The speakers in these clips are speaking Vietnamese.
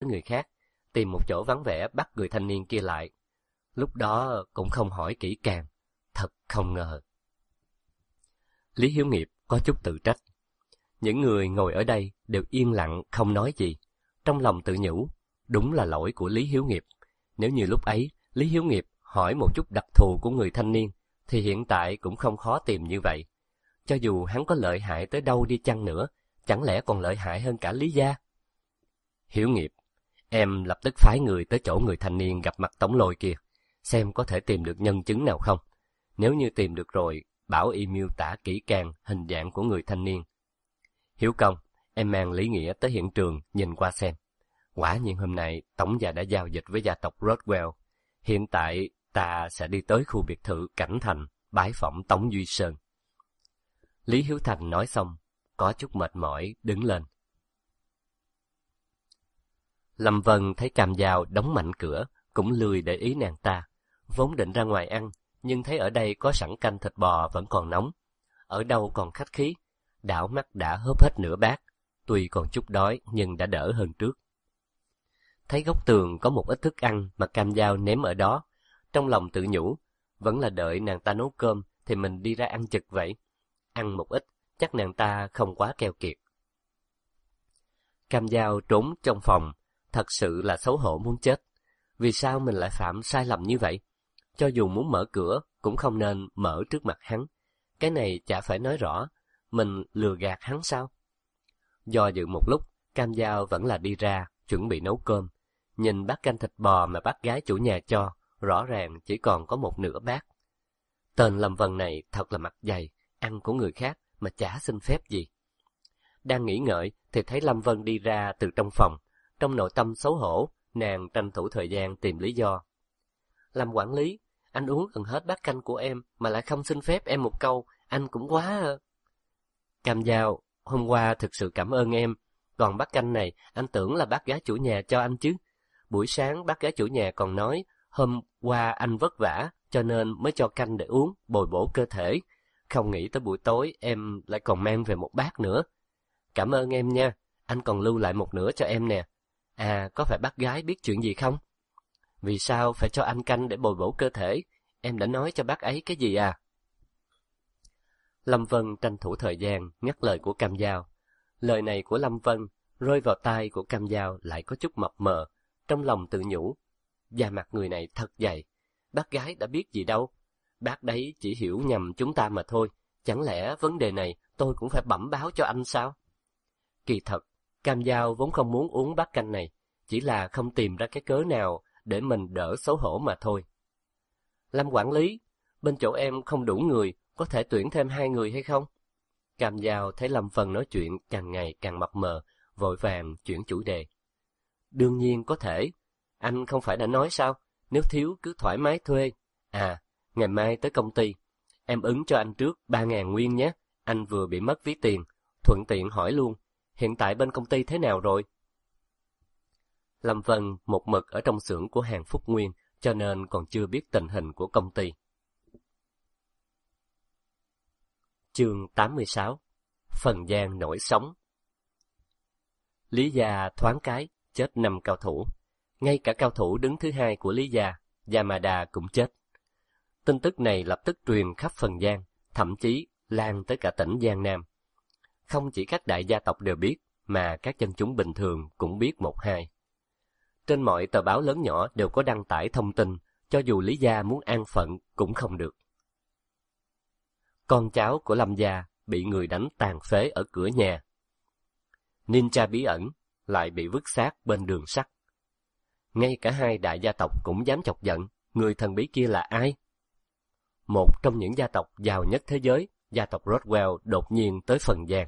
người khác, tìm một chỗ vắng vẻ bắt người thanh niên kia lại. Lúc đó cũng không hỏi kỹ càng, thật không ngờ. Lý Hiếu Nghiệp có chút tự trách. Những người ngồi ở đây đều yên lặng không nói gì. Trong lòng tự nhủ, đúng là lỗi của Lý Hiếu Nghiệp. Nếu như lúc ấy Lý Hiếu Nghiệp hỏi một chút đặc thù của người thanh niên, thì hiện tại cũng không khó tìm như vậy. Cho dù hắn có lợi hại tới đâu đi chăng nữa, chẳng lẽ còn lợi hại hơn cả Lý gia? Hiếu Nghiệp, em lập tức phái người tới chỗ người thanh niên gặp mặt Tống Lôi kia, xem có thể tìm được nhân chứng nào không. Nếu như tìm được rồi, bảo y miêu tả kỹ càng hình dạng của người thanh niên. Hiếu Công, em mang Lý Nghĩa tới hiện trường nhìn qua xem. Quả nhiên hôm nay Tống gia đã giao dịch với gia tộc Rothwell. Hiện tại ta sẽ đi tới khu biệt thự Cảnh Thành bái phỏng Tống Duy Sơn. Lý Hiếu Thành nói xong, có chút mệt mỏi đứng lên. Lâm Vân thấy Cam Giao đóng mạnh cửa, cũng lười để ý nàng ta. Vốn định ra ngoài ăn, nhưng thấy ở đây có sẵn canh thịt bò vẫn còn nóng. Ở đâu còn khách khí, đảo mắt đã hớp hết nửa bát. Tuy còn chút đói nhưng đã đỡ hơn trước. Thấy góc tường có một ít thức ăn mà Cam Giao ném ở đó, trong lòng tự nhủ, vẫn là đợi nàng ta nấu cơm thì mình đi ra ăn chực vậy. Ăn một ít, chắc nàng ta không quá keo kiệt. Cam Giao trốn trong phòng, thật sự là xấu hổ muốn chết. Vì sao mình lại phạm sai lầm như vậy? Cho dù muốn mở cửa, cũng không nên mở trước mặt hắn. Cái này chả phải nói rõ, mình lừa gạt hắn sao? Do dự một lúc, Cam Giao vẫn là đi ra, chuẩn bị nấu cơm. Nhìn bát canh thịt bò mà bác gái chủ nhà cho, rõ ràng chỉ còn có một nửa bát. Tên Lâm Vân này thật là mặt dày, ăn của người khác mà chả xin phép gì. Đang nghĩ ngợi thì thấy Lâm Vân đi ra từ trong phòng. Trong nội tâm xấu hổ, nàng tranh thủ thời gian tìm lý do. Lâm quản lý, anh uống gần hết bát canh của em mà lại không xin phép em một câu, anh cũng quá... Cam Giao, hôm qua thực sự cảm ơn em. Còn bát canh này, anh tưởng là bác gái chủ nhà cho anh chứ. Buổi sáng bác gái chủ nhà còn nói, hôm qua anh vất vả, cho nên mới cho canh để uống, bồi bổ cơ thể. Không nghĩ tới buổi tối em lại còn mang về một bát nữa. Cảm ơn em nha, anh còn lưu lại một nửa cho em nè. À, có phải bác gái biết chuyện gì không? Vì sao phải cho anh canh để bồi bổ cơ thể? Em đã nói cho bác ấy cái gì à? Lâm Vân tranh thủ thời gian ngắt lời của Cam Giao. Lời này của Lâm Vân rơi vào tai của Cam Giao lại có chút mập mờ. Trong lòng tự nhủ, da mặt người này thật dày. Bác gái đã biết gì đâu. Bác đấy chỉ hiểu nhầm chúng ta mà thôi. Chẳng lẽ vấn đề này tôi cũng phải bẩm báo cho anh sao? Kỳ thật, Cam Giao vốn không muốn uống bát canh này, chỉ là không tìm ra cái cớ nào để mình đỡ xấu hổ mà thôi. Lâm quản lý, bên chỗ em không đủ người, có thể tuyển thêm 2 người hay không? Cam Giao thấy Lâm Vân nói chuyện càng ngày càng mập mờ, vội vàng chuyển chủ đề. Đương nhiên có thể, anh không phải đã nói sao, nếu thiếu cứ thoải mái thuê. À, ngày mai tới công ty, em ứng cho anh trước 3.000 nguyên nhé, anh vừa bị mất ví tiền, thuận tiện hỏi luôn, hiện tại bên công ty thế nào rồi? Lâm Vân một mực ở trong xưởng của hàng Phúc Nguyên, cho nên còn chưa biết tình hình của công ty. Chương 86. Phần Giang nổi sóng. Lý gia thoáng cái chết 5 cao thủ, ngay cả cao thủ đứng thứ 2 của Lý gia, Yamada cũng chết. Tin tức này lập tức truyền khắp Phần Giang, thậm chí lan tới cả tỉnh Giang Nam. Không chỉ các đại gia tộc đều biết, mà các dân chúng bình thường cũng biết một hai. Trên mọi tờ báo lớn nhỏ đều có đăng tải thông tin, cho dù Lý gia muốn an phận cũng không được. Con cháu của Lâm gia bị người đánh tàn phế ở cửa nhà. Ninja bí ẩn lại bị vứt xác bên đường sắt. Ngay cả 2 đại gia tộc cũng dám chọc giận, người thần bí kia là ai? Một trong những gia tộc giàu nhất thế giới, gia tộc Rothwell đột nhiên tới Phần Giang.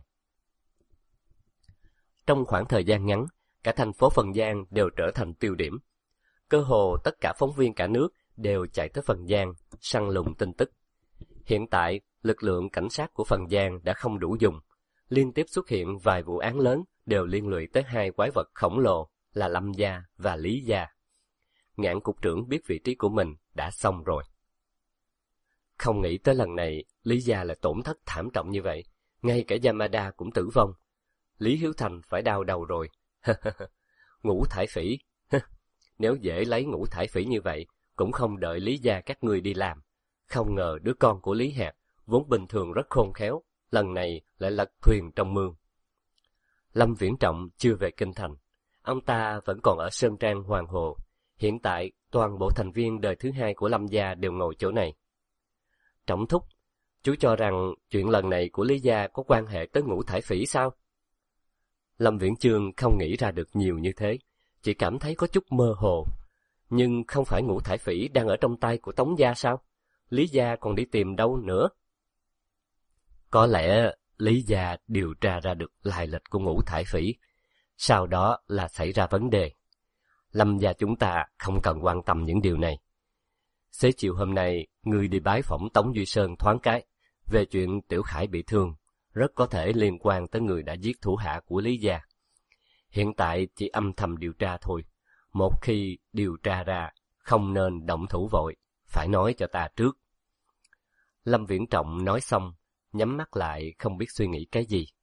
Trong khoảng thời gian ngắn, cả thành phố Phần Giang đều trở thành tiêu điểm. Cơ hồ tất cả phóng viên cả nước đều chạy tới Phần Giang săn lùng tin tức. Hiện tại, lực lượng cảnh sát của Phần Giang đã không đủ dùng. Liên tiếp xuất hiện vài vụ án lớn đều liên lụy tới 2 quái vật khổng lồ là Lâm gia và Lý gia. Ngạn cục trưởng biết vị trí của mình đã xong rồi. Không nghĩ tới lần này Lý gia lại tổn thất thảm trọng như vậy, ngay cả Yamada cũng tử vong. Lý Hiếu Thành phải đau đầu rồi. Ngũ thải phỉ, nếu dễ lấy ngũ thải phỉ như vậy, cũng không đợi Lý gia các ngươi đi làm. Không ngờ đứa con của Lý Hạt, vốn bình thường rất khôn khéo, lần này lại lật thuyền trong mương. Lâm Viễn Trọng chưa về kinh thành, ông ta vẫn còn ở Sơn Trang Hoàng Hồ. Hiện tại, toàn bộ thành viên đời thứ hai của Lâm gia đều ngồi chỗ này. Trọng thúc, chú cho rằng chuyện lần này của Lý gia có quan hệ tới ngũ thải phỉ sao? Lâm Viễn Chương không nghĩ ra được nhiều như thế, chỉ cảm thấy có chút mơ hồ. Nhưng không phải ngũ thải phỉ đang ở trong tay của Tống gia sao? Lý gia còn đi tìm đâu nữa? Có lẽ Lý gia điều tra ra được lai lịch của ngũ thải phỉ, sau đó là xảy ra vấn đề. Lâm gia chúng ta không cần quan tâm những điều này. Xế chiều hôm nay, ngươi đi bái phỏng Tống Duy Sơn thoáng cái, về chuyện Tiểu Khải bị thương, rất có thể liên quan tới người đã giết thủ hạ của Lý gia. Hiện tại chỉ âm thầm điều tra thôi. Một khi điều tra ra, không nên động thủ vội, phải nói cho ta trước. Lâm Viễn Trọng nói xong, nhắm mắt lại không biết suy nghĩ cái gì.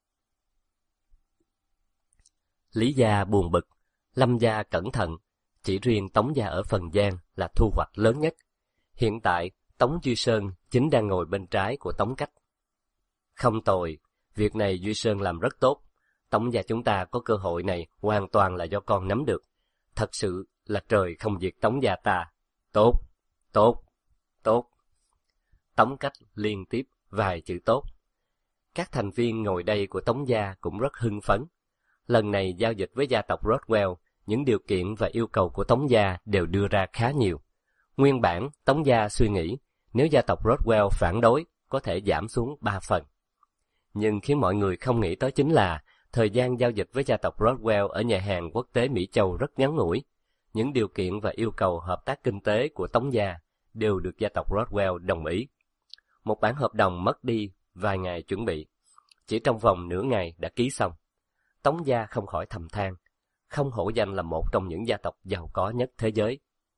Lý gia buồn bực, Lâm gia cẩn thận, chỉ riêng Tống gia ở Phần Giang là thu hoạch lớn nhất. Hiện tại, Tống Duy Sơn chính đang ngồi bên trái của Tống Cách. Không tồi, việc này Duy Sơn làm rất tốt. Tống gia chúng ta có cơ hội này hoàn toàn là do con nắm được. Thật sự là trời không diệt Tống gia ta. Tốt, tốt, tốt. Tống Cách liên tiếp vài chữ tốt. Các thành viên ngồi đây của Tống gia cũng rất hưng phấn. Lần này giao dịch với gia tộc Rothwell, những điều kiện và yêu cầu của Tống gia đều đưa ra khá nhiều. Nguyên bản, Tống gia suy nghĩ, nếu gia tộc Rothwell phản đối, có thể giảm xuống 3 phần. Nhưng khiến mọi người không nghĩ tới chính là, thời gian giao dịch với gia tộc Rothwell ở nhà hàng quốc tế Mỹ Châu rất ngắn ngủi. Những điều kiện và yêu cầu hợp tác kinh tế của Tống gia đều được gia tộc Rothwell đồng ý. Một bản hợp đồng mất đi vài ngày chuẩn bị, chỉ trong vòng nửa ngày đã ký xong. Tống gia không khỏi thầm than, không hổ danh là một trong những gia tộc giàu có nhất thế giới.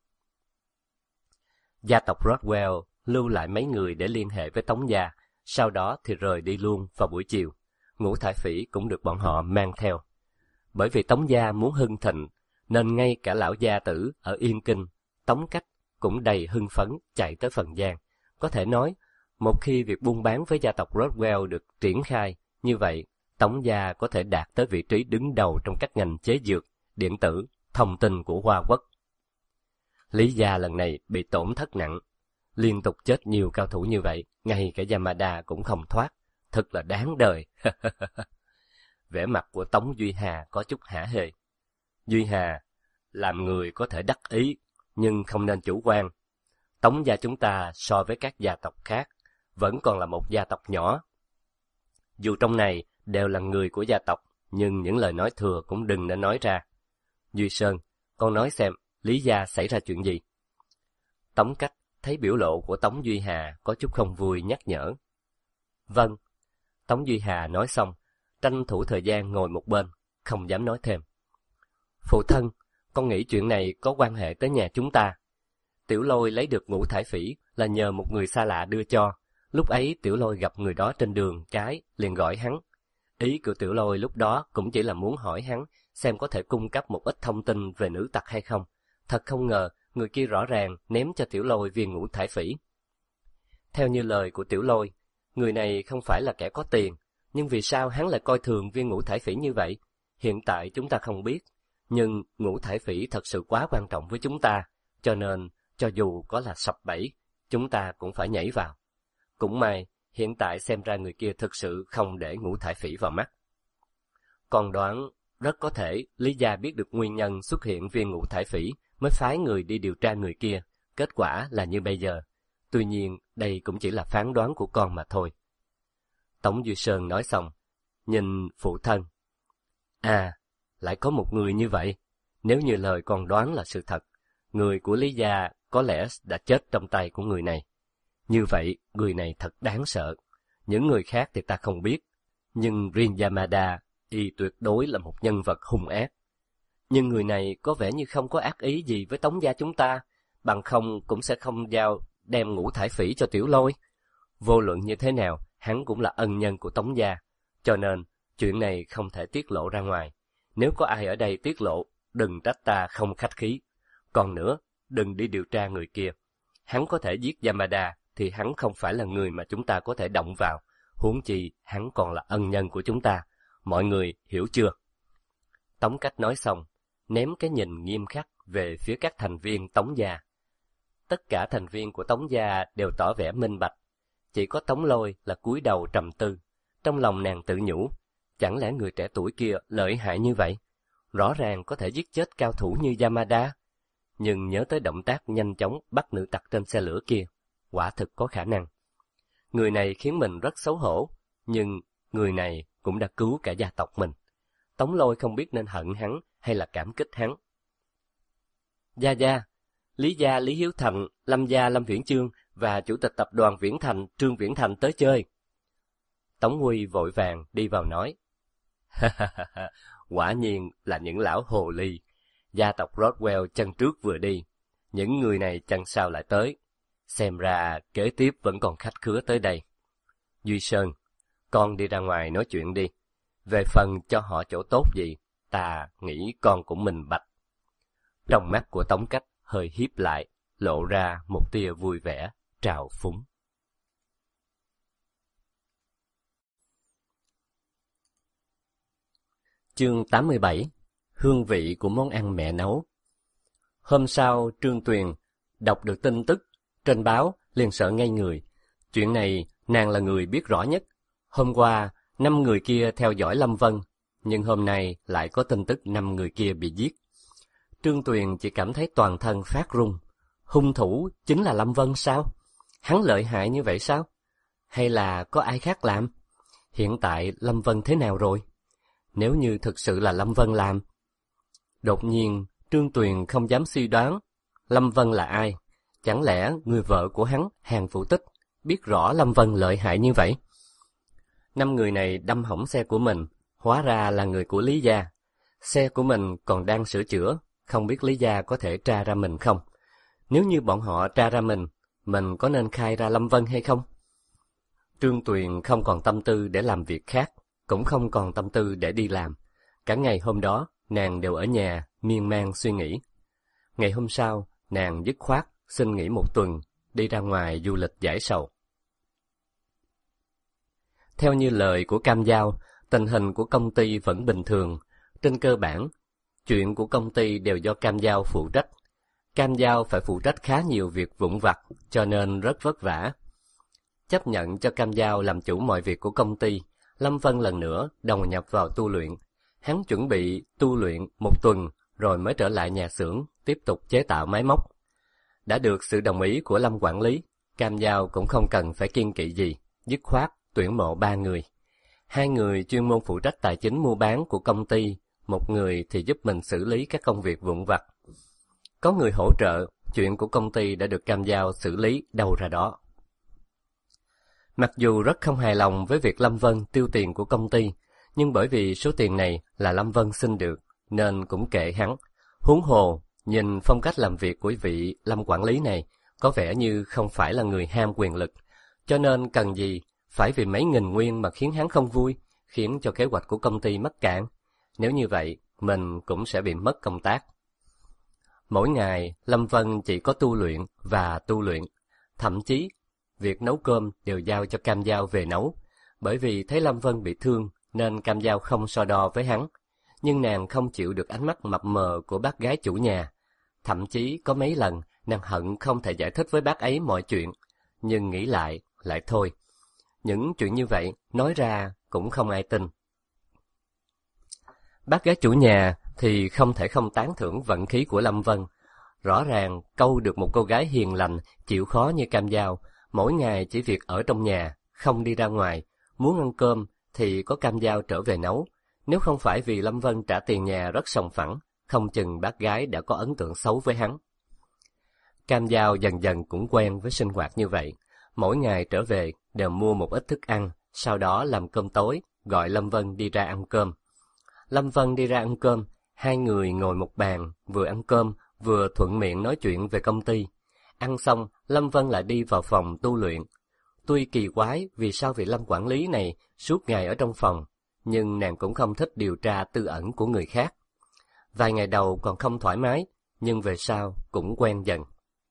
Gia tộc Rothwell lưu lại mấy người để liên hệ với Tống gia, sau đó thì rời đi luôn vào buổi chiều. Ngũ thải phỉ cũng được bọn họ mang theo. Bởi vì Tống gia muốn hưng thịnh, nên ngay cả lão gia tử ở Yên Kinh, Tống Cách cũng đầy hưng phấn chạy tới Phần Giang. Có thể nói, một khi việc buôn bán với gia tộc Rothwell được triển khai, như vậy Tống gia có thể đạt tới vị trí đứng đầu trong các ngành chế dược, điện tử, thông tin của Hoa Quốc. Lý gia lần này bị tổn thất nặng, liên tục chết nhiều cao thủ như vậy, ngay cả Yamada cũng không thoát, thật là đáng đời. Vẻ mặt của Tống Duy Hà có chút hả hê. Duy Hà, làm người có thể đắc ý, nhưng không nên chủ quan. Tống gia chúng ta so với các gia tộc khác, vẫn còn là một gia tộc nhỏ. Dù trong này đều là người của gia tộc, nhưng những lời nói thừa cũng đừng nên nói ra. Duy Sơn, con nói xem, Lý gia xảy ra chuyện gì? Tống Cách thấy biểu lộ của Tống Duy Hà có chút không vui nhắc nhở. Vâng. Tống Duy Hà nói xong, tranh thủ thời gian ngồi một bên, không dám nói thêm. Phụ thân, con nghĩ chuyện này có quan hệ tới nhà chúng ta. Tiểu Lôi lấy được ngũ thải phỉ là nhờ một người xa lạ đưa cho. Lúc ấy Tiểu Lôi gặp người đó trên đường cái, liền gọi hắn. Ý của Tiểu Lôi lúc đó cũng chỉ là muốn hỏi hắn xem có thể cung cấp một ít thông tin về nữ tặc hay không. Thật không ngờ, người kia rõ ràng ném cho Tiểu Lôi viên ngũ thải phỉ. Theo như lời của Tiểu Lôi, người này không phải là kẻ có tiền, nhưng vì sao hắn lại coi thường viên ngũ thải phỉ như vậy? Hiện tại chúng ta không biết, nhưng ngũ thải phỉ thật sự quá quan trọng với chúng ta, cho nên cho dù có là sập bẫy, chúng ta cũng phải nhảy vào. Cũng may, hiện tại xem ra người kia thực sự không để ngũ thải phỉ vào mắt. Còn đoán, rất có thể Lý gia biết được nguyên nhân xuất hiện viên ngũ thải phỉ mới phái người đi điều tra người kia, kết quả là như bây giờ. Tuy nhiên, đây cũng chỉ là phán đoán của con mà thôi. Tống Duy Sơn nói xong, nhìn phụ thân. À, lại có một người như vậy. Nếu như lời con đoán là sự thật, người của Lý gia có lẽ đã chết trong tay của người này. Như vậy, người này thật đáng sợ. Những người khác thì ta không biết, nhưng riêng Yamada, y tuyệt đối là một nhân vật hung ác. Nhưng người này có vẻ như không có ác ý gì với Tống gia chúng ta, bằng không cũng sẽ không đem ngũ thải phỉ cho Tiểu Lôi. Vô luận như thế nào, hắn cũng là ân nhân của Tống gia, cho nên chuyện này không thể tiết lộ ra ngoài. Nếu có ai ở đây tiết lộ, đừng trách ta không khách khí. Còn nữa, đừng đi điều tra người kia. Hắn có thể giết Yamada, thì hắn không phải là người mà chúng ta có thể động vào. Huống chi, hắn còn là ân nhân của chúng ta. Mọi người hiểu chưa? Tống Cách nói xong, ném cái nhìn nghiêm khắc về phía các thành viên Tống gia. Tất cả thành viên của Tống gia đều tỏ vẻ minh bạch. Chỉ có Tống Lôi là cúi đầu trầm tư. Trong lòng nàng tự nhủ, chẳng lẽ người trẻ tuổi kia lợi hại như vậy? Rõ ràng có thể giết chết cao thủ như Yamada. Nhưng nhớ tới động tác nhanh chóng bắt nữ tặc trên xe lửa kia, quả thực có khả năng. Người này khiến mình rất xấu hổ, nhưng người này cũng đã cứu cả gia tộc mình. Tống Lôi không biết nên hận hắn hay là cảm kích hắn. Gia, Lý gia Lý Hiếu Thành, Lâm gia Lâm Viễn Chương và chủ tịch tập đoàn Viễn Thành Trương Viễn Thành tới chơi. Tống Huy vội vàng đi vào nói. Quả nhiên là những lão hồ ly. Gia tộc Rothwell chân trước vừa đi, những người này chân sau lại tới. Xem ra kế tiếp vẫn còn khách khứa tới đây. Duy Sơn, con đi ra ngoài nói chuyện đi. Về phần cho họ chỗ tốt gì, ta nghĩ con cũng minh bạch. Trong mắt của Tống Cách hơi híp lại, lộ ra một tia vui vẻ, trào phúng. Chương 87. Hương vị của món ăn mẹ nấu. Hôm sau, Trương Tuyền đọc được tin tức trên báo liền sợ ngây người. Chuyện này nàng là người biết rõ nhất. Hôm qua 5 người kia theo dõi Lâm Vân, nhưng hôm nay lại có tin tức 5 người kia bị giết. Trương Tuyền chỉ cảm thấy toàn thân phát run. Hung thủ chính là Lâm Vân sao? Hắn lợi hại như vậy sao? Hay là có ai khác làm? Hiện tại Lâm Vân thế nào rồi? Nếu như thực sự là Lâm Vân làm. Đột nhiên, Trương Tuyền không dám suy đoán. Lâm Vân là ai? Chẳng lẽ người vợ của hắn, Hàn Phụ Tích, biết rõ Lâm Vân lợi hại như vậy? 5 người này đâm hỏng xe của mình, hóa ra là người của Lý gia. Xe của mình còn đang sửa chữa, không biết Lý gia có thể tra ra mình không? Nếu như bọn họ tra ra mình có nên khai ra Lâm Vân hay không? Trương Tuyền không còn tâm tư để làm việc khác, cũng không còn tâm tư để đi làm. Cả ngày hôm đó, nàng đều ở nhà, miên man suy nghĩ. Ngày hôm sau, nàng dứt khoát, xin nghỉ 1 tuần, đi ra ngoài du lịch giải sầu. Theo như lời của Cam Giao, tình hình của công ty vẫn bình thường. Trên cơ bản, chuyện của công ty đều do Cam Giao phụ trách. Cam Giao phải phụ trách khá nhiều việc vụn vặt, cho nên rất vất vả. Chấp nhận cho Cam Giao làm chủ mọi việc của công ty, Lâm Vân lần nữa đồng nhập vào tu luyện. Hắn chuẩn bị tu luyện 1 tuần, rồi mới trở lại nhà xưởng, tiếp tục chế tạo máy móc. Đã được sự đồng ý của Lâm quản lý, Cam Giao cũng không cần phải kiêng kỵ gì, dứt khoát tuyển mộ 3 người. 2 người chuyên môn phụ trách tài chính mua bán của công ty, 1 người thì giúp mình xử lý các công việc vụn vặt. Có người hỗ trợ, chuyện của công ty đã được Cam Giao xử lý đâu ra đó. Mặc dù rất không hài lòng với việc Lâm Vân tiêu tiền của công ty, nhưng bởi vì số tiền này là Lâm Vân xin được, nên cũng kệ hắn. Huống hồ, nhìn phong cách làm việc của vị Lâm quản lý này, có vẻ như không phải là người ham quyền lực, cho nên cần gì phải vì mấy nghìn nguyên mà khiến hắn không vui, khiến cho kế hoạch của công ty mắc cạn. Nếu như vậy, mình cũng sẽ bị mất công tác. Mỗi ngày, Lâm Vân chỉ có tu luyện và tu luyện. Thậm chí, việc nấu cơm đều giao cho Cam Giao về nấu. Bởi vì thấy Lâm Vân bị thương, nên Cam Giao không so đo với hắn. Nhưng nàng không chịu được ánh mắt mập mờ của bác gái chủ nhà. Thậm chí có mấy lần, nàng hận không thể giải thích với bác ấy mọi chuyện. Nhưng nghĩ lại thôi. Những chuyện như vậy, nói ra cũng không ai tin. Bác gái chủ nhà thì không thể không tán thưởng vận khí của Lâm Vân. Rõ ràng câu được một cô gái hiền lành, chịu khó như Cam Giao, mỗi ngày chỉ việc ở trong nhà, không đi ra ngoài. Muốn ăn cơm thì có Cam Giao trở về nấu. Nếu không phải vì Lâm Vân trả tiền nhà rất sòng phẳng, không chừng bác gái đã có ấn tượng xấu với hắn. Cam Giao dần dần cũng quen với sinh hoạt như vậy. Mỗi ngày trở về đều mua một ít thức ăn, sau đó làm cơm tối, gọi Lâm Vân đi ra ăn cơm. Lâm Vân đi ra ăn cơm, 2 người ngồi một bàn, vừa ăn cơm, vừa thuận miệng nói chuyện về công ty. Ăn xong, Lâm Vân lại đi vào phòng tu luyện. Tuy kỳ quái vì sao vị Lâm quản lý này suốt ngày ở trong phòng, nhưng nàng cũng không thích điều tra tư ẩn của người khác. Vài ngày đầu còn không thoải mái, nhưng về sau cũng quen dần.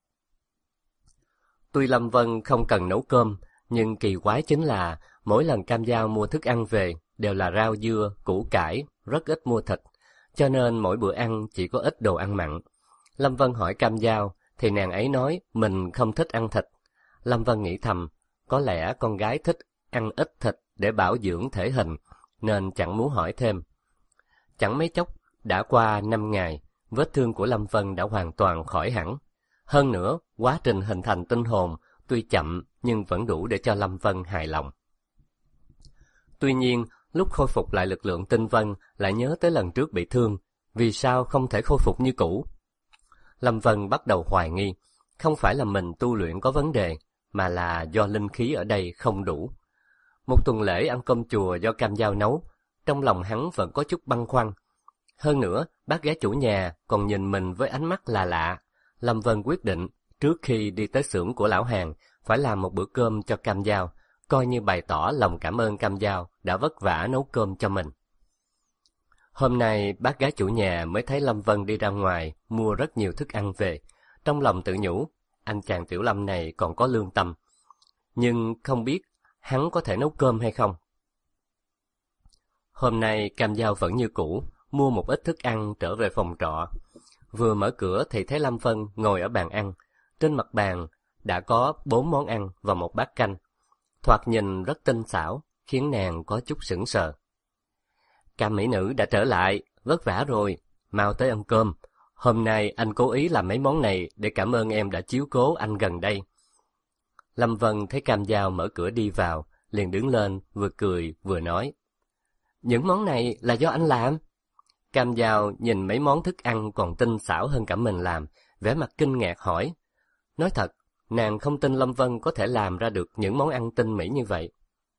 Tuy Lâm Vân không cần nấu cơm, nhưng kỳ quái chính là mỗi lần Cam Dao mua thức ăn về đều là rau dưa, củ cải, rất ít mua thịt, cho nên mỗi bữa ăn chỉ có ít đồ ăn mặn. Lâm Vân hỏi Cam Dao thì nàng ấy nói mình không thích ăn thịt. Lâm Vân nghĩ thầm, có lẽ con gái thích ăn ít thịt để bảo dưỡng thể hình, nên chẳng muốn hỏi thêm. Chẳng mấy chốc, đã qua 5 ngày, vết thương của Lâm Vân đã hoàn toàn khỏi hẳn. Hơn nữa, quá trình hình thành tinh hồn tuy chậm nhưng vẫn đủ để cho Lâm Vân hài lòng. Tuy nhiên, lúc khôi phục lại lực lượng tinh vân lại nhớ tới lần trước bị thương, vì sao không thể khôi phục như cũ? Lâm Vân bắt đầu hoài nghi, không phải là mình tu luyện có vấn đề, mà là do linh khí ở đây không đủ. Một tuần lễ ăn cơm chùa do Cam Dao nấu, trong lòng hắn vẫn có chút băn khoăn. Hơn nữa, bác gái chủ nhà còn nhìn mình với ánh mắt lạ lạ. Lâm Vân quyết định, trước khi đi tới xưởng của lão Hàn, phải làm một bữa cơm cho Cam Dao, coi như bày tỏ lòng cảm ơn Cam Dao đã vất vả nấu cơm cho mình. Hôm nay, bác gái chủ nhà mới thấy Lâm Vân đi ra ngoài, mua rất nhiều thức ăn về. Trong lòng tự nhủ, anh chàng Tiểu Lâm này còn có lương tâm. Nhưng không biết, hắn có thể nấu cơm hay không? Hôm nay, Cam Dao vẫn như cũ, mua một ít thức ăn trở về phòng trọ. Vừa mở cửa thì thấy Lâm Vân ngồi ở bàn ăn. Trên mặt bàn đã có 4 món ăn và một bát canh. Thoạt nhìn rất tinh xảo, khiến nàng có chút sững sờ. Cam mỹ nữ đã trở lại, vất vả rồi, mau tới ăn cơm. Hôm nay anh cố ý làm mấy món này để cảm ơn em đã chiếu cố anh gần đây. Lâm Vân thấy Cam Dao mở cửa đi vào, liền đứng lên, vừa cười vừa nói. Những món này là do anh làm. Cam Dao nhìn mấy món thức ăn còn tinh xảo hơn cả mình làm, vẻ mặt kinh ngạc hỏi. Nói thật, nàng không tin Lâm Vân có thể làm ra được những món ăn tinh mỹ như vậy.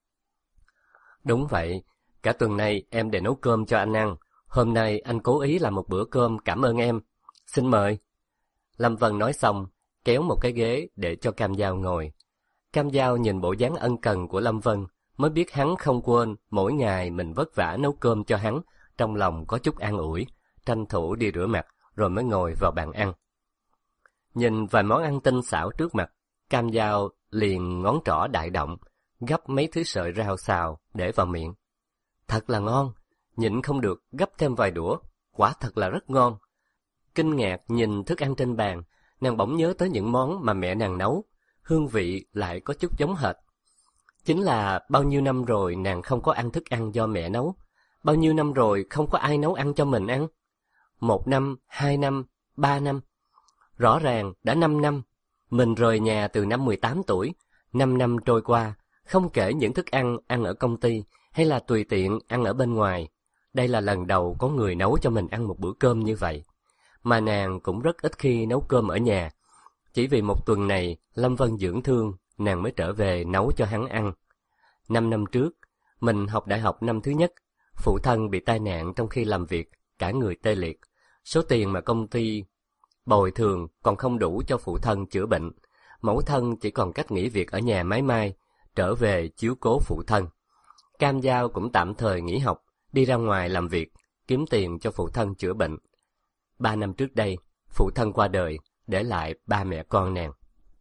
Đúng vậy, cả tuần nay em đều nấu cơm cho anh ăn. Hôm nay anh cố ý làm một bữa cơm cảm ơn em. Xin mời. Lâm Vân nói xong, kéo một cái ghế để cho Cam Dao ngồi. Cam Dao nhìn bộ dáng ân cần của Lâm Vân, mới biết hắn không quên mỗi ngày mình vất vả nấu cơm cho hắn, trong lòng có chút an ủi, tranh thủ đi rửa mặt rồi mới ngồi vào bàn ăn. Nhìn vài món ăn tinh xảo trước mặt, Cam Dao liền ngón trỏ đại động, gấp mấy thứ sợi rau xào để vào miệng. Thật là ngon, nhịn không được gấp thêm vài đũa, quả thật là rất ngon. Kinh ngạc nhìn thức ăn trên bàn, nàng bỗng nhớ tới những món mà mẹ nàng nấu, hương vị lại có chút giống hệt. Chính là bao nhiêu năm rồi nàng không có ăn thức ăn do mẹ nấu, bao nhiêu năm rồi không có ai nấu ăn cho mình ăn. 1 năm, 2 năm, 3 năm. Rõ ràng đã 5 năm, mình rời nhà từ năm 18 tuổi, 5 năm trôi qua, không kể những thức ăn ăn ở công ty hay là tùy tiện ăn ở bên ngoài. Đây là lần đầu có người nấu cho mình ăn một bữa cơm như vậy. Mà nàng cũng rất ít khi nấu cơm ở nhà. Chỉ vì một tuần này Lâm Vân dưỡng thương, nàng mới trở về nấu cho hắn ăn. 5 năm trước, mình học đại học năm thứ nhất, phụ thân bị tai nạn trong khi làm việc, cả người tê liệt. Số tiền mà công ty bồi thường còn không đủ cho phụ thân chữa bệnh. Mẫu thân chỉ còn cách nghỉ việc ở nhà mái mai, trở về chiếu cố phụ thân. Cam Dao cũng tạm thời nghỉ học, đi ra ngoài làm việc, kiếm tiền cho phụ thân chữa bệnh. 3 năm trước đây, phụ thân qua đời, để lại ba mẹ con nàng.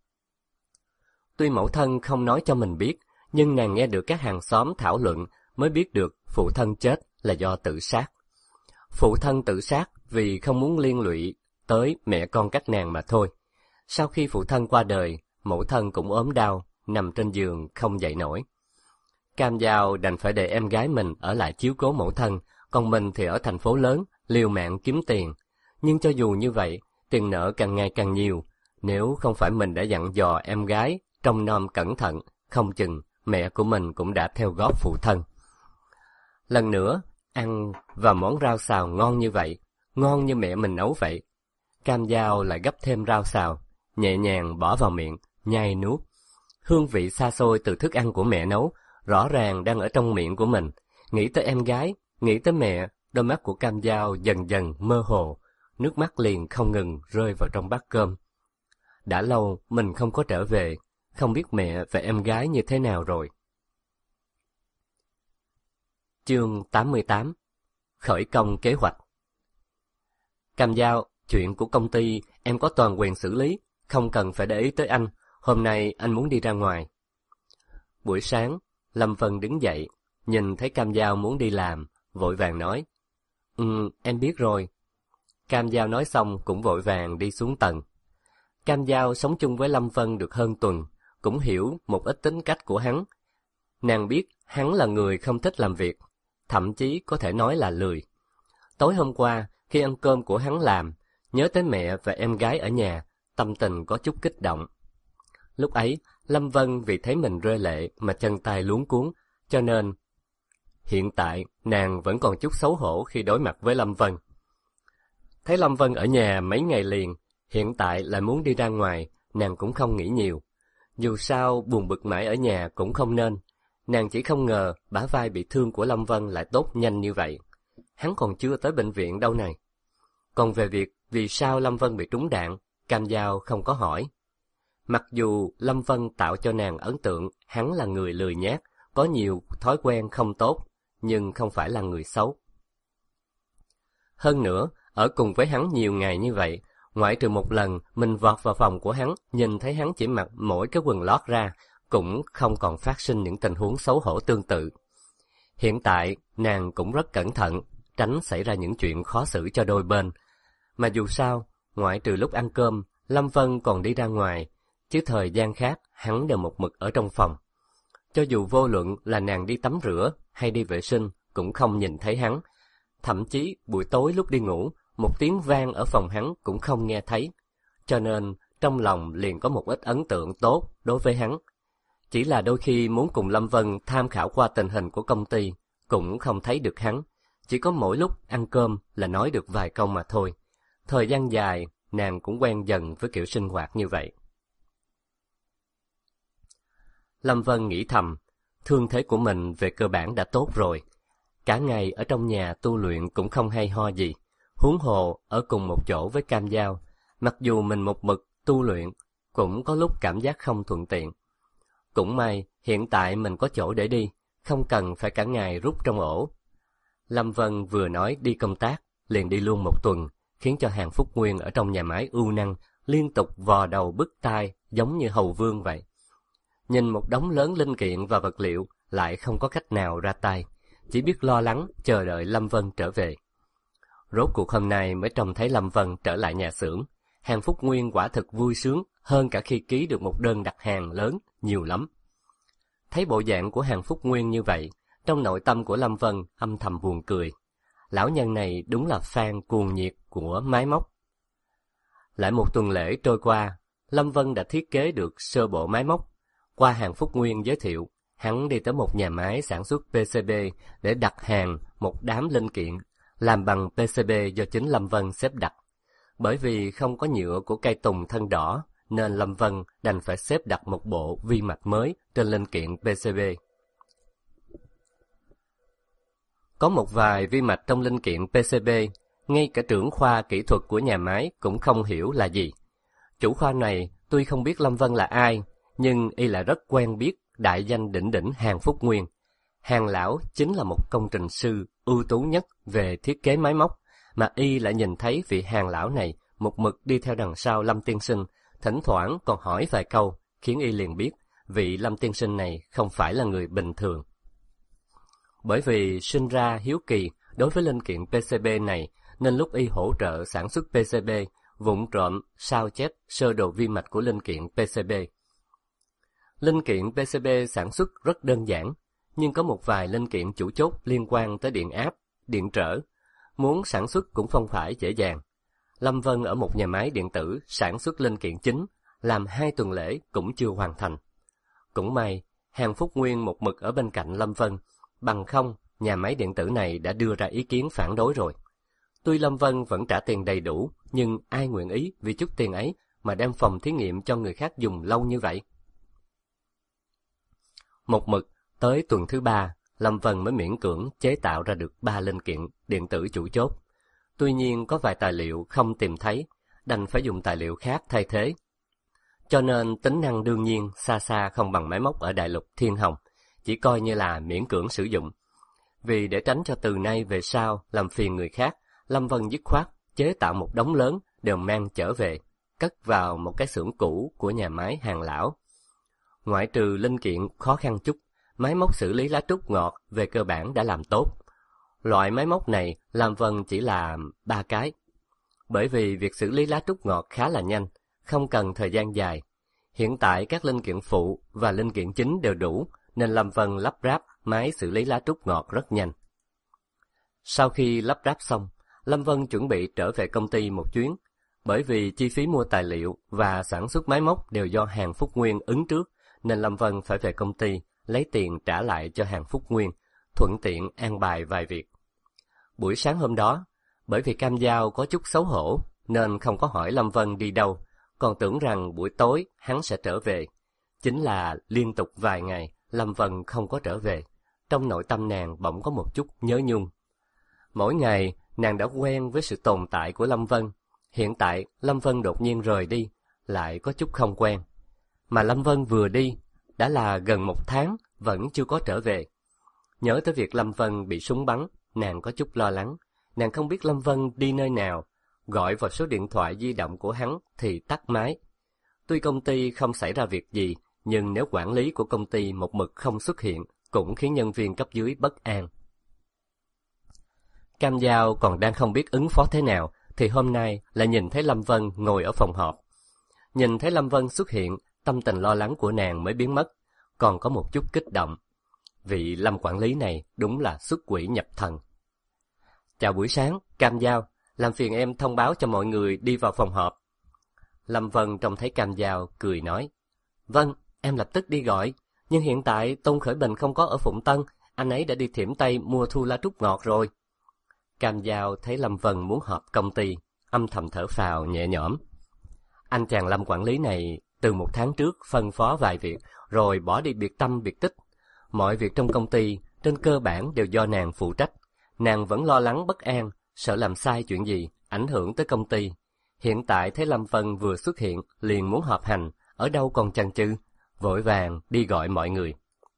Tuy mẫu thân không nói cho mình biết, nhưng nàng nghe được các hàng xóm thảo luận mới biết được phụ thân chết là do tự sát. Phụ thân tự sát vì không muốn liên lụy tới mẹ con các nàng mà thôi. Sau khi phụ thân qua đời, mẫu thân cũng ốm đau, nằm trên giường không dậy nổi. Cam Dao đành phải để em gái mình ở lại chiếu cố mẫu thân, còn mình thì ở thành phố lớn, liều mạng kiếm tiền. Nhưng cho dù như vậy, tiền nợ càng ngày càng nhiều. Nếu không phải mình đã dặn dò em gái trông nom cẩn thận, không chừng mẹ của mình cũng đã theo góp phụ thân. Lần nữa, ăn vào món rau xào ngon như vậy, ngon như mẹ mình nấu vậy. Cam Dao lại gấp thêm rau xào, nhẹ nhàng bỏ vào miệng, nhai nuốt. Hương vị xa xôi từ thức ăn của mẹ nấu, rõ ràng đang ở trong miệng của mình. Nghĩ tới em gái, nghĩ tới mẹ, đôi mắt của Cam Dao dần dần mơ hồ, nước mắt liền không ngừng rơi vào trong bát cơm. Đã lâu mình không có trở về, không biết mẹ và em gái như thế nào rồi. Chương 88. Khởi công kế hoạch. Cam Dao, chuyện của công ty em có toàn quyền xử lý, không cần phải để ý tới anh. Hôm nay anh muốn đi ra ngoài. Buổi sáng, Lâm Vân đứng dậy, nhìn thấy Cam Dao muốn đi làm, vội vàng nói. Em biết rồi. Cam Dao nói xong cũng vội vàng đi xuống tầng. Cam Dao sống chung với Lâm Vân được hơn tuần, cũng hiểu một ít tính cách của hắn. Nàng biết hắn là người không thích làm việc, thậm chí có thể nói là lười. Tối hôm qua, khi ăn cơm của hắn làm, nhớ tới mẹ và em gái ở nhà, tâm tình có chút kích động. Lúc ấy, Lâm Vân vì thấy mình rơi lệ mà chân tay luống cuống, cho nên hiện tại nàng vẫn còn chút xấu hổ khi đối mặt với Lâm Vân. Thấy Lâm Vân ở nhà mấy ngày liền, hiện tại lại muốn đi ra ngoài, nàng cũng không nghĩ nhiều. Dù sao buồn bực mãi ở nhà cũng không nên. Nàng chỉ không ngờ bả vai bị thương của Lâm Vân lại tốt nhanh như vậy. Hắn còn chưa tới bệnh viện đâu này. Còn về việc vì sao Lâm Vân bị trúng đạn, Cam Dao không có hỏi. Mặc dù Lâm Vân tạo cho nàng ấn tượng hắn là người lười nhác, có nhiều thói quen không tốt, nhưng không phải là người xấu. Hơn nữa, ở cùng với hắn nhiều ngày như vậy, ngoại trừ một lần mình vọt vào phòng của hắn, nhìn thấy hắn chỉ mặc mỗi cái quần lót ra, cũng không còn phát sinh những tình huống xấu hổ tương tự. Hiện tại, nàng cũng rất cẩn thận, tránh xảy ra những chuyện khó xử cho đôi bên. Mà dù sao, ngoại trừ lúc ăn cơm, Lâm Vân còn đi ra ngoài, chứ thời gian khác hắn đều một mực ở trong phòng. Cho dù vô luận là nàng đi tắm rửa hay đi vệ sinh, cũng không nhìn thấy hắn. Thậm chí buổi tối lúc đi ngủ, một tiếng vang ở phòng hắn cũng không nghe thấy. Cho nên trong lòng liền có một ít ấn tượng tốt đối với hắn. Chỉ là đôi khi muốn cùng Lâm Vân tham khảo qua tình hình của công ty, cũng không thấy được hắn. Chỉ có mỗi lúc ăn cơm là nói được vài câu mà thôi. Thời gian dài, nàng cũng quen dần với kiểu sinh hoạt như vậy. Lâm Vân nghĩ thầm, thương thế của mình về cơ bản đã tốt rồi. Cả ngày ở trong nhà tu luyện cũng không hay ho gì. Huống hồ ở cùng một chỗ với Cam Dao, mặc dù mình một mực tu luyện, cũng có lúc cảm giác không thuận tiện. Cũng may, hiện tại mình có chỗ để đi, không cần phải cả ngày rút trong ổ. Lâm Vân vừa nói đi công tác, liền đi luôn một tuần, khiến cho Hàn Phúc Nguyên ở trong nhà máy ưu năng liên tục vò đầu bứt tai giống như hầu vương vậy. Nhìn một đống lớn linh kiện và vật liệu lại không có cách nào ra tay, chỉ biết lo lắng chờ đợi Lâm Vân trở về. Rốt cuộc hôm nay mới trông thấy Lâm Vân trở lại nhà xưởng, Hàn Phúc Nguyên quả thực vui sướng hơn cả khi ký được một đơn đặt hàng lớn nhiều lắm. Thấy bộ dạng của Hàn Phúc Nguyên như vậy, trong nội tâm của Lâm Vân âm thầm buồn cười. Lão nhân này đúng là fan cuồng nhiệt của máy móc. Lại một tuần lễ trôi qua, Lâm Vân đã thiết kế được sơ bộ máy móc. Qua Hàn Phúc Nguyên giới thiệu, hắn đi tới một nhà máy sản xuất PCB để đặt hàng một đám linh kiện làm bằng PCB do chính Lâm Vân xếp đặt. Bởi vì không có nhựa của cây tùng thân đỏ, nên Lâm Vân đành phải xếp đặt một bộ vi mạch mới trên linh kiện PCB. Có một vài vi mạch trong linh kiện PCB, ngay cả trưởng khoa kỹ thuật của nhà máy cũng không hiểu là gì. Chủ khoa này tuy không biết Lâm Vân là ai, nhưng y lại rất quen biết đại danh đỉnh đỉnh Hàn Phúc Nguyên. Hàn lão chính là một công trình sư ưu tú nhất về thiết kế máy móc, mà y lại nhìn thấy vị Hàn lão này một mực đi theo đằng sau Lâm tiên sinh, thỉnh thoảng còn hỏi vài câu, khiến y liền biết vị Lâm tiên sinh này không phải là người bình thường. Bởi vì sinh ra hiếu kỳ đối với linh kiện PCB này, nên lúc y hỗ trợ sản xuất PCB, vụng trộm sao chép sơ đồ vi mạch của linh kiện PCB. Linh kiện PCB sản xuất rất đơn giản, nhưng có một vài linh kiện chủ chốt liên quan tới điện áp, điện trở. Muốn sản xuất cũng không phải dễ dàng. Lâm Vân ở một nhà máy điện tử sản xuất linh kiện chính, làm 2 tuần lễ cũng chưa hoàn thành. Cũng may, Hàn Phúc Nguyên một mực ở bên cạnh Lâm Vân, bằng không, nhà máy điện tử này đã đưa ra ý kiến phản đối rồi. Tuy Lâm Vân vẫn trả tiền đầy đủ, nhưng ai nguyện ý vì chút tiền ấy mà đem phòng thí nghiệm cho người khác dùng lâu như vậy? Một mực, tới tuần thứ 3, Lâm Vân mới miễn cưỡng chế tạo ra được 3 linh kiện điện tử chủ chốt. Tuy nhiên có vài tài liệu không tìm thấy, đành phải dùng tài liệu khác thay thế. Cho nên tính năng đương nhiên xa xa không bằng máy móc ở đại lục Thiên Hồng, chỉ coi như là miễn cưỡng sử dụng. Vì để tránh cho từ nay về sau làm phiền người khác, Lâm Vân dứt khoát chế tạo một đống lớn đều mang trở về, cất vào một cái xưởng cũ của nhà máy Hàng Lão. Ngoại trừ linh kiện khó khăn chút, máy móc xử lý lá trúc ngọt về cơ bản đã làm tốt. Loại máy móc này Lâm Vân chỉ làm 3 cái. Bởi vì việc xử lý lá trúc ngọt khá là nhanh, không cần thời gian dài. Hiện tại các linh kiện phụ và linh kiện chính đều đủ, nên Lâm Vân lắp ráp máy xử lý lá trúc ngọt rất nhanh. Sau khi lắp ráp xong, Lâm Vân chuẩn bị trở về công ty một chuyến, bởi vì chi phí mua tài liệu và sản xuất máy móc đều do Hàn Phúc Nguyên ứng trước, nên Lâm Vân phải về công ty lấy tiền trả lại cho Hàn Phúc Nguyên, thuận tiện an bài vài việc. Buổi sáng hôm đó, bởi vì Cam Dao có chút xấu hổ nên không có hỏi Lâm Vân đi đâu, còn tưởng rằng buổi tối hắn sẽ trở về. Chính là liên tục vài ngày Lâm Vân không có trở về, trong nội tâm nàng bỗng có một chút nhớ nhung. Mỗi ngày nàng đã quen với sự tồn tại của Lâm Vân, hiện tại Lâm Vân đột nhiên rời đi, lại có chút không quen. Mà Lâm Vân vừa đi, đã là gần 1 tháng vẫn chưa có trở về. Nhớ tới việc Lâm Vân bị súng bắn, nàng có chút lo lắng. Nàng không biết Lâm Vân đi nơi nào, gọi vào số điện thoại di động của hắn thì tắt máy. Tuy công ty không xảy ra việc gì, nhưng nếu quản lý của công ty một mực không xuất hiện, cũng khiến nhân viên cấp dưới bất an. Cam Dao còn đang không biết ứng phó thế nào, thì hôm nay lại nhìn thấy Lâm Vân ngồi ở phòng họp. Nhìn thấy Lâm Vân xuất hiện, tâm tình lo lắng của nàng mới biến mất, còn có một chút kích động. Vị Lâm quản lý này đúng là xuất quỷ nhập thần. Chào buổi sáng, Cam Dao, làm phiền em thông báo cho mọi người đi vào phòng họp. Lâm Vân trông thấy Cam Dao cười nói, vâng, em lập tức đi gọi, nhưng hiện tại Tôn Khởi Bình không có ở Phụng Tân, anh ấy đã đi Thiểm Tây mua thu lá trúc ngọt rồi. Cam Dao thấy Lâm Vân muốn họp công ty, âm thầm thở phào nhẹ nhõm. Anh chàng Lâm quản lý này từ 1 tháng trước phân phó vài việc, rồi bỏ đi biệt tâm biệt tích. Mọi việc trong công ty trên cơ bản đều do nàng phụ trách. Nàng vẫn lo lắng bất an, sợ làm sai chuyện gì, ảnh hưởng tới công ty. Hiện tại thấy Lâm Vân vừa xuất hiện, liền muốn họp hành, ở đâu còn chần chừ, vội vàng đi gọi mọi người.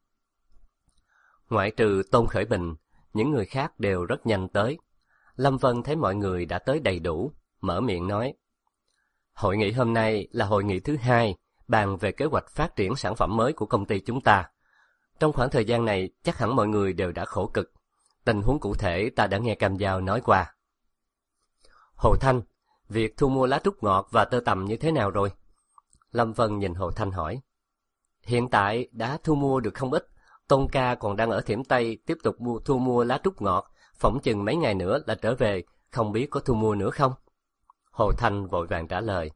Ngoại trừ Tôn Khởi Bình, những người khác đều rất nhanh tới. Lâm Vân thấy mọi người đã tới đầy đủ, mở miệng nói. Hội nghị hôm nay là hội nghị thứ 2, bàn về kế hoạch phát triển sản phẩm mới của công ty chúng ta. Trong khoảng thời gian này, chắc hẳn mọi người đều đã khổ cực. Tình huống cụ thể ta đã nghe Cam Dao nói qua. Hồ Thanh, việc thu mua lá trúc ngọt và tơ tằm như thế nào rồi? Lâm Vân nhìn Hồ Thanh hỏi. Hiện tại đã thu mua được không ít, Tôn ca còn đang ở Thiểm Tây tiếp tục thu mua lá trúc ngọt, phỏng chừng mấy ngày nữa là trở về, không biết có thu mua nữa không? Hồ Thanh vội vàng trả lời.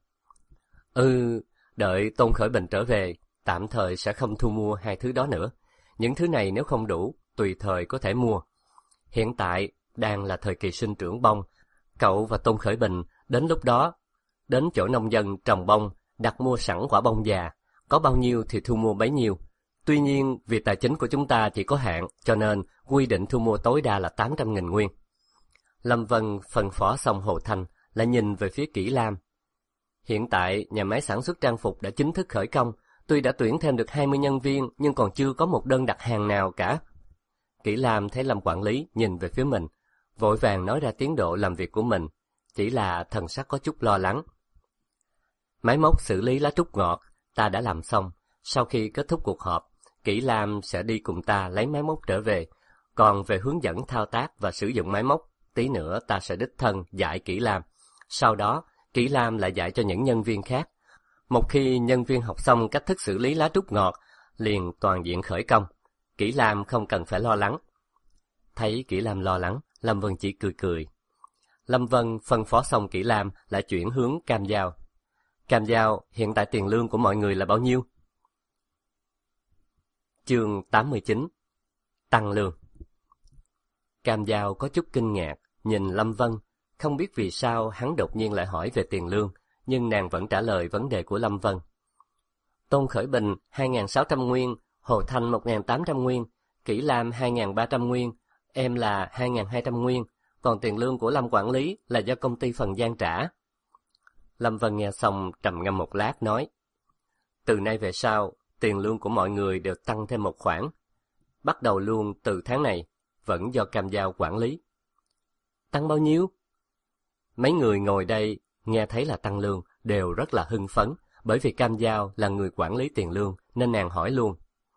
Đợi Tôn Khởi Bình trở về, tạm thời sẽ không thu mua 2 thứ đó nữa. Những thứ này nếu không đủ, tùy thời có thể mua. Hiện tại đang là thời kỳ sinh trưởng bông, cậu và Tôn Khởi Bình đến lúc đó, đến chỗ nông dân trồng bông, đặt mua sẵn quả bông già, có bao nhiêu thì thu mua bấy nhiêu. Tuy nhiên, vì tài chính của chúng ta chỉ có hạn, cho nên quy định thu mua tối đa là 800.000 nguyên. Lâm Vân phân phó xong Hồ Thanh, lại nhìn về phía Kỷ Lam. Hiện tại, nhà máy sản xuất trang phục đã chính thức khởi công, tuy đã tuyển thêm được 20 nhân viên, nhưng còn chưa có một đơn đặt hàng nào cả. Kỷ Lam thấy Lâm quản lý nhìn về phía mình, vội vàng nói ra tiến độ làm việc của mình, chỉ là thần sắc có chút lo lắng. Máy móc xử lý lá trúc ngọt, ta đã làm xong, sau khi kết thúc cuộc họp, Kỷ Lam sẽ đi cùng ta lấy máy móc trở về, còn về hướng dẫn thao tác và sử dụng máy móc, tí nữa ta sẽ đích thân dạy Kỷ Lam. Sau đó, Kỷ Lam lại dạy cho những nhân viên khác. Một khi nhân viên học xong cách thức xử lý lá trúc ngọt, liền toàn diện khởi công. Kỷ Lam không cần phải lo lắng. Thấy Kỷ Lam lo lắng, Lâm Vân chỉ cười cười. Lâm Vân phân phó xong Kỷ Lam lại chuyển hướng Cam Dao. Cam Dao, hiện tại tiền lương của mọi người là bao nhiêu? Chương 89. Tăng lương. Cam Dao có chút kinh ngạc, nhìn Lâm Vân, không biết vì sao hắn đột nhiên lại hỏi về tiền lương, nhưng nàng vẫn trả lời vấn đề của Lâm Vân. Tôn Khởi Bình 2.600 nguyên, Hồ Thanh 1.800 nguyên, Kỷ Lam 2.300 nguyên, em là 2.200 nguyên, còn tiền lương của Lâm quản lý là do công ty Phần Giang trả. Lâm Vân nghe xong trầm ngâm một lát nói, từ nay về sau, tiền lương của mọi người đều tăng thêm một khoản. Bắt đầu luôn từ tháng này, vẫn do Cam Dao quản lý. Tăng bao nhiêu? Mấy người ngồi đây nghe thấy là tăng lương đều rất là hưng phấn, bởi vì Cam Giao là người quản lý tiền lương nên nàng hỏi luôn.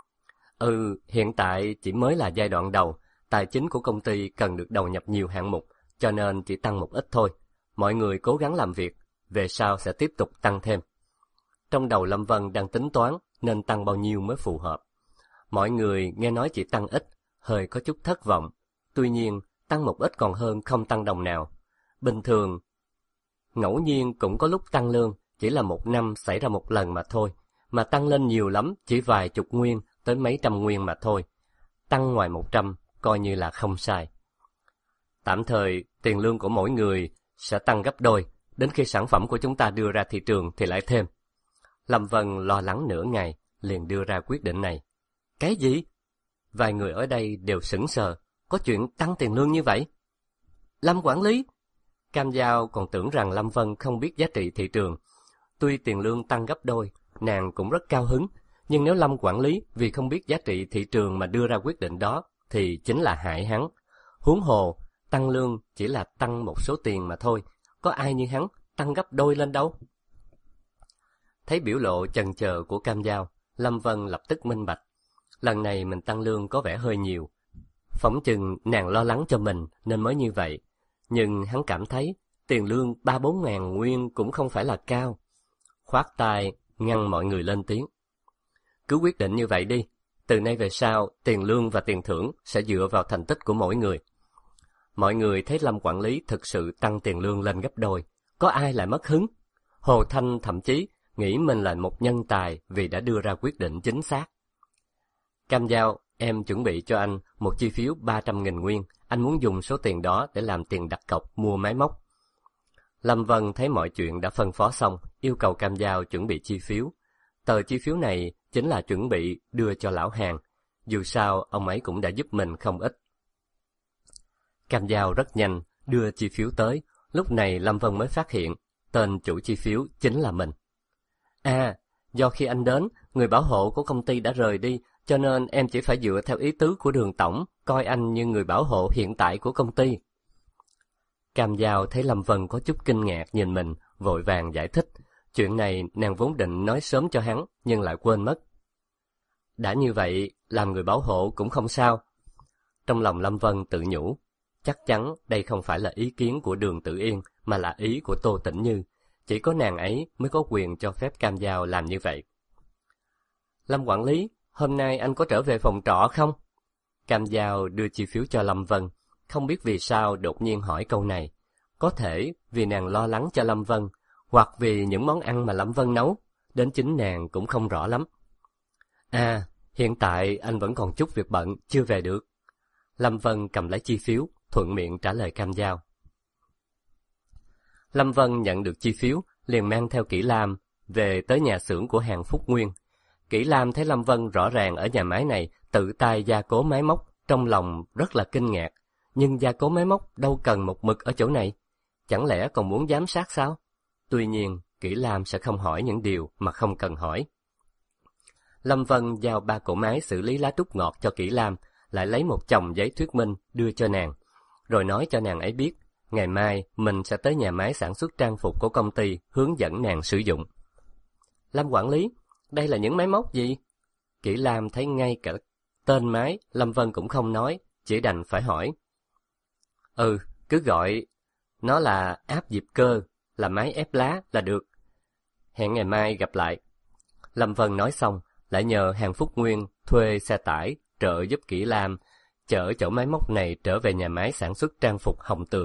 Hiện tại chỉ mới là giai đoạn đầu, tài chính của công ty cần được đầu nhập nhiều hạng mục, cho nên chỉ tăng một ít thôi. Mọi người cố gắng làm việc, về sau sẽ tiếp tục tăng thêm. Trong đầu Lâm Vân đang tính toán nên tăng bao nhiêu mới phù hợp. Mọi người nghe nói chỉ tăng ít, hơi có chút thất vọng. Tuy nhiên, tăng một ít còn hơn không tăng đồng nào. Bình thường, ngẫu nhiên cũng có lúc tăng lương, chỉ là một năm xảy ra một lần mà thôi. Mà tăng lên nhiều lắm, chỉ vài chục nguyên tới mấy trăm nguyên mà thôi. Tăng ngoài 100, coi như là không sai. Tạm thời, tiền lương của mỗi người sẽ tăng gấp đôi, đến khi sản phẩm của chúng ta đưa ra thị trường thì lại thêm. Lâm Vân lo lắng nửa ngày, liền đưa ra quyết định này. Cái gì? Vài người ở đây đều sững sờ, có chuyện tăng tiền lương như vậy? Lâm quản lý! Cam Giao còn tưởng rằng Lâm Vân không biết giá trị thị trường. Tuy tiền lương tăng gấp đôi, nàng cũng rất cao hứng, nhưng nếu Lâm quản lý vì không biết giá trị thị trường mà đưa ra quyết định đó, thì chính là hại hắn. Huống hồ, tăng lương chỉ là tăng một số tiền mà thôi, có ai như hắn tăng gấp đôi lên đâu. Thấy biểu lộ chần chờ của Cam Giao, Lâm Vân lập tức minh bạch. Lần này mình tăng lương có vẻ hơi nhiều. Phỏng chừng nàng lo lắng cho mình nên mới như vậy. Nhưng hắn cảm thấy tiền lương 3-4 ngàn nguyên cũng không phải là cao. Khoát tay ngăn mọi người lên tiếng. Cứ quyết định như vậy đi. Từ nay về sau, tiền lương và tiền thưởng sẽ dựa vào thành tích của mỗi người. Mọi người thấy Lâm quản lý thực sự tăng tiền lương lên gấp đôi. Có ai lại mất hứng? Hồ Thanh thậm chí nghĩ mình là một nhân tài vì đã đưa ra quyết định chính xác. Cam Giao, em chuẩn bị cho anh một chi phiếu 300.000 nguyên. Anh muốn dùng số tiền đó để làm tiền đặt cọc mua máy móc. Lâm Vân thấy mọi chuyện đã phân phó xong, yêu cầu Cam Giao chuẩn bị chi phiếu. Tờ chi phiếu này chính là chuẩn bị đưa cho lão Hàn. Dù sao, ông ấy cũng đã giúp mình không ít. Cam Giao rất nhanh đưa chi phiếu tới. Lúc này Lâm Vân mới phát hiện tên chủ chi phiếu chính là mình. Do khi anh đến, người bảo hộ của công ty đã rời đi, cho nên em chỉ phải dựa theo ý tứ của Đường tổng, coi anh như người bảo hộ hiện tại của công ty. Cam Giao thấy Lâm Vân có chút kinh ngạc nhìn mình, vội vàng giải thích. Chuyện này nàng vốn định nói sớm cho hắn, nhưng lại quên mất. Đã như vậy, làm người bảo hộ cũng không sao. Trong lòng Lâm Vân tự nhủ, chắc chắn đây không phải là ý kiến của Đường Tử Yên, mà là ý của Tô Tĩnh Như. Chỉ có nàng ấy mới có quyền cho phép Cam Giao làm như vậy. Lâm quản lý, hôm nay anh có trở về phòng trọ không? Cam Giao đưa chi phiếu cho Lâm Vân, không biết vì sao đột nhiên hỏi câu này. Có thể vì nàng lo lắng cho Lâm Vân, hoặc vì những món ăn mà Lâm Vân nấu, đến chính nàng cũng không rõ lắm. Hiện tại anh vẫn còn chút việc bận, chưa về được. Lâm Vân cầm lấy chi phiếu, thuận miệng trả lời Cam Giao. Lâm Vân nhận được chi phiếu, liền mang theo Kỷ Lam về tới nhà xưởng của Hàn Phúc Nguyên. Kỷ Lam thấy Lâm Vân rõ ràng ở nhà máy này tự tay gia cố máy móc, trong lòng rất là kinh ngạc. Nhưng gia cố máy móc đâu cần một mực ở chỗ này, chẳng lẽ còn muốn giám sát sao? Tuy nhiên, Kỷ Lam sẽ không hỏi những điều mà không cần hỏi. Lâm Vân giao 3 cỗ máy xử lý lá trúc ngọt cho Kỷ Lam, lại lấy một chồng giấy thuyết minh đưa cho nàng, rồi nói cho nàng ấy biết, ngày mai mình sẽ tới nhà máy sản xuất trang phục của công ty hướng dẫn nàng sử dụng. Lâm quản lý, đây là những máy móc gì? Kỷ Lam thấy ngay cả tên máy, Lâm Vân cũng không nói, chỉ đành phải hỏi. Cứ gọi nó là áp diệp cơ, là máy ép lá là được. Hẹn ngày mai gặp lại. Lâm Vân nói xong, lại nhờ Hàn Phúc Nguyên thuê xe tải trợ giúp Kỷ Lam chở chỗ máy móc này trở về nhà máy sản xuất trang phục Hồng Tường.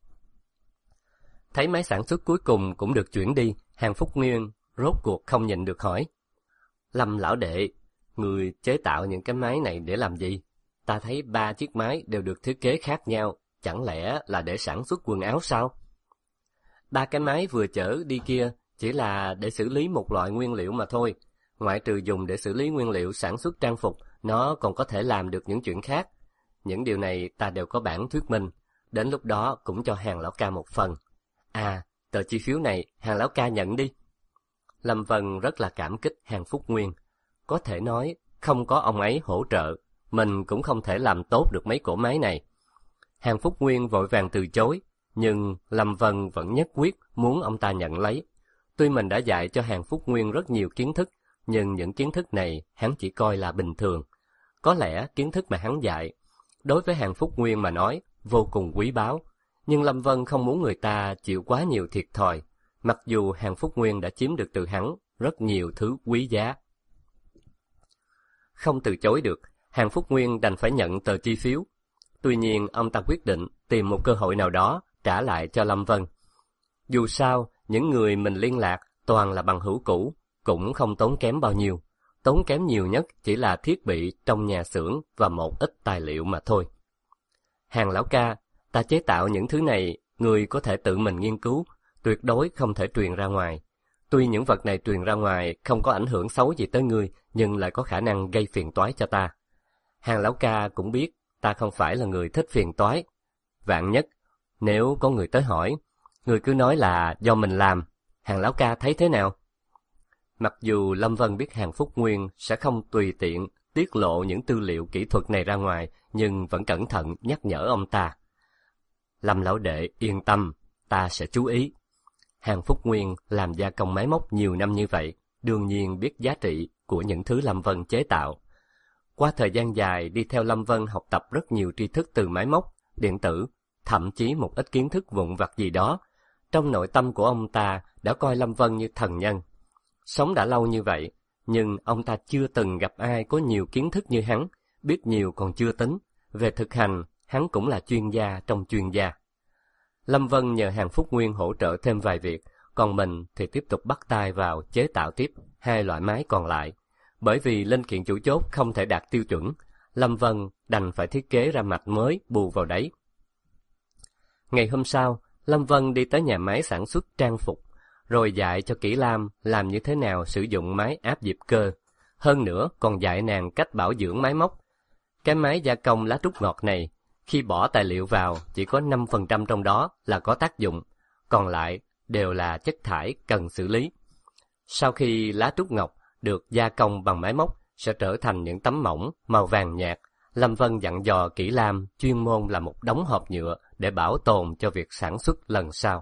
Thấy máy sản xuất cuối cùng cũng được chuyển đi, Hàn Phúc Nguyên rốt cuộc không nhịn được hỏi. Lâm lão đệ, người chế tạo những cái máy này để làm gì? Ta thấy 3 chiếc máy đều được thiết kế khác nhau, chẳng lẽ là để sản xuất quần áo sao? 3 cái máy vừa chở đi kia chỉ là để xử lý một loại nguyên liệu mà thôi. Ngoại trừ dùng để xử lý nguyên liệu sản xuất trang phục, nó còn có thể làm được những chuyện khác. Những điều này ta đều có bản thuyết minh, đến lúc đó cũng cho Hàn lão ca một phần. Tờ chi phiếu này Hàn lão ca nhận đi. Lâm Vân rất là cảm kích Hàn Phúc Nguyên. Có thể nói, không có ông ấy hỗ trợ, mình cũng không thể làm tốt được mấy cỗ máy này. Hàn Phúc Nguyên vội vàng từ chối, nhưng Lâm Vân vẫn nhất quyết muốn ông ta nhận lấy. Tuy mình đã dạy cho Hàn Phúc Nguyên rất nhiều kiến thức, nhưng những kiến thức này hắn chỉ coi là bình thường. Có lẽ kiến thức mà hắn dạy, đối với Hàn Phúc Nguyên mà nói, vô cùng quý báu, nhưng Lâm Vân không muốn người ta chịu quá nhiều thiệt thòi, mặc dù Hàn Phúc Nguyên đã chiếm được từ hắn rất nhiều thứ quý giá. Không từ chối được, Hàn Phúc Nguyên đành phải nhận tờ chi phiếu. Tuy nhiên, ông ta quyết định tìm một cơ hội nào đó trả lại cho Lâm Vân. Dù sao, những người mình liên lạc toàn là bằng hữu cũ, cũng không tốn kém bao nhiêu. Tốn kém nhiều nhất chỉ là thiết bị trong nhà xưởng và một ít tài liệu mà thôi. Hàn lão ca, ta chế tạo những thứ này, người có thể tự mình nghiên cứu, tuyệt đối không thể truyền ra ngoài. Tuy những vật này truyền ra ngoài không có ảnh hưởng xấu gì tới ngươi, nhưng lại có khả năng gây phiền toái cho ta. Hàn lão ca cũng biết ta không phải là người thích phiền toái. Vạn nhất, nếu có người tới hỏi, người cứ nói là do mình làm. Hàn lão ca thấy thế nào? Mặc dù Lâm Vân biết Hàn Phúc Nguyên sẽ không tùy tiện tiết lộ những tư liệu kỹ thuật này ra ngoài, nhưng vẫn cẩn thận nhắc nhở ông ta. Lâm lão đệ yên tâm, ta sẽ chú ý. Hàn Phúc Nguyên làm gia công máy móc nhiều năm như vậy, đương nhiên biết giá trị của những thứ Lâm Vân chế tạo. Qua thời gian dài đi theo Lâm Vân học tập rất nhiều tri thức từ máy móc, điện tử, thậm chí một ít kiến thức vụn vặt gì đó, trong nội tâm của ông ta đã coi Lâm Vân như thần nhân. Sống đã lâu như vậy, nhưng ông ta chưa từng gặp ai có nhiều kiến thức như hắn, biết nhiều còn chưa tính, về thực hành, hắn cũng là chuyên gia trong chuyên gia. Lâm Vân nhờ Hàn Phúc Nguyên hỗ trợ thêm vài việc, còn mình thì tiếp tục bắt tay vào chế tạo tiếp hai loại máy còn lại. Bởi vì linh kiện chủ chốt không thể đạt tiêu chuẩn, Lâm Vân đành phải thiết kế ra mạch mới bù vào đấy. Ngày hôm sau, Lâm Vân đi tới nhà máy sản xuất trang phục, rồi dạy cho Kỷ Lam làm như thế nào sử dụng máy áp diệp cơ. Hơn nữa còn dạy nàng cách bảo dưỡng máy móc. Cái máy gia công lá trúc ngọt này, khi bỏ tài liệu vào chỉ có 5% trong đó là có tác dụng, còn lại đều là chất thải cần xử lý. Sau khi lá trúc ngọc được gia công bằng máy móc sẽ trở thành những tấm mỏng màu vàng nhạt, Lâm Vân dặn dò Kỷ Lam chuyên môn là một đống hộp nhựa để bảo tồn cho việc sản xuất lần sau.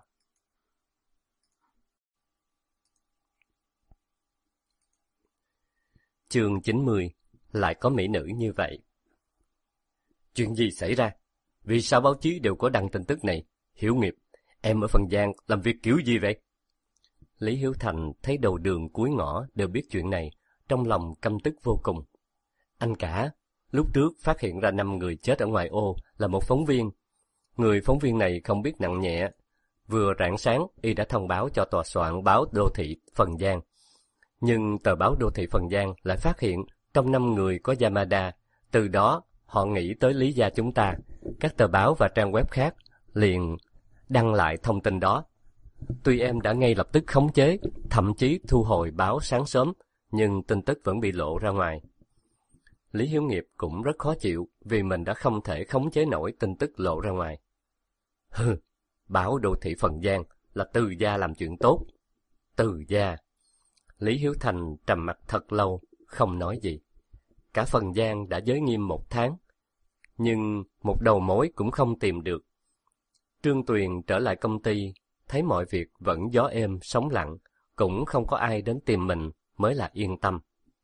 Chương 90. Lại có mỹ nữ như vậy. Chuyện gì xảy ra? Vì sao báo chí đều có đăng tin tức này? Hiểu Nghiệp, em ở Phần Giang làm việc kiểu gì vậy? Lý Hiếu Thành thấy đầu đường cuối ngõ đều biết chuyện này, trong lòng căm tức vô cùng. Anh cả, lúc trước phát hiện ra 5 người chết ở ngoài ô là một phóng viên. Người phóng viên này không biết nặng nhẹ. Vừa rạng sáng, y đã thông báo cho tòa soạn báo đô thị Phần Giang. Nhưng tờ báo đô thị Phần Giang lại phát hiện trong 5 người có Yamada. Từ đó, họ nghĩ tới Lý gia chúng ta. Các tờ báo và trang web khác liền đăng lại thông tin đó. Tuy em đã ngay lập tức khống chế, thậm chí thu hồi báo sáng sớm, nhưng tin tức vẫn bị lộ ra ngoài. Lý Hiếu Nghiệp cũng rất khó chịu vì mình đã không thể khống chế nổi tin tức lộ ra ngoài. Hừ, báo đô thị Phần Giang là Từ gia làm chuyện tốt. Từ gia. Lý Hiếu Thành trầm mặc thật lâu, không nói gì. Cả Phần Giang đã giới nghiêm 1 tháng, nhưng một đầu mối cũng không tìm được. Trương Tuyền trở lại công ty, thấy mọi việc vẫn gió êm sóng lặng, cũng không có ai đến tìm mình mới là yên tâm.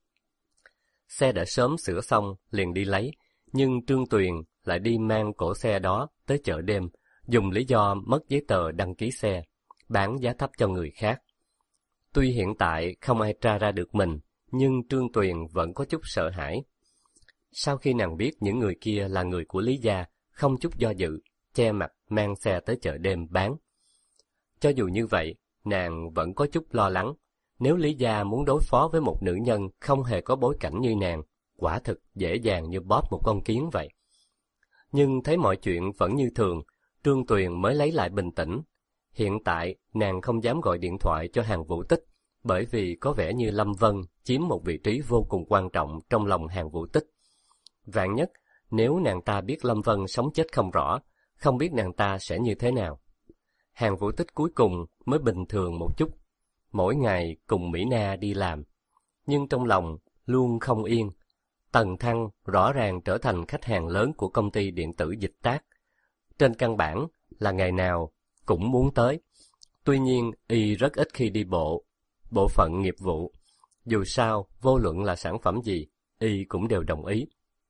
Xe đã sớm sửa xong liền đi lấy, nhưng Trương Tuyền lại đi mang cỗ xe đó tới chợ đêm, dùng lý do mất giấy tờ đăng ký xe, bán giá thấp cho người khác. Tuy hiện tại không ai tra ra được mình, nhưng Trương Tuyền vẫn có chút sợ hãi. Sau khi nàng biết những người kia là người của Lý gia, không chút do dự, che mặt mang xe tới chợ đêm bán. Cho dù như vậy, nàng vẫn có chút lo lắng. Nếu Lý gia muốn đối phó với một nữ nhân không hề có bối cảnh như nàng, quả thực dễ dàng như bóp một con kiến vậy. Nhưng thấy mọi chuyện vẫn như thường, Trương Tuyền mới lấy lại bình tĩnh. Hiện tại, nàng không dám gọi điện thoại cho Hàn Vũ Tích, bởi vì có vẻ như Lâm Vân chiếm một vị trí vô cùng quan trọng trong lòng Hàn Vũ Tích. Vạn nhất, nếu nàng ta biết Lâm Vân sống chết không rõ, không biết nàng ta sẽ như thế nào. Hàn Vũ Tích cuối cùng mới bình thường một chút, mỗi ngày cùng Mỹ Na đi làm. Nhưng trong lòng luôn không yên. Tần Thăng rõ ràng trở thành khách hàng lớn của công ty điện tử Dịch Tác. Trên căn bản là ngày nào cũng muốn tới. Tuy nhiên, y rất ít khi đi bộ phận nghiệp vụ. Dù sao, vô luận là sản phẩm gì, y cũng đều đồng ý.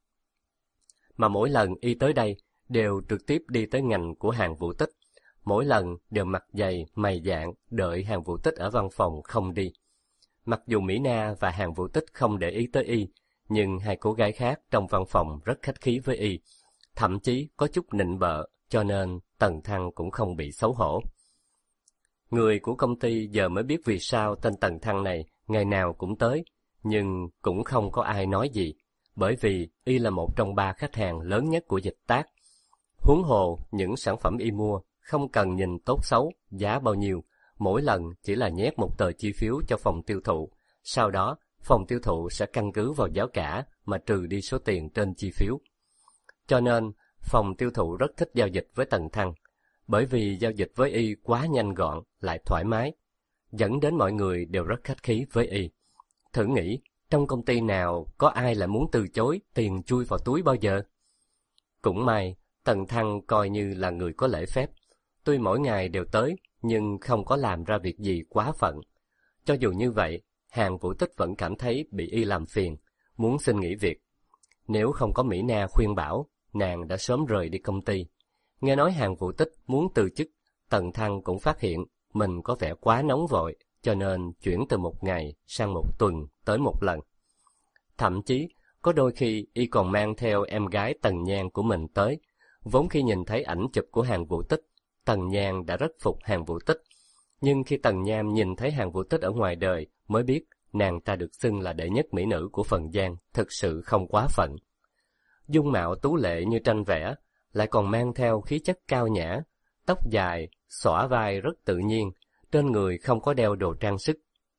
Mà mỗi lần y tới đây, đều trực tiếp đi tới ngành của Hàn Vũ Tích. Mỗi lần đều mặt dày, mày dạn, đợi Hàn Vũ Tích ở văn phòng không đi. Mặc dù Mỹ Na và Hàn Vũ Tích không để ý tới y, nhưng hai cô gái khác trong văn phòng rất khách khí với y, thậm chí có chút nịnh bợ, cho nên Tần Thăng cũng không bị xấu hổ. Người của công ty giờ mới biết vì sao tên Tần Thăng này ngày nào cũng tới, nhưng cũng không có ai nói gì, bởi vì y là một trong 3 khách hàng lớn nhất của Dịch Tác. Huống hồ, những sản phẩm y mua không cần nhìn tốt xấu, giá bao nhiêu, mỗi lần chỉ là nhét một tờ chi phiếu cho phòng tiêu thụ, sau đó phòng tiêu thụ sẽ căn cứ vào giá cả mà trừ đi số tiền trên chi phiếu. Cho nên, phòng tiêu thụ rất thích giao dịch với Tần Thăng, bởi vì giao dịch với y quá nhanh gọn, lại thoải mái, dẫn đến mọi người đều rất khách khí với y. Thử nghĩ, trong công ty nào có ai lại muốn từ chối tiền chui vào túi bao giờ? Cũng may, Tần Thăng coi như là người có lễ phép, tuy mỗi ngày đều tới, nhưng không có làm ra việc gì quá phận. Cho dù như vậy, Hàn Vũ Tích vẫn cảm thấy bị y làm phiền, muốn xin nghỉ việc. Nếu không có Mỹ Na khuyên bảo, nàng đã sớm rời đi công ty. Nghe nói Hàn Vũ Tích muốn từ chức, Tần Thăng cũng phát hiện mình có vẻ quá nóng vội, cho nên chuyển từ 1 ngày sang 1 tuần tới 1 lần. Thậm chí, có đôi khi y còn mang theo em gái Tần Nhan của mình tới. Vốn khi nhìn thấy ảnh chụp của Hàn Vũ Tích, Tần Nhan đã rất phục Hàn Vũ Tích. Nhưng khi Tần Nhan nhìn thấy Hàn Vũ Tích ở ngoài đời, mới biết nàng ta được xưng là đệ nhất mỹ nữ của Phần Giang, thực sự không quá phận. Dung mạo tú lệ như tranh vẽ, lại còn mang theo khí chất cao nhã, tóc dài, xõa vai rất tự nhiên, trên người không có đeo đồ trang sức.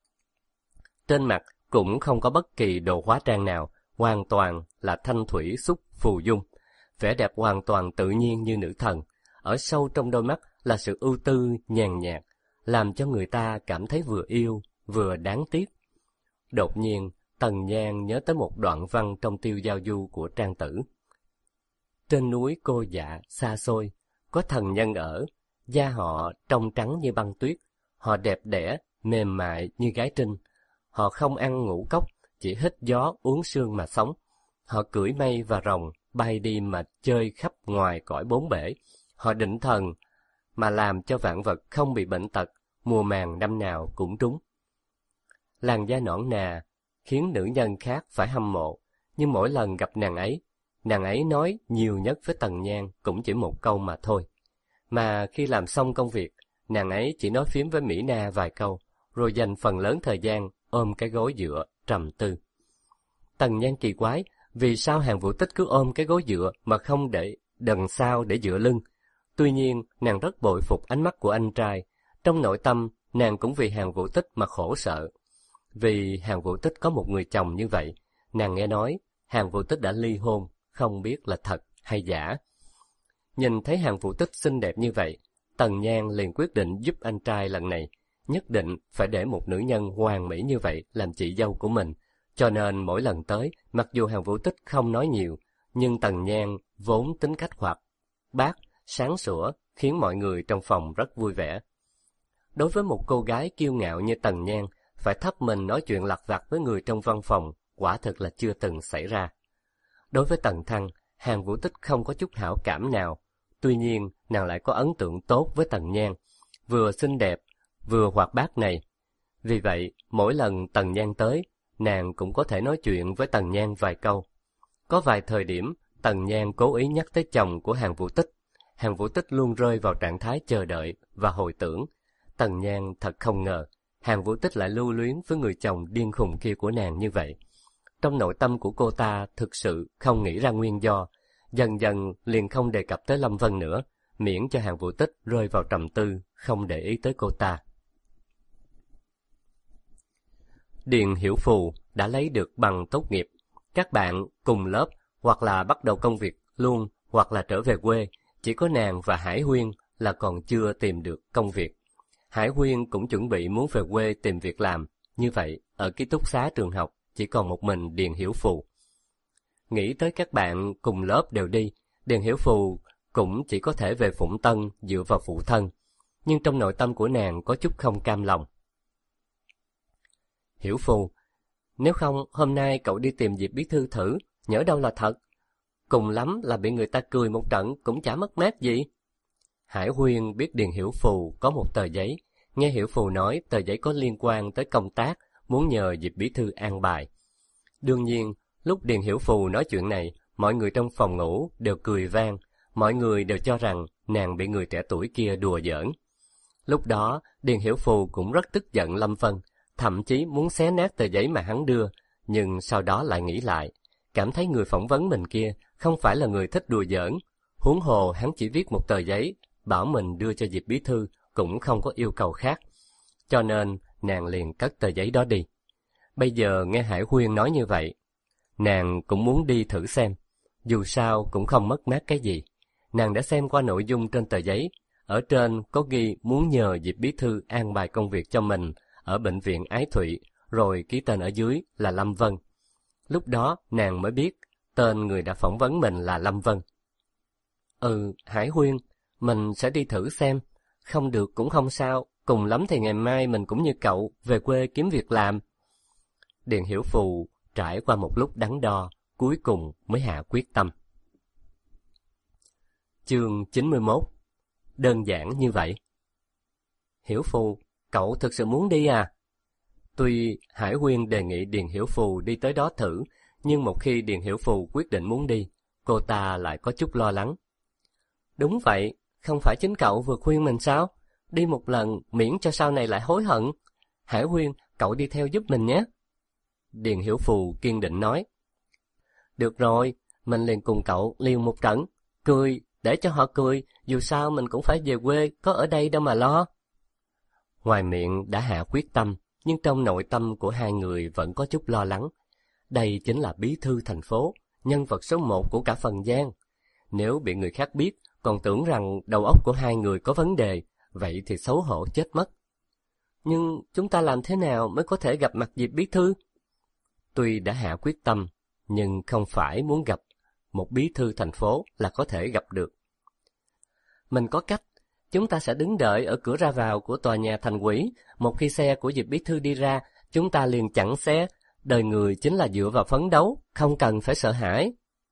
Trên mặt cũng không có bất kỳ đồ hóa trang nào, hoàn toàn là thanh thủy xúc phù dung, vẻ đẹp hoàn toàn tự nhiên như nữ thần. Ở sâu trong đôi mắt là sự ưu tư, nhàn nhạt, làm cho người ta cảm thấy vừa yêu, vừa đáng tiếc. Đột nhiên, Tần Nhan nhớ tới một đoạn văn trong Tiêu Giao Du của Trang Tử. Trên núi Cô Dạ xa xôi, có thần nhân ở, da họ trong trắng như băng tuyết, họ đẹp đẽ, mềm mại như gái trinh. Họ không ăn ngũ cốc, chỉ hít gió uống sương mà sống. Họ cưỡi mây và rồng, bay đi mà chơi khắp ngoài cõi bốn bể. Họ định thần, mà làm cho vạn vật không bị bệnh tật, mùa màng năm nào cũng trúng. Làn da nõn nà, khiến nữ nhân khác phải hâm mộ, nhưng mỗi lần gặp nàng ấy nói nhiều nhất với Tần Nhan cũng chỉ một câu mà thôi. Mà khi làm xong công việc, nàng ấy chỉ nói phím với Mỹ Na vài câu, rồi dành phần lớn thời gian ôm cái gối dựa, trầm tư. Tần Nhan kỳ quái, vì sao Hàn Vũ Tích cứ ôm cái gối dựa mà không để đằng sau để dựa lưng? Tuy nhiên, nàng rất bội phục ánh mắt của anh trai. Trong nội tâm, nàng cũng vì Hàn Vũ Tích mà khổ sợ. Vì Hàn Vũ Tích có một người chồng như vậy, nàng nghe nói Hàn Vũ Tích đã ly hôn, không biết là thật hay giả. Nhìn thấy Hàn Vũ Tích xinh đẹp như vậy, Tần Nhan liền quyết định giúp anh trai lần này, nhất định phải để một nữ nhân hoàn mỹ như vậy làm chị dâu của mình. Cho nên mỗi lần tới, mặc dù Hàn Vũ Tích không nói nhiều, nhưng Tần Nhan vốn tính cách hoạt bát, sáng sủa, khiến mọi người trong phòng rất vui vẻ. Đối với một cô gái kiêu ngạo như Tần Nhan, phải thấp mình nói chuyện lặt vặt với người trong văn phòng, quả thực là chưa từng xảy ra. Đối với Tần Thăng, Hàn Vũ Tích không có chút hảo cảm nào. Tuy nhiên, nàng lại có ấn tượng tốt với Tần Nhan, vừa xinh đẹp, vừa hoạt bát này. Vì vậy, mỗi lần Tần Nhan tới, nàng cũng có thể nói chuyện với Tần Nhan vài câu. Có vài thời điểm, Tần Nhan cố ý nhắc tới chồng của Hàn Vũ Tích. Hàn Vũ Tích luôn rơi vào trạng thái chờ đợi và hồi tưởng. Tần Nhan thật không ngờ, Hàn Vũ Tích lại lưu luyến với người chồng điên khùng kia của nàng như vậy. Trong nội tâm của cô ta thực sự không nghĩ ra nguyên do, dần dần liền không đề cập tới Lâm Vân nữa, miễn cho Hàn Vũ Tích rơi vào trầm tư, không để ý tới cô ta. Điền Hiểu Phù đã lấy được bằng tốt nghiệp. Các bạn cùng lớp hoặc là bắt đầu công việc luôn hoặc là trở về quê, chỉ có nàng và Hải Huyên là còn chưa tìm được công việc. Hải Huyên cũng chuẩn bị muốn về quê tìm việc làm, như vậy ở ký túc xá trường học chỉ còn một mình Điền Hiểu Phù. Nghĩ tới các bạn cùng lớp đều đi, Điền Hiểu Phù cũng chỉ có thể về Phụng Tân dựa vào phụ thân. nhưng trong nội tâm của nàng có chút không cam lòng. Hiểu Phù, nếu không hôm nay cậu đi tìm Diệp bí thư thử, nhỡ đâu là thật. Cùng lắm là bị người ta cười một trận cũng chả mất mát gì. Hải Huyên biết Điền Hiểu Phù có một tờ giấy, nghe Hiểu Phù nói tờ giấy có liên quan tới công tác, muốn nhờ Diệp bí thư an bài. Đương nhiên, lúc Điền Hiểu Phù nói chuyện này, mọi người trong phòng ngủ đều cười vang, mọi người đều cho rằng nàng bị người trẻ tuổi kia đùa giỡn. Lúc đó, Điền Hiểu Phù cũng rất tức giận Lâm Vân, thậm chí muốn xé nát tờ giấy mà hắn đưa, nhưng sau đó lại nghĩ lại, cảm thấy người phỏng vấn mình kia không phải là người thích đùa giỡn, huống hồ hắn chỉ viết một tờ giấy, bảo mình đưa cho Diệp bí thư, cũng không có yêu cầu khác. Cho nên, nàng liền cất tờ giấy đó đi. Bây giờ nghe Hải Huyên nói như vậy, nàng cũng muốn đi thử xem, dù sao cũng không mất mát cái gì. Nàng đã xem qua nội dung trên tờ giấy, ở trên có ghi muốn nhờ Diệp bí thư an bài công việc cho mình ở bệnh viện Ái Thụy, rồi ký tên ở dưới là Lâm Vân. Lúc đó nàng mới biết tên người đã phỏng vấn mình là Lâm Vân. Hải Huyên, mình sẽ đi thử xem, không được cũng không sao, cùng lắm thì ngày mai mình cũng như cậu về quê kiếm việc làm. Điền Hiểu Phù trải qua một lúc đắn đo, cuối cùng mới hạ quyết tâm. Chương 91. Đơn giản như vậy. Hiểu Phù, cậu thực sự muốn đi à? Tuy Hải Huyên đề nghị Điền Hiểu Phù đi tới đó thử, nhưng một khi Điền Hiểu Phù quyết định muốn đi, cô ta lại có chút lo lắng. Đúng vậy, không phải chính cậu vừa khuyên mình sao? Đi một lần miễn cho sau này lại hối hận. Hải Huyên, cậu đi theo giúp mình nhé. Điền Hiểu Phù kiên định nói. Được rồi, mình liền cùng cậu liều một trận, cười, để cho họ cười, dù sao mình cũng phải về quê, có ở đây đâu mà lo. Ngoài miệng đã hạ quyết tâm, nhưng trong nội tâm của hai người vẫn có chút lo lắng. Đây chính là bí thư thành phố, nhân vật số 1 của cả Phần Giang. Nếu bị người khác biết, còn tưởng rằng đầu óc của hai người có vấn đề, vậy thì xấu hổ chết mất. Nhưng chúng ta làm thế nào mới có thể gặp mặt Diệp bí thư? Tuy đã hạ quyết tâm, nhưng không phải muốn gặp một bí thư thành phố là có thể gặp được. Mình có cách, chúng ta sẽ đứng đợi ở cửa ra vào của tòa nhà thành ủy, một khi xe của Diệp bí thư đi ra, chúng ta liền chặn xe, đời người chính là dựa vào phấn đấu, không cần phải sợ hãi.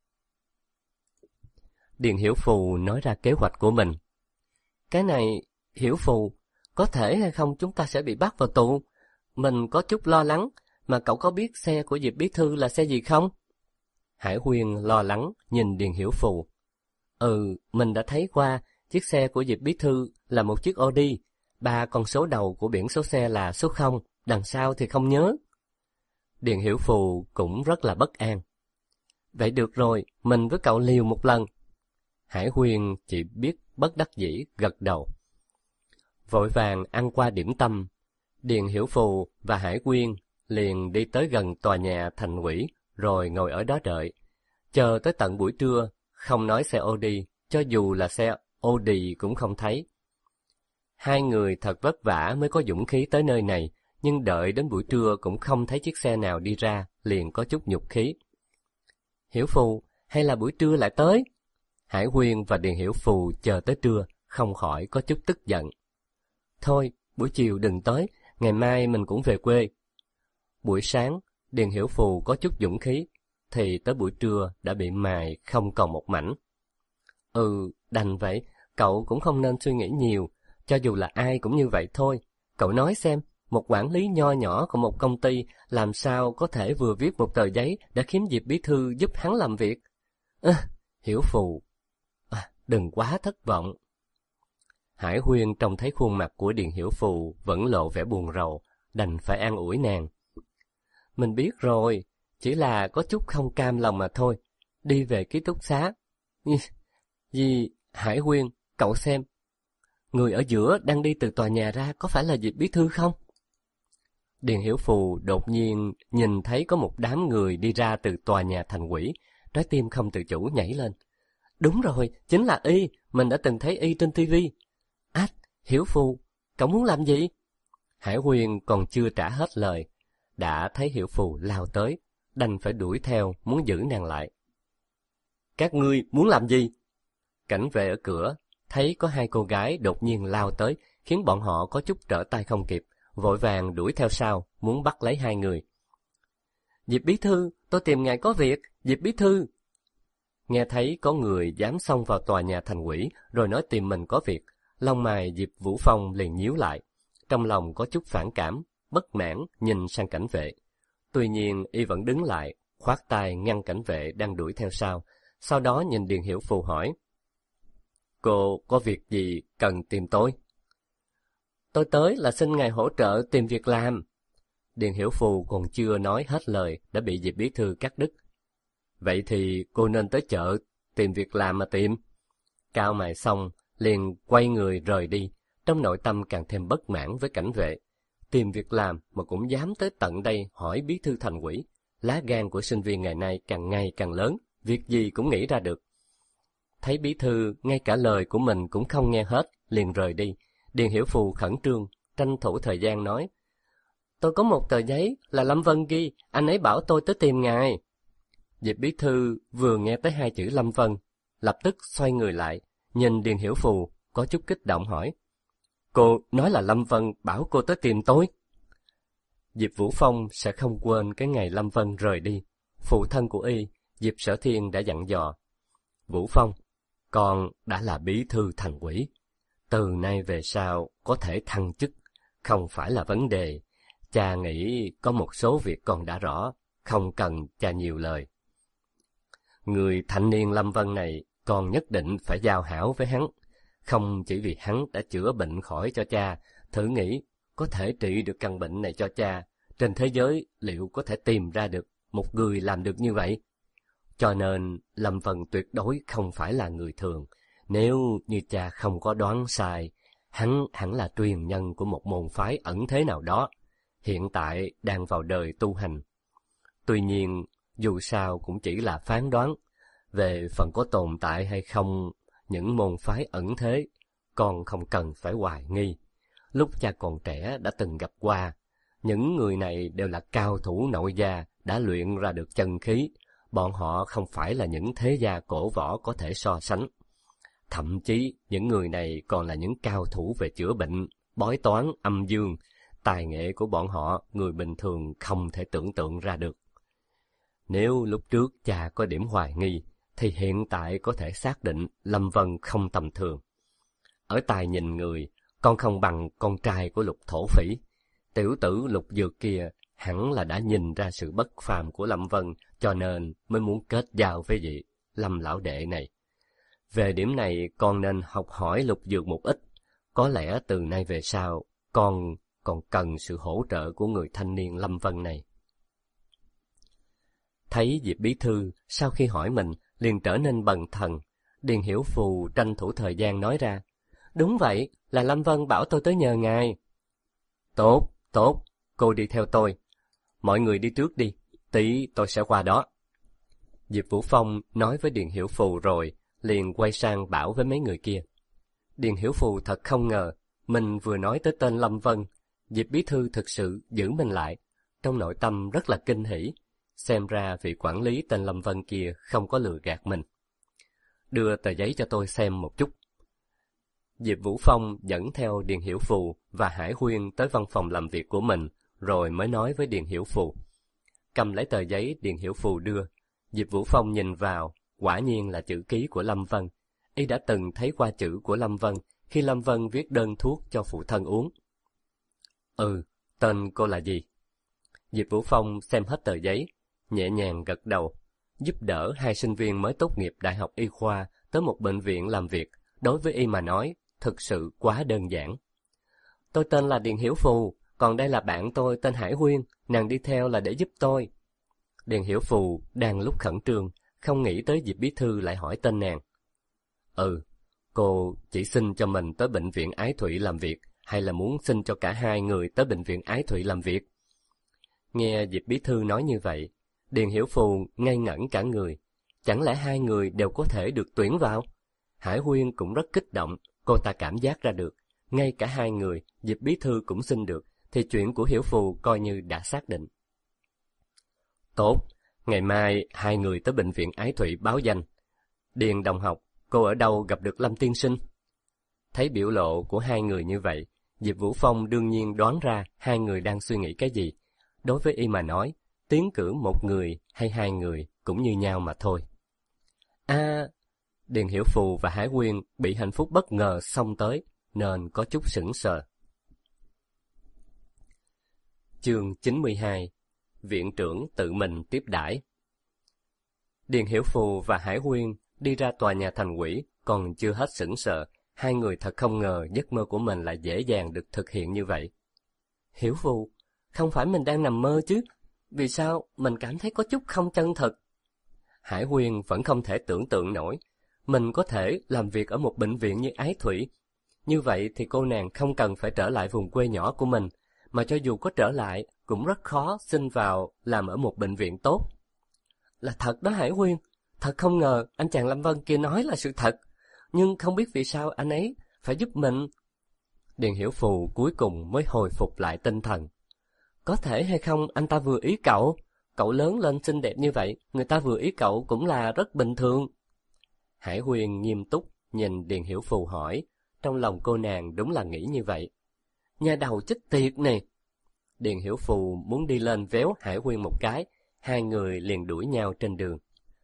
Điền Hiểu Phù nói ra kế hoạch của mình. Cái này, Hiểu Phù, có thể hay không chúng ta sẽ bị bắt vào tù? Mình có chút lo lắng, mà cậu có biết xe của Diệp bí thư là xe gì không? Hải Huyên lo lắng nhìn Điền Hiểu Phù. Mình đã thấy qua, chiếc xe của Diệp bí thư là một chiếc Audi, 3 con số đầu của biển số xe là số 0, đằng sau thì không nhớ. Điền Hiểu Phù cũng rất là bất an. Vậy được rồi, mình với cậu liều một lần. Hải Huyên chỉ biết bất đắc dĩ gật đầu. Vội vàng ăn qua điểm tâm, Điền Hiểu Phù và Hải Huyên liền đi tới gần tòa nhà thành ủy, rồi ngồi ở đó đợi. Chờ tới tận buổi trưa, không nói xe Audi, cho dù là xe Audi cũng không thấy. Hai người thật vất vả mới có dũng khí tới nơi này, nhưng đợi đến buổi trưa cũng không thấy chiếc xe nào đi ra, liền có chút nhục khí. Hiểu Phù, hay là buổi trưa lại tới? Hải Huyên và Điền Hiểu Phù chờ tới trưa, không khỏi có chút tức giận. Thôi, buổi chiều đừng tới, ngày mai mình cũng về quê. Buổi sáng, Điền Hiểu Phù có chút dũng khí, thì tới buổi trưa đã bị mài không còn một mảnh. Đành vậy, cậu cũng không nên suy nghĩ nhiều, cho dù là ai cũng như vậy thôi. Cậu nói xem, một quản lý nho nhỏ của một công ty làm sao có thể vừa viết một tờ giấy đã khiến Diệp bí thư giúp hắn làm việc? Hiểu Phù, đừng quá thất vọng. Hải Huyên trông thấy khuôn mặt của Điền Hiểu Phù vẫn lộ vẻ buồn rầu, đành phải an ủi nàng. Mình biết rồi, chỉ là có chút không cam lòng mà thôi. Đi về ký túc xá. Gì, Hải Huyên, cậu xem. Người ở giữa đang đi từ tòa nhà ra có phải là Diệp bí thư không? Điền Hiểu Phù đột nhiên nhìn thấy có một đám người đi ra từ tòa nhà thành ủy, trái tim không tự chủ nhảy lên. Đúng rồi, chính là y, mình đã từng thấy y trên TV. Hiểu Phù, cậu muốn làm gì? Hải Huyên còn chưa trả hết lời, đã thấy Hiểu Phù lao tới, đành phải đuổi theo muốn giữ nàng lại. Các ngươi muốn làm gì? Cảnh vệ ở cửa thấy có hai cô gái đột nhiên lao tới, khiến bọn họ có chút trở tay không kịp, vội vàng đuổi theo sau, muốn bắt lấy hai người. Diệp bí thư, tôi tìm ngài có việc, Diệp bí thư. Nghe thấy có người dám xông vào tòa nhà thành ủy rồi nói tìm mình có việc, lông mày Diệp Vũ Phong liền nhíu lại, trong lòng có chút phản cảm, bất mãn nhìn sang cảnh vệ. Tuy nhiên y vẫn đứng lại, khoát tay ngăn cảnh vệ đang đuổi theo sau đó nhìn Điền Hiểu Phù hỏi: Cô có việc gì cần tìm tôi? Tôi tới là xin ngài hỗ trợ tìm việc làm. Điền Hiểu Phù còn chưa nói hết lời đã bị Diệp bí thư cắt đứt. Vậy thì cô nên tới chợ tìm việc làm mà tìm. Cao mày xong liền quay người rời đi, trong nội tâm càng thêm bất mãn với cảnh vệ. Tìm việc làm mà cũng dám tới tận đây hỏi bí thư thành ủy. Lá gan của sinh viên ngày càng lớn, việc gì cũng nghĩ ra được. Thấy bí thư ngay cả lời của mình cũng không nghe hết, liền rời đi. Điền Hiểu Phù khẩn trương, tranh thủ thời gian nói: Tôi có một tờ giấy là Lâm Vân ghi, anh ấy bảo tôi tới tìm ngài. Diệp bí thư vừa nghe tới hai chữ Lâm Vân, lập tức xoay người lại, nhìn Điền Hiểu Phù, có chút kích động hỏi: Cô nói là Lâm Vân bảo cô tới tìm tôi? Diệp Vũ Phong sẽ không quên cái ngày Lâm Vân rời đi. Phụ thân của y, Diệp Sở Thiên đã dặn dò: Vũ Phong, con đã là bí thư thành ủy. Từ nay về sau có thể thăng chức, không phải là vấn đề. Cha nghĩ có một số việc con đã rõ, không cần cha nhiều lời. Người thanh niên Lâm Vân này, con nhất định phải giao hảo với hắn. Không chỉ vì hắn đã chữa bệnh khỏi cho cha, thử nghĩ có thể trị được căn bệnh này cho cha, trên thế giới liệu có thể tìm ra được một người làm được như vậy? Cho nên Lâm Vân tuyệt đối không phải là người thường. Nếu như cha không có đoán sai, hắn hẳn là truyền nhân của một môn phái ẩn thế nào đó, hiện tại đang vào đời tu hành. Tuy nhiên, dù sao cũng chỉ là phán đoán. Về phần có tồn tại hay không những môn phái ẩn thế, con không cần phải hoài nghi. Lúc cha còn trẻ đã từng gặp qua, những người này đều là cao thủ nội gia, đã luyện ra được chân khí. Bọn họ không phải là những thế gia cổ võ có thể so sánh. Thậm chí những người này còn là những cao thủ về chữa bệnh, bói toán, âm dương. Tài nghệ của bọn họ người bình thường không thể tưởng tượng ra được. Nếu lúc trước cha có điểm hoài nghi, thì hiện tại có thể xác định Lâm Vân không tầm thường. Ở tài nhìn người, con không bằng con trai của Lục thổ phỉ. Tiểu tử Lục Dược kia hẳn là đã nhìn ra sự bất phàm của Lâm Vân, cho nên mới muốn kết giao với vị Lâm lão đệ này. Về điểm này con nên học hỏi Lục Dược một ít. Có lẽ từ nay về sau, con còn cần sự hỗ trợ của người thanh niên Lâm Vân này. Thấy Diệp bí thư sau khi hỏi mình liền trở nên bần thần, Điền Hiểu Phù tranh thủ thời gian nói ra: Đúng vậy, là Lâm Vân bảo tôi tới nhờ ngài. Tốt, cô đi theo tôi. Mọi người đi trước đi, tí tôi sẽ qua đó. Diệp Vũ Phong nói với Điền Hiểu Phù rồi, liền quay sang bảo với mấy người kia. Điền Hiểu Phù thật không ngờ, mình vừa nói tới tên Lâm Vân, Diệp bí thư thực sự giữ mình lại, trong nội tâm rất là kinh hỉ. Xem ra vị quản lý tên Lâm Vân kia không có lừa gạt mình. Đưa tờ giấy cho tôi xem một chút. Diệp Vũ Phong dẫn theo Điền Hiểu Phù và Hải Huyên tới văn phòng làm việc của mình, rồi mới nói với Điền Hiểu Phù. Cầm lấy tờ giấy Điền Hiểu Phù đưa, Diệp Vũ Phong nhìn vào, quả nhiên là chữ ký của Lâm Vân. Y đã từng thấy qua chữ của Lâm Vân khi Lâm Vân viết đơn thuốc cho phụ thân uống. Tên cô là gì? Diệp Vũ Phong xem hết tờ giấy, nhẹ nhàng gật đầu. Giúp đỡ hai sinh viên mới tốt nghiệp Đại học Y khoa tới một bệnh viện làm việc, đối với y mà nói, thực sự quá đơn giản. Tôi tên là Điền Hiểu Phù, còn đây là bạn tôi tên Hải Huyên, nàng đi theo là để giúp tôi. Điền Hiểu Phù đang lúc khẩn trương, không nghĩ tới Diệp bí thư lại hỏi tên nàng. Cô chỉ xin cho mình tới bệnh viện Ái Thụy làm việc, hay là muốn xin cho cả hai người tới bệnh viện Ái Thụy làm việc? Nghe Diệp bí thư nói như vậy, Điền Hiểu Phù ngây ngẩn cả người. Chẳng lẽ hai người đều có thể được tuyển vào? Hải Huyên cũng rất kích động, cô ta cảm giác ra được, ngay cả hai người, Diệp bí thư cũng xin được, thì chuyện của Hiểu Phù coi như đã xác định. Tốt, ngày mai hai người tới bệnh viện Ái Thụy báo danh. Điền đồng học, cô ở đâu gặp được Lâm tiên sinh? Thấy biểu lộ của hai người như vậy, Diệp Vũ Phong đương nhiên đoán ra hai người đang suy nghĩ cái gì. Đối với y mà nói, tiến cử một người hay hai người cũng như nhau mà thôi. Điền Hiểu Phù và Hải Quyên bị hạnh phúc bất ngờ xông tới, nên có chút sững sờ. Chương 92. Viện trưởng tự mình tiếp đãi. Điền Hiểu Phù và Hải Quyên đi ra tòa nhà thành ủy còn chưa hết sững sờ, hai người thật không ngờ giấc mơ của mình lại dễ dàng được thực hiện như vậy. Hiểu Phù, không phải mình đang nằm mơ chứ? Vì sao mình cảm thấy có chút không chân thực? Hải Quyên vẫn không thể tưởng tượng nổi, mình có thể làm việc ở một bệnh viện như Ái Thủy. Như vậy thì cô nàng không cần phải trở lại vùng quê nhỏ của mình, mà cho dù có trở lại cũng rất khó xin vào làm ở một bệnh viện tốt. Là thật đó Hải Quyên, thật không ngờ anh chàng Lâm Vân kia nói là sự thật, nhưng không biết vì sao anh ấy phải giúp mình. Điền Hiểu Phù cuối cùng mới hồi phục lại tinh thần. Có thể hay không anh ta vừa ý cậu? Cậu lớn lên xinh đẹp như vậy, người ta vừa ý cậu cũng là rất bình thường. Hải Quyên nghiêm túc nhìn Điền Hiểu Phù hỏi, trong lòng cô nàng đúng là nghĩ như vậy. Nhà đầu chết tiệt này! Điền Hiểu Phù muốn đi lên véo Hải Quyên một cái, hai người liền đuổi nhau trên đường.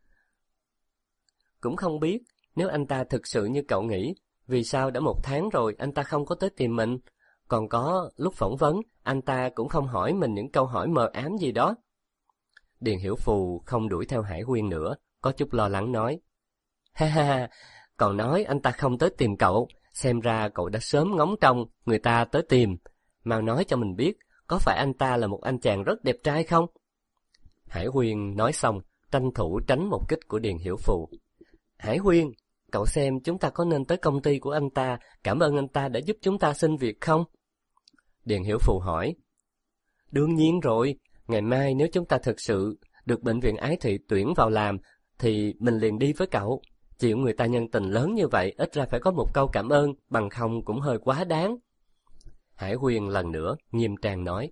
Cũng không biết, nếu anh ta thực sự như cậu nghĩ, vì sao đã 1 tháng rồi anh ta không có tới tìm mình? Còn có lúc phỏng vấn, anh ta cũng không hỏi mình những câu hỏi mờ ám gì đó. Điền Hiểu Phù không đuổi theo Hải Quyên nữa, có chút lo lắng nói. Ha ha, còn nói anh ta không tới tìm cậu, xem ra cậu đã sớm ngóng trông người ta tới tìm. Mau nói cho mình biết, có phải anh ta là một anh chàng rất đẹp trai không? Hải Quyên nói xong, tranh thủ tránh một kích của Điền Hiểu Phù. Hải Quyên, cậu xem chúng ta có nên tới công ty của anh ta, cảm ơn anh ta đã giúp chúng ta xin việc không? Điền Hiểu Phù hỏi. Đương nhiên rồi, ngày mai nếu chúng ta thực sự được bệnh viện Ái Thị tuyển vào làm, thì mình liền đi với cậu. Chịu người ta nhân tình lớn như vậy, ít ra phải có một câu cảm ơn, bằng không cũng hơi quá đáng. Hải Quyên lần nữa nghiêm trang nói.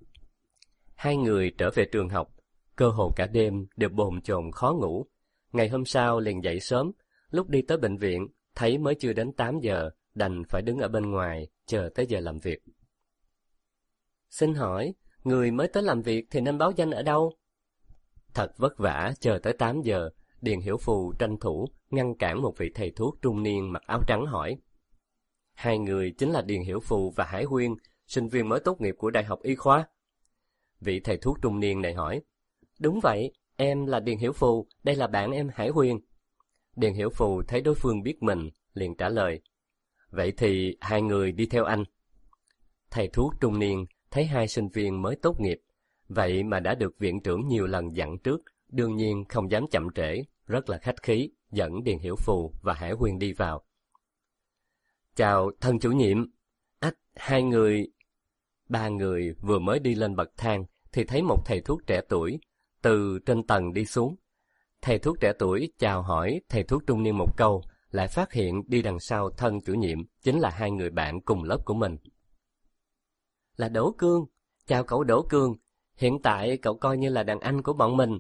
Hai người trở về trường học, cơ hồ cả đêm đều bồn chồn khó ngủ. Ngày hôm sau liền dậy sớm, lúc đi tới bệnh viện, thấy mới chưa đến 8 giờ, đành phải đứng ở bên ngoài, chờ tới giờ làm việc. Xin hỏi, người mới tới làm việc thì nên báo danh ở đâu? Thật vất vả chờ tới 8 giờ, Điền Hiểu Phù tranh thủ ngăn cản một vị thầy thuốc trung niên mặc áo trắng hỏi. Hai người chính là Điền Hiểu Phù và Hải Quyên, sinh viên mới tốt nghiệp của Đại học Y khoa. Vị thầy thuốc trung niên này hỏi. Đúng vậy, em là Điền Hiểu Phù, đây là bạn em Hải Quyên. Điền Hiểu Phù thấy đối phương biết mình, liền trả lời. Vậy thì hai người đi theo anh. Thầy thuốc trung niên thấy hai sinh viên mới tốt nghiệp, vậy mà đã được viện trưởng nhiều lần dặn trước, đương nhiên không dám chậm trễ, rất là khách khí, dẫn Điền Hiểu Phù và Hải Quyên đi vào. Chào thân chủ nhiệm. Hai người... Ba người vừa mới đi lên bậc thang thì thấy một thầy thuốc trẻ tuổi từ trên tầng đi xuống. Thầy thuốc trẻ tuổi chào hỏi thầy thuốc trung niên một câu, lại phát hiện đi đằng sau thân chủ nhiệm chính là hai người bạn cùng lớp của mình. Là Đỗ Cương. Chào cậu Đỗ Cương, hiện tại cậu coi như là đàn anh của bọn mình.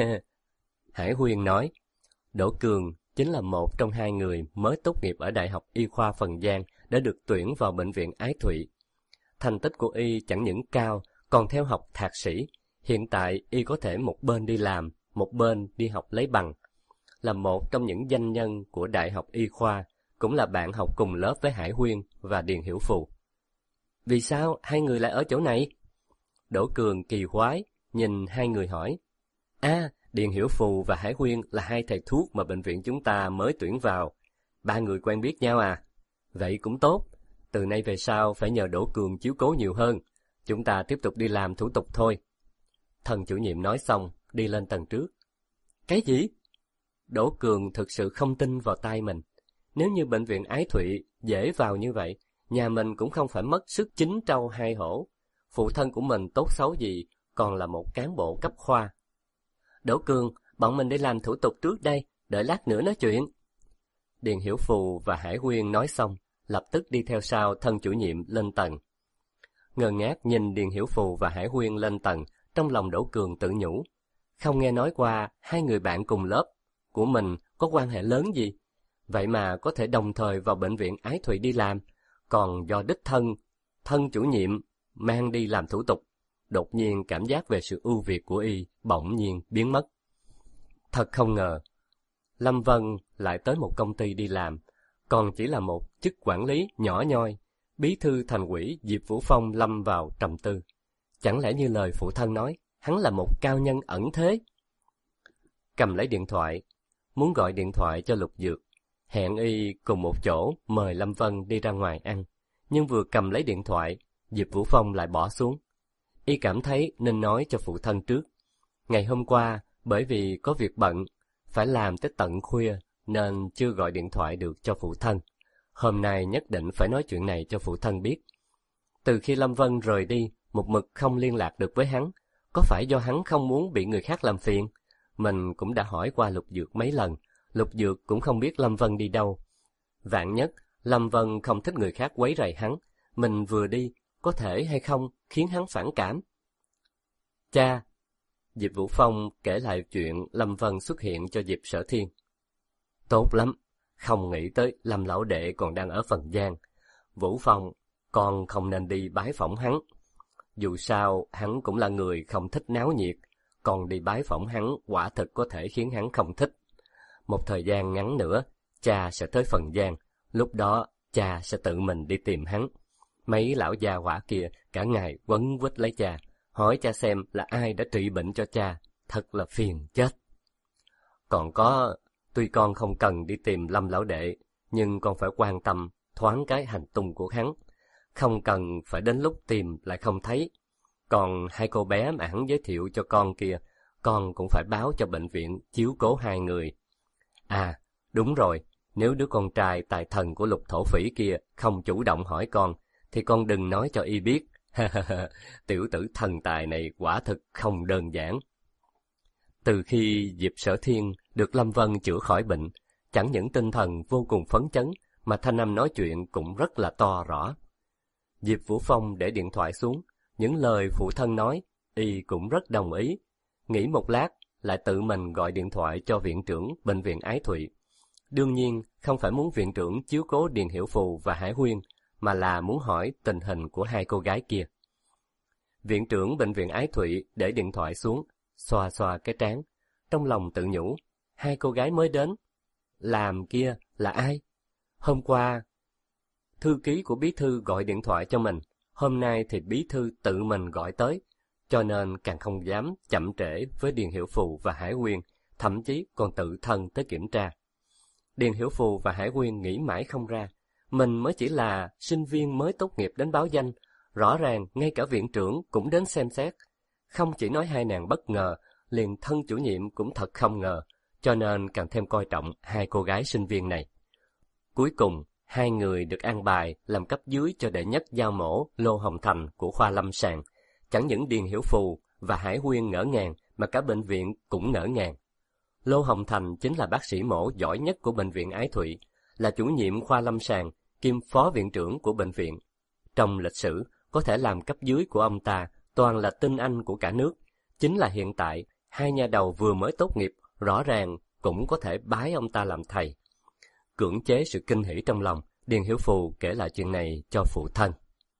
Hải Quyên nói. Đỗ Cương chính là một trong hai người mới tốt nghiệp ở Đại học Y khoa Phần Giang đã được tuyển vào bệnh viện Ái Thụy. Thành tích của y chẳng những cao, còn theo học thạc sĩ. Hiện tại y có thể một bên đi làm, một bên đi học lấy bằng. Là một trong những danh nhân của Đại học Y khoa, cũng là bạn học cùng lớp với Hải Quyên và Điền Hiểu Phù. Vì sao hai người lại ở chỗ này? Đỗ Cường kỳ quái, nhìn hai người hỏi. Điền Hiểu Phù và Hải Quyên là hai thầy thuốc mà bệnh viện chúng ta mới tuyển vào. Ba người quen biết nhau à? Vậy cũng tốt. Từ nay về sau phải nhờ Đỗ Cường chiếu cố nhiều hơn. Chúng ta tiếp tục đi làm thủ tục thôi. Thần chủ nhiệm nói xong, đi lên tầng trước. Cái gì? Đỗ Cường thực sự không tin vào tai mình. Nếu như bệnh viện Ái Thụy dễ vào như vậy, nhà mình cũng không phải mất sức 9 trâu 2 hổ. Phụ thân của mình tốt xấu gì, còn là một cán bộ cấp khoa. Đỗ Cường, bọn mình đi làm thủ tục trước đây, đợi lát nữa nói chuyện. Điền Hiểu Phù và Hải Quyên nói xong, lập tức đi theo sau thân chủ nhiệm lên tầng. Ngơ ngác nhìn Điền Hiểu Phù và Hải Quyên lên tầng, trong lòng Đỗ Cường tự nhủ. Không nghe nói qua hai người bạn cùng lớp của mình có quan hệ lớn gì, vậy mà có thể đồng thời vào bệnh viện Ái Thụy đi làm, còn do đích thân thân chủ nhiệm mang đi làm thủ tục. Đột nhiên cảm giác về sự ưu việt của y bỗng nhiên biến mất. Thật không ngờ, Lâm Vân lại tới một công ty đi làm, còn chỉ là một chức quản lý nhỏ nhoi. Bí thư thành ủy Diệp Vũ Phong lâm vào trầm tư. Chẳng lẽ như lời phụ thân nói, hắn là một cao nhân ẩn thế? Cầm lấy điện thoại, muốn gọi điện thoại cho Lục Dược, hẹn y cùng một chỗ mời Lâm Vân đi ra ngoài ăn. Nhưng vừa cầm lấy điện thoại, Diệp Vũ Phong lại bỏ xuống. Y cảm thấy nên nói cho phụ thân trước. Ngày hôm qua, bởi vì có việc bận, phải làm tới tận khuya, nên chưa gọi điện thoại được cho phụ thân. Hôm nay nhất định phải nói chuyện này cho phụ thân biết. Từ khi Lâm Vân rời đi, một mực không liên lạc được với hắn. Có phải do hắn không muốn bị người khác làm phiền? Mình cũng đã hỏi qua Lục Dược mấy lần. Lục Dược cũng không biết Lâm Vân đi đâu. Vạn nhất, Lâm Vân không thích người khác quấy rầy hắn. Mình vừa đi, có thể hay không khiến hắn phản cảm? Cha! Diệp Vũ Phong kể lại chuyện Lâm Vân xuất hiện cho Diệp Sở Thiên. Tốt lắm, không nghĩ tới Lâm lão đệ còn đang ở Phần Giang. Vũ Phong, con không nên đi bái phỏng hắn. Dù sao, hắn cũng là người không thích náo nhiệt, còn đi bái phỏng hắn quả thực có thể khiến hắn không thích. Một thời gian ngắn nữa, cha sẽ tới Phần Giang, lúc đó cha sẽ tự mình đi tìm hắn. Mấy lão già hỏa kia cả ngày quấn quýt lấy cha, hỏi cha xem là ai đã trị bệnh cho cha, thật là phiền chết. Còn có, tuy con không cần đi tìm Lâm lão đệ, nhưng con phải quan tâm thoáng cái hành tung của hắn. Không cần phải đến lúc tìm lại không thấy. Còn hai cô bé mà hắn giới thiệu cho con kia, con cũng phải báo cho bệnh viện chiếu cố hai người. À, đúng rồi, nếu đứa con trai tài thần của Lục thổ phỉ kia không chủ động hỏi con, thì con đừng nói cho y biết. Tiểu tử thần tài này quả thực không đơn giản. Từ khi Diệp Sở Thiên được Lâm Vân chữa khỏi bệnh, chẳng những tinh thần vô cùng phấn chấn, mà thanh âm nói chuyện cũng rất là to rõ. Diệp Vũ Phong để điện thoại xuống, những lời phụ thân nói, y cũng rất đồng ý. Nghĩ một lát, lại tự mình gọi điện thoại cho viện trưởng bệnh viện Ái Thụy. Đương nhiên, không phải muốn viện trưởng chiếu cố Điền Hiểu Phù và Hải Huyên, mà là muốn hỏi tình hình của hai cô gái kia. Viện trưởng bệnh viện Ái Thụy để điện thoại xuống, xoa xoa cái trán, trong lòng tự nhủ, hai cô gái mới đến. Làm kia là ai? Hôm qua, thư ký của bí thư gọi điện thoại cho mình, hôm nay thì bí thư tự mình gọi tới, cho nên càng không dám chậm trễ với Điền Hiểu Phù và Hải Huyên, thậm chí còn tự thân tới kiểm tra. Điền Hiểu Phù và Hải Huyên nghĩ mãi không ra, mình mới chỉ là sinh viên mới tốt nghiệp đến báo danh, rõ ràng ngay cả viện trưởng cũng đến xem xét. Không chỉ nói hai nàng bất ngờ, liền thân chủ nhiệm cũng thật không ngờ, cho nên càng thêm coi trọng hai cô gái sinh viên này. Cuối cùng, hai người được an bài làm cấp dưới cho đệ nhất giao mổ Lô Hồng Thành của khoa lâm sàng. Chẳng những Điền Hiểu Phù và Hải Huyên ngỡ ngàng, mà cả bệnh viện cũng ngỡ ngàng. Lô Hồng Thành chính là bác sĩ mổ giỏi nhất của bệnh viện Ái Thụy, là chủ nhiệm khoa lâm sàng, kiêm phó viện trưởng của bệnh viện. Trong lịch sử, có thể làm cấp dưới của ông ta toàn là tinh anh của cả nước. Chính là hiện tại, hai nha đầu vừa mới tốt nghiệp, rõ ràng cũng có thể bái ông ta làm thầy. Cưỡng chế sự kinh hỉ trong lòng, Điền Hiểu Phù kể lại chuyện này cho phụ thân.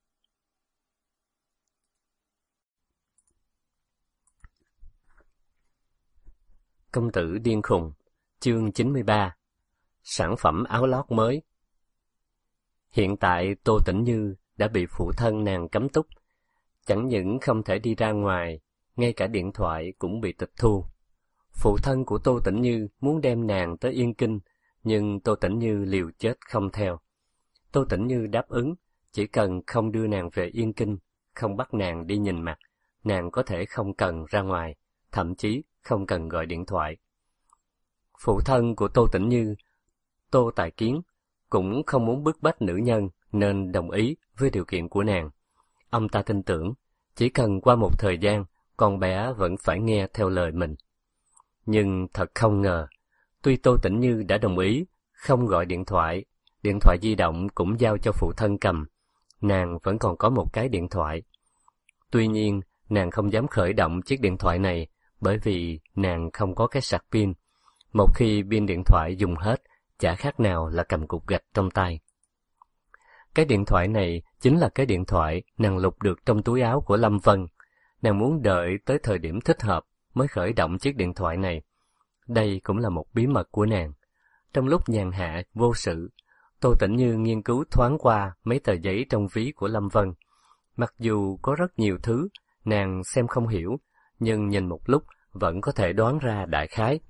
Công tử điên khùng, chương 93. Sản phẩm áo lót mới. Hiện tại Tô Tĩnh Như đã bị phụ thân nàng cấm túc, chẳng những không thể đi ra ngoài, ngay cả điện thoại cũng bị tịch thu. Phụ thân của Tô Tĩnh Như muốn đem nàng tới Yên Kinh, nhưng Tô Tĩnh Như liều chết không theo. Tô Tĩnh Như đáp ứng, chỉ cần không đưa nàng về Yên Kinh, không bắt nàng đi nhìn mặt, nàng có thể không cần ra ngoài, thậm chí không cần gọi điện thoại. Phụ thân của Tô Tĩnh Như, Tô Tài Kiến, cũng không muốn bức bách nữ nhân nên đồng ý với điều kiện của nàng. Ông ta tin tưởng, chỉ cần qua một thời gian, con bé vẫn phải nghe theo lời mình. Nhưng thật không ngờ, tuy Tô Tĩnh Như đã đồng ý không gọi điện thoại di động cũng giao cho phụ thân cầm, nàng vẫn còn có một cái điện thoại. Tuy nhiên, nàng không dám khởi động chiếc điện thoại này bởi vì nàng không có cái sạc pin. Một khi pin điện thoại dùng hết, chả khác nào là cầm cục gạch trong tay. Cái điện thoại này chính là cái điện thoại nàng lục được trong túi áo của Lâm Vân. Nàng muốn đợi tới thời điểm thích hợp mới khởi động chiếc điện thoại này. Đây cũng là một bí mật của nàng. Trong lúc nhàn hạ, vô sự, Tô Tĩnh Như nghiên cứu thoáng qua mấy tờ giấy trong ví của Lâm Vân. Mặc dù có rất nhiều thứ nàng xem không hiểu, nhưng nhìn một lúc vẫn có thể đoán ra đại khái.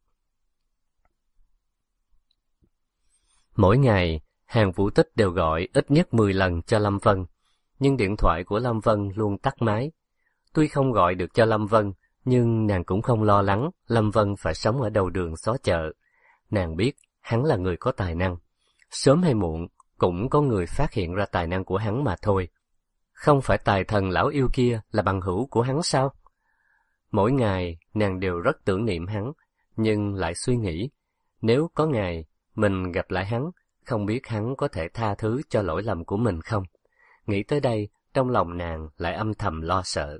Mỗi ngày, Hàn Vũ Tích đều gọi ít nhất 10 lần cho Lâm Vân, nhưng điện thoại của Lâm Vân luôn tắt máy. Tuy không gọi được cho Lâm Vân, nhưng nàng cũng không lo lắng Lâm Vân phải sống ở đầu đường xó chợ. Nàng biết hắn là người có tài năng. Sớm hay muộn, cũng có người phát hiện ra tài năng của hắn mà thôi. Không phải tài thần lão yêu kia là bằng hữu của hắn sao? Mỗi ngày, nàng đều rất tưởng niệm hắn, nhưng lại suy nghĩ, nếu có ngày mình gặp lại hắn, không biết hắn có thể tha thứ cho lỗi lầm của mình không? Nghĩ tới đây, trong lòng nàng lại âm thầm lo sợ.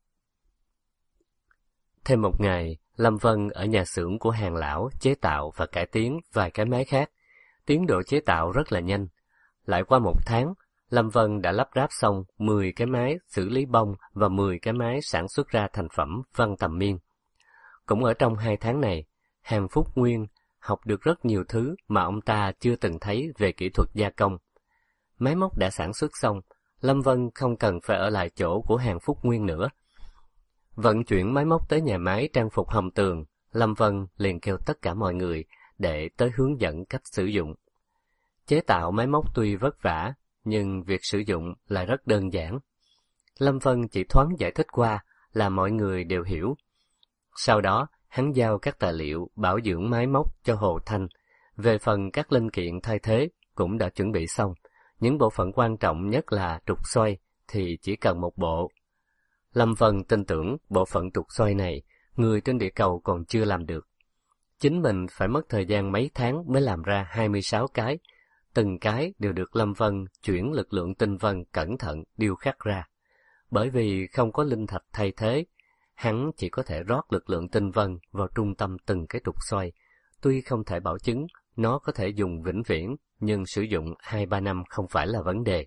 Thêm một ngày, Lâm Vân ở nhà xưởng của Hàn lão chế tạo và cải tiến vài cái máy khác. Tiến độ chế tạo rất là nhanh. Lại qua một tháng, Lâm Vân đã lắp ráp xong 10 cái máy xử lý bông và 10 cái máy sản xuất ra thành phẩm văn tầm miên. Cũng ở trong 2 tháng này, Hàn Phúc Nguyên học được rất nhiều thứ mà ông ta chưa từng thấy về kỹ thuật gia công. Máy móc đã sản xuất xong, Lâm Vân không cần phải ở lại chỗ của Hàn Phúc Nguyên nữa. Vận chuyển máy móc tới nhà máy trang phục Hồng Tường, Lâm Vân liền kêu tất cả mọi người để tới hướng dẫn cách sử dụng. Chế tạo máy móc tuy vất vả, nhưng việc sử dụng lại rất đơn giản. Lâm Vân chỉ thoáng giải thích qua là mọi người đều hiểu. Sau đó, hắn giao các tài liệu bảo dưỡng máy móc cho Hồ Thanh. Về phần các linh kiện thay thế cũng đã chuẩn bị xong. Những bộ phận quan trọng nhất là trục xoay thì chỉ cần một bộ. Lâm Vân tin tưởng bộ phận trục xoay này, người trên địa cầu còn chưa làm được. Chính mình phải mất thời gian mấy tháng mới làm ra 26 cái. Từng cái đều được Lâm Vân chuyển lực lượng tinh vân cẩn thận điêu khắc ra. Bởi vì không có linh thạch thay thế, hắn chỉ có thể rót lực lượng tinh vân vào trung tâm từng cái trục xoay. Tuy không thể bảo chứng nó có thể dùng vĩnh viễn, nhưng sử dụng 2-3 năm không phải là vấn đề.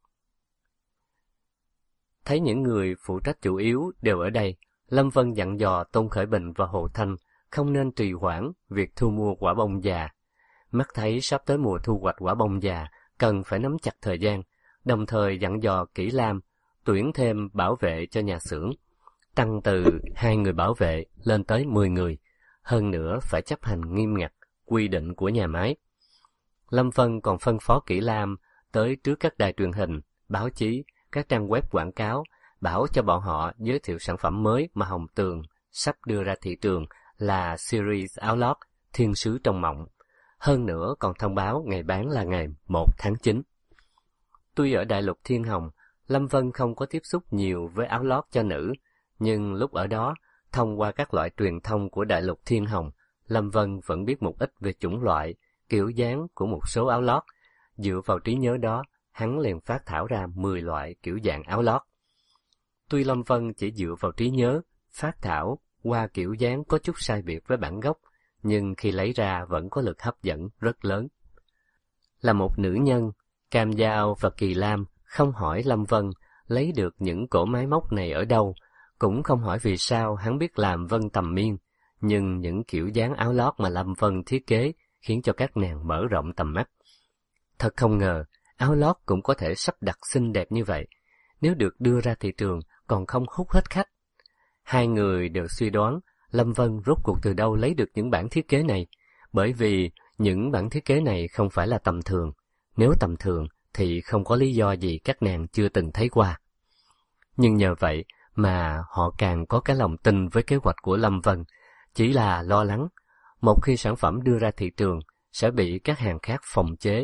Thấy những người phụ trách chủ yếu đều ở đây, Lâm Vân dặn dò Tôn Khởi Bình và Hồ Thanh không nên trì hoãn việc thu mua quả bông già. Mắt thấy sắp tới mùa thu hoạch quả bông già, cần phải nắm chặt thời gian, đồng thời dặn dò Kỷ Lam tuyển thêm bảo vệ cho nhà xưởng, tăng từ 2 người bảo vệ lên tới 10 người, hơn nữa phải chấp hành nghiêm ngặt quy định của nhà máy. Lâm Vân còn phân phó Kỷ Lam tới trước các đài truyền hình, báo chí, các trang web quảng cáo, bảo cho bọn họ giới thiệu sản phẩm mới mà Hồng Tường sắp đưa ra thị trường là series áo lót Thiên Sứ Trong Mộng. Hơn nữa còn thông báo ngày bán là ngày 1 tháng 9. Tuy ở Đại Lục Thiên Hồng, Lâm Vân không có tiếp xúc nhiều với áo lót cho nữ, nhưng lúc ở đó, thông qua các loại truyền thông của Đại Lục Thiên Hồng, Lâm Vân vẫn biết một ít về chủng loại, kiểu dáng của một số áo lót. Dựa vào trí nhớ đó, hắn liền phát thảo ra 10 loại kiểu dạng áo lót. Tuy Lâm Vân chỉ dựa vào trí nhớ, phát thảo qua kiểu dáng có chút sai biệt với bản gốc, nhưng khi lấy ra vẫn có lực hấp dẫn rất lớn. Là một nữ nhân, Cam Giao và Kỳ Lam không hỏi Lâm Vân lấy được những cỗ máy móc này ở đâu, cũng không hỏi vì sao hắn biết làm vân tầm miên, nhưng những kiểu dáng áo lót mà Lâm Vân thiết kế khiến cho các nàng mở rộng tầm mắt. Thật không ngờ, áo lót cũng có thể sắp đặt xinh đẹp như vậy, nếu được đưa ra thị trường còn không hút hết khách. Hai người đều suy đoán Lâm Vân rốt cuộc từ đâu lấy được những bản thiết kế này, bởi vì những bản thiết kế này không phải là tầm thường. Nếu tầm thường thì không có lý do gì các nàng chưa từng thấy qua. Nhưng nhờ vậy mà họ càng có cái lòng tin với kế hoạch của Lâm Vân, chỉ là lo lắng một khi sản phẩm đưa ra thị trường sẽ bị các hàng khác phòng chế.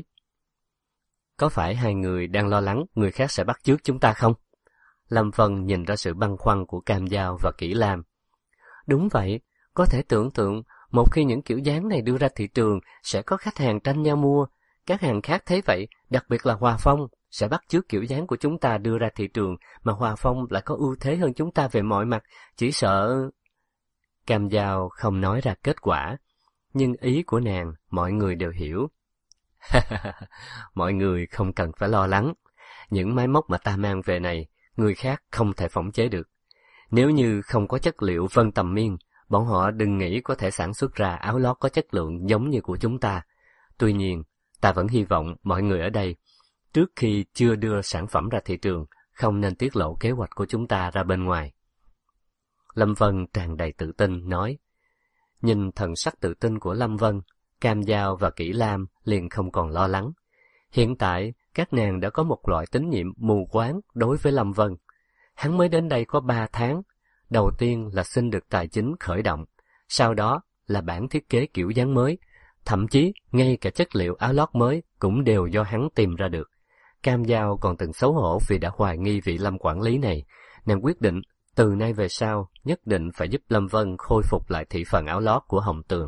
Có phải hai người đang lo lắng người khác sẽ bắt chước chúng ta không? Lâm Vân nhìn ra sự băn khoăn của Cam Giao và Kỷ Lam. Đúng vậy, có thể tưởng tượng một khi những kiểu dáng này đưa ra thị trường sẽ có khách hàng tranh nhau mua. Các hàng khác thấy vậy, đặc biệt là Hòa Phong, sẽ bắt chước kiểu dáng của chúng ta đưa ra thị trường, mà Hòa Phong lại có ưu thế hơn chúng ta về mọi mặt, chỉ sợ... Cam Giao không nói ra kết quả, nhưng ý của nàng mọi người đều hiểu. Mọi người không cần phải lo lắng. Những máy móc mà ta mang về này, người khác không thể phỏng chế được. Nếu như không có chất liệu vân tầm miên, bọn họ đừng nghĩ có thể sản xuất ra áo lót có chất lượng giống như của chúng ta. Tuy nhiên, ta vẫn hy vọng mọi người ở đây, trước khi chưa đưa sản phẩm ra thị trường, không nên tiết lộ kế hoạch của chúng ta ra bên ngoài. Lâm Vân tràn đầy tự tin nói. Nhìn thần sắc tự tin của Lâm Vân, Cam Dao và Kỷ Lam liền không còn lo lắng. Hiện tại, các nàng đã có một loại tín nhiệm mù quáng đối với Lâm Vân. Hắn mới đến đây có 3 tháng. Đầu tiên là xin được tài chính khởi động, sau đó là bản thiết kế kiểu dáng mới, thậm chí ngay cả chất liệu áo lót mới cũng đều do hắn tìm ra được. Cam Dao còn từng xấu hổ vì đã hoài nghi vị Lâm quản lý này. Nàng quyết định từ nay về sau nhất định phải giúp Lâm Vân khôi phục lại thị phần áo lót của Hồng Tường.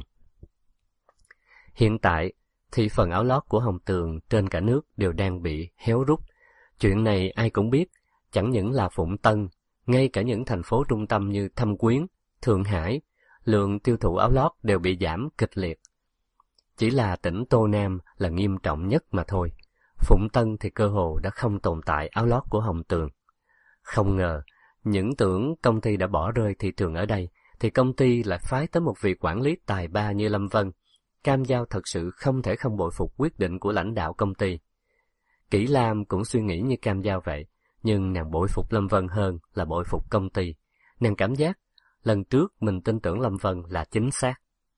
Hiện tại, thị phần áo lót của Hồng Tường trên cả nước đều đang bị héo rút. Chuyện này ai cũng biết, chẳng những là Phụng Tân, ngay cả những thành phố trung tâm như Thâm Quyến, Thượng Hải, lượng tiêu thụ áo lót đều bị giảm kịch liệt. Chỉ là tỉnh Tô Nam là nghiêm trọng nhất mà thôi. Phụng Tân thì cơ hồ đã không tồn tại áo lót của Hồng Tường. Không ngờ, những tưởng công ty đã bỏ rơi thị trường ở đây, thì công ty lại phái tới một vị quản lý tài ba như Lâm Vân. Cam Dao thật sự không thể không bội phục quyết định của lãnh đạo công ty. Kỷ Lam cũng suy nghĩ như Cam Dao vậy, nhưng nàng bội phục Lâm Vân hơn là bội phục công ty. Nàng cảm giác lần trước mình tin tưởng Lâm Vân là chính xác.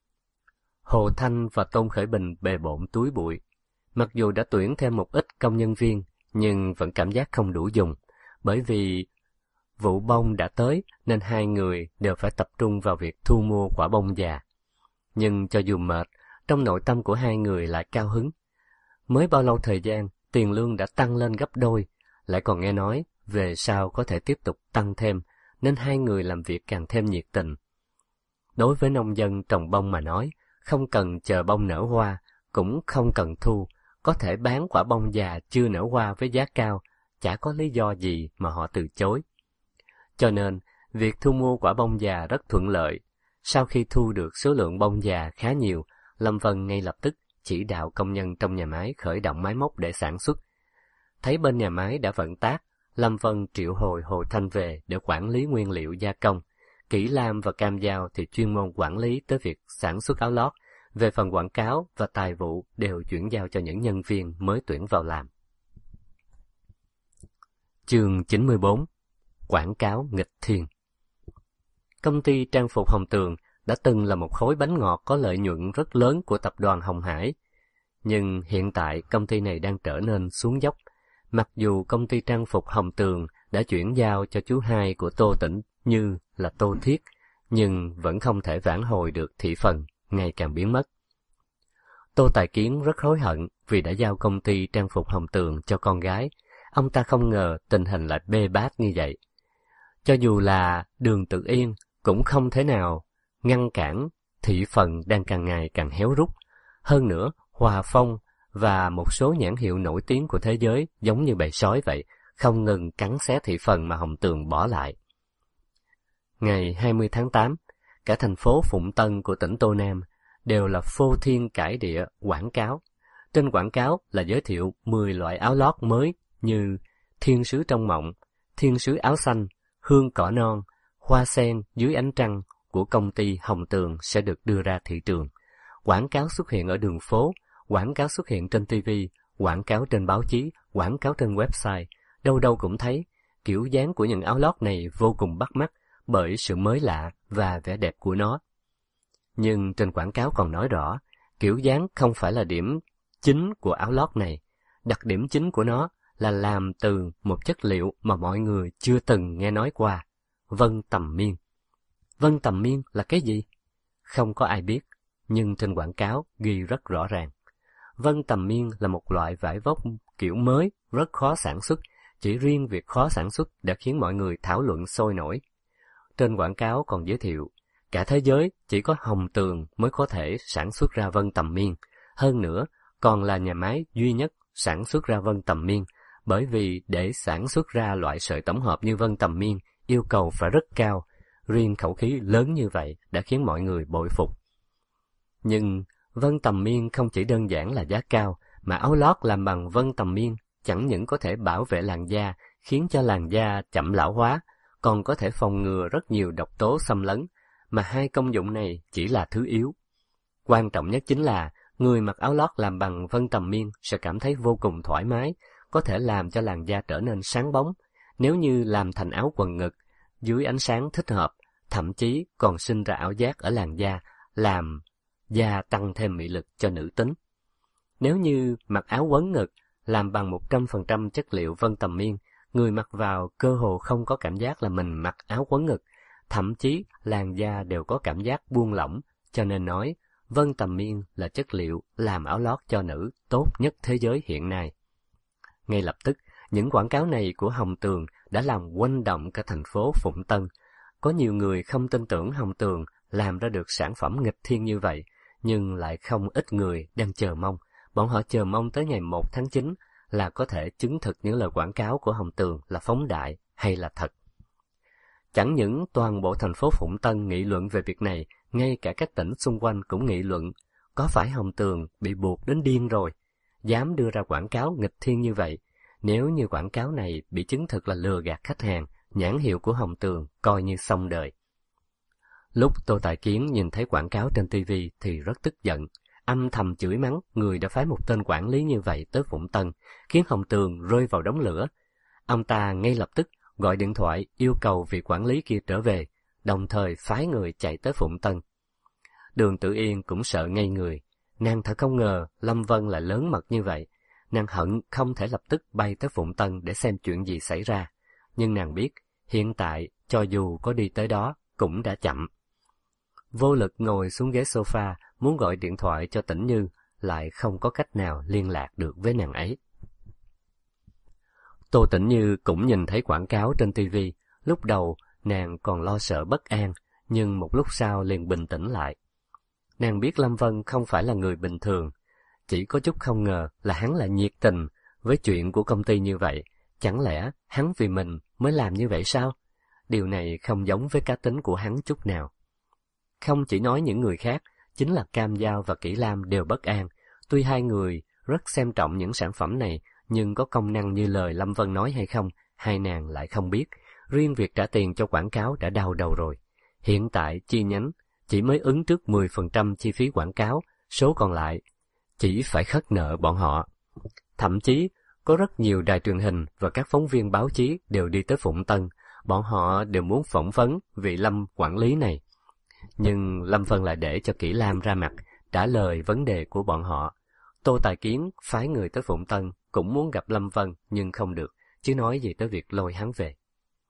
Hồ Thanh và Tôn Khởi Bình bề bộn túi bụi. Mặc dù đã tuyển thêm một ít công nhân viên, nhưng vẫn cảm giác không đủ dùng, bởi vì vụ bông đã tới nên hai người đều phải tập trung vào việc thu mua quả bông già. Nhưng cho dù mệt, trong nội tâm của hai người lại cao hứng. Mới bao lâu thời gian, tiền lương đã tăng lên gấp đôi, lại còn nghe nói về sau có thể tiếp tục tăng thêm, nên hai người làm việc càng thêm nhiệt tình. Đối với nông dân trồng bông mà nói, không cần chờ bông nở hoa, cũng không cần thu, có thể bán quả bông già chưa nở hoa với giá cao, chả có lý do gì mà họ từ chối. Cho nên, việc thu mua quả bông già rất thuận lợi. Sau khi thu được số lượng bông già khá nhiều, Lâm Vân ngay lập tức chỉ đạo công nhân trong nhà máy khởi động máy móc để sản xuất. Thấy bên nhà máy đã vận tác, Lâm Vân triệu hồi Hồ Thanh về để quản lý nguyên liệu gia công. Kỷ Lam và Cam Dao thì chuyên môn quản lý tới việc sản xuất áo lót. Về phần quảng cáo và tài vụ đều chuyển giao cho những nhân viên mới tuyển vào làm. Chương 94. Quảng cáo nghịch thiên. Công ty trang phục Hồng Tường đã từng là một khối bánh ngọt có lợi nhuận rất lớn của tập đoàn Hồng Hải. Nhưng hiện tại công ty này đang trở nên xuống dốc. Mặc dù công ty trang phục Hồng Tường đã chuyển giao cho chú hai của Tô Tĩnh Như là Tô Thiết, nhưng vẫn không thể vãn hồi được thị phần, ngày càng biến mất. Tô Tài Kiến rất hối hận vì đã giao công ty trang phục Hồng Tường cho con gái. Ông ta không ngờ tình hình lại bê bết như vậy. Cho dù là Đường Tự Yên cũng không thể nào ngăn cản thị phần đang càng ngày càng héo rút. Hơn nữa, Hòa Phong và một số nhãn hiệu nổi tiếng của thế giới giống như bầy sói vậy, không ngừng cắn xé thị phần mà Hồng Tường bỏ lại. Ngày 20 tháng 8, cả thành phố Phụng Tân của tỉnh Tô Nam đều là phô thiên cải địa quảng cáo. Trên quảng cáo là giới thiệu 10 loại áo lót mới như thiên sứ trong mộng, thiên sứ áo xanh, hương cỏ non, hoa sen dưới ánh trăng của công ty Hồng Tường sẽ được đưa ra thị trường. Quảng cáo xuất hiện ở đường phố, quảng cáo xuất hiện trên TV, quảng cáo trên báo chí, quảng cáo trên website. Đâu đâu cũng thấy, kiểu dáng của những áo lót này vô cùng bắt mắt bởi sự mới lạ và vẻ đẹp của nó. Nhưng trên quảng cáo còn nói rõ, kiểu dáng không phải là điểm chính của áo lót này. Đặc điểm chính của nó là làm từ một chất liệu mà mọi người chưa từng nghe nói qua, vân tầm miên. Vân tầm miên là cái gì? Không có ai biết, nhưng trên quảng cáo ghi rất rõ ràng. Vân tầm miên là một loại vải vóc kiểu mới, rất khó sản xuất. Chỉ riêng việc khó sản xuất đã khiến mọi người thảo luận sôi nổi. Trên quảng cáo còn giới thiệu, cả thế giới chỉ có Hồng Tường mới có thể sản xuất ra vân tầm miên. Hơn nữa, còn là nhà máy duy nhất sản xuất ra vân tầm miên, bởi vì để sản xuất ra loại sợi tổng hợp như vân tầm miên, yêu cầu phải rất cao. Riêng khẩu khí lớn như vậy đã khiến mọi người bội phục. Nhưng vân tầm miên không chỉ đơn giản là giá cao, mà áo lót làm bằng vân tầm miên chẳng những có thể bảo vệ làn da, khiến cho làn da chậm lão hóa, còn có thể phòng ngừa rất nhiều độc tố xâm lấn, mà hai công dụng này chỉ là thứ yếu. Quan trọng nhất chính là người mặc áo lót làm bằng vân tầm miên sẽ cảm thấy vô cùng thoải mái, có thể làm cho làn da trở nên sáng bóng. Nếu như làm thành áo quần ngực, dưới ánh sáng thích hợp, thậm chí còn sinh ra ảo giác ở làn da, làm da tăng thêm mị lực cho nữ tính. Nếu như mặc áo quấn ngực, làm bằng 100% chất liệu vân tầm miên, người mặc vào cơ hồ không có cảm giác là mình mặc áo quấn ngực, thậm chí làn da đều có cảm giác buông lỏng, cho nên nói vân tầm miên là chất liệu làm áo lót cho nữ tốt nhất thế giới hiện nay. Ngay lập tức, những quảng cáo này của Hồng Tường đã làm quanh động cả thành phố Phụng Tân. Có nhiều người không tin tưởng Hồng Tường làm ra được sản phẩm nghịch thiên như vậy, nhưng lại không ít người đang chờ mong. Bọn họ chờ mong tới ngày 1 tháng 9 là có thể chứng thực những lời quảng cáo của Hồng Tường là phóng đại hay là thật. Chẳng những toàn bộ thành phố Phụng Tân nghị luận về việc này, ngay cả các tỉnh xung quanh cũng nghị luận, có phải Hồng Tường bị buộc đến điên rồi, dám đưa ra quảng cáo nghịch thiên như vậy. Nếu như quảng cáo này bị chứng thực là lừa gạt khách hàng, nhãn hiệu của Hồng Tường coi như xong đời. Lúc Tô Tài Kiến nhìn thấy quảng cáo trên TV thì rất tức giận, âm thầm chửi mắng người đã phái một tên quản lý như vậy tới Phụng Tân, khiến Hồng Tường rơi vào đống lửa. Ông ta ngay lập tức gọi điện thoại yêu cầu vị quản lý kia trở về, đồng thời phái người chạy tới Phụng Tân. Đường Tử Yên cũng sợ ngây người, nàng thật không ngờ Lâm Vân lại lớn mật như vậy. Nàng hận không thể lập tức bay tới Phụng Tân để xem chuyện gì xảy ra, nhưng nàng biết hiện tại cho dù có đi tới đó cũng đã chậm. Vô lực ngồi xuống ghế sofa muốn gọi điện thoại cho Tĩnh Như, lại không có cách nào liên lạc được với nàng ấy. Tô Tĩnh Như cũng nhìn thấy quảng cáo trên TV, lúc đầu nàng còn lo sợ bất an, nhưng một lúc sau liền bình tĩnh lại. Nàng biết Lâm Vân không phải là người bình thường, chỉ có chút không ngờ là hắn lại nhiệt tình với chuyện của công ty như vậy. Chẳng lẽ hắn vì mình mới làm như vậy sao? Điều này không giống với cá tính của hắn chút nào. Không chỉ nói những người khác, chính là Cam Giao và Kỷ Lam đều bất an. Tuy hai người rất xem trọng những sản phẩm này, nhưng có công năng như lời Lâm Vân nói hay không, hai nàng lại không biết. Riêng việc trả tiền cho quảng cáo đã đau đầu rồi. Hiện tại chi nhánh chỉ mới ứng trước 10% chi phí quảng cáo, số còn lại chỉ phải khất nợ bọn họ. Thậm chí, có rất nhiều đài truyền hình và các phóng viên báo chí đều đi tới Phụng Tân, bọn họ đều muốn phỏng vấn vị Lâm quản lý này. Nhưng Lâm Vân lại để cho Kỷ Lam ra mặt, trả lời vấn đề của bọn họ. Tô Tài Kiến phái người tới Phụng Tân, cũng muốn gặp Lâm Vân nhưng không được, chứ nói gì tới việc lôi hắn về.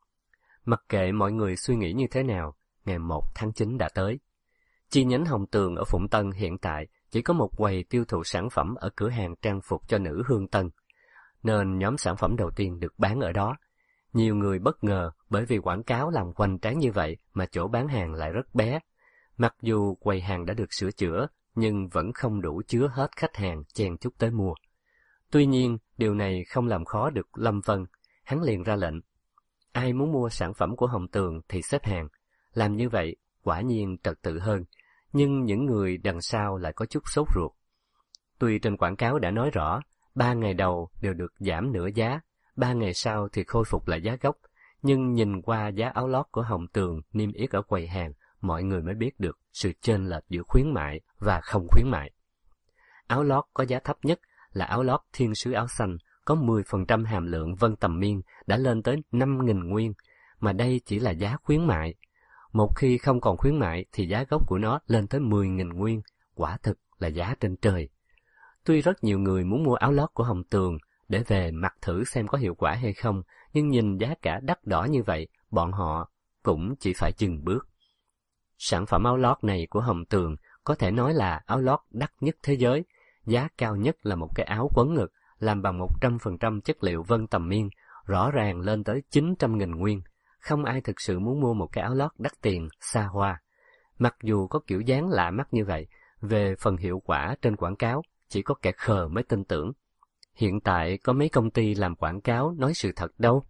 Mặc kệ mọi người suy nghĩ như thế nào, ngày 1 tháng 9 đã tới. Chi nhánh Hồng Tường ở Phụng Tân hiện tại chỉ có một quầy tiêu thụ sản phẩm ở cửa hàng trang phục cho nữ Hương Tân, nên nhóm sản phẩm đầu tiên được bán ở đó. Nhiều người bất ngờ bởi vì quảng cáo làm hoành tráng như vậy mà chỗ bán hàng lại rất bé. Mặc dù quầy hàng đã được sửa chữa, nhưng vẫn không đủ chứa hết khách hàng chen chúc tới mua. Tuy nhiên, điều này không làm khó được Lâm Vân, hắn liền ra lệnh. Ai muốn mua sản phẩm của Hồng Tường thì xếp hàng. Làm như vậy, quả nhiên trật tự hơn, nhưng những người đằng sau lại có chút sốt ruột. Tuy trên quảng cáo đã nói rõ, 3 ngày đầu đều được giảm nửa giá, 3 ngày sau thì khôi phục lại giá gốc, nhưng nhìn qua giá áo lót của Hồng Tường niêm yết ở quầy hàng, mọi người mới biết được sự chênh lệch giữa khuyến mại và không khuyến mại. Áo lót có giá thấp nhất là áo lót thiên sứ áo xanh, có 10% hàm lượng vân tầm miên đã lên tới 5.000 nguyên, mà đây chỉ là giá khuyến mại. Một khi không còn khuyến mại thì giá gốc của nó lên tới 10.000 nguyên, quả thực là giá trên trời. Tuy rất nhiều người muốn mua áo lót của Hồng Tường để về mặc thử xem có hiệu quả hay không, nhưng nhìn giá cả đắt đỏ như vậy, bọn họ cũng chỉ phải chừng bước. Sản phẩm áo lót này của Hồng Tường có thể nói là áo lót đắt nhất thế giới. Giá cao nhất là một cái áo quấn ngực làm bằng 100% chất liệu vân tầm miên, rõ ràng lên tới 900.000 nguyên. Không ai thực sự muốn mua một cái áo lót đắt tiền, xa hoa. Mặc dù có kiểu dáng lạ mắt như vậy, về phần hiệu quả trên quảng cáo, chỉ có kẻ khờ mới tin tưởng. Hiện tại có mấy công ty làm quảng cáo nói sự thật đâu.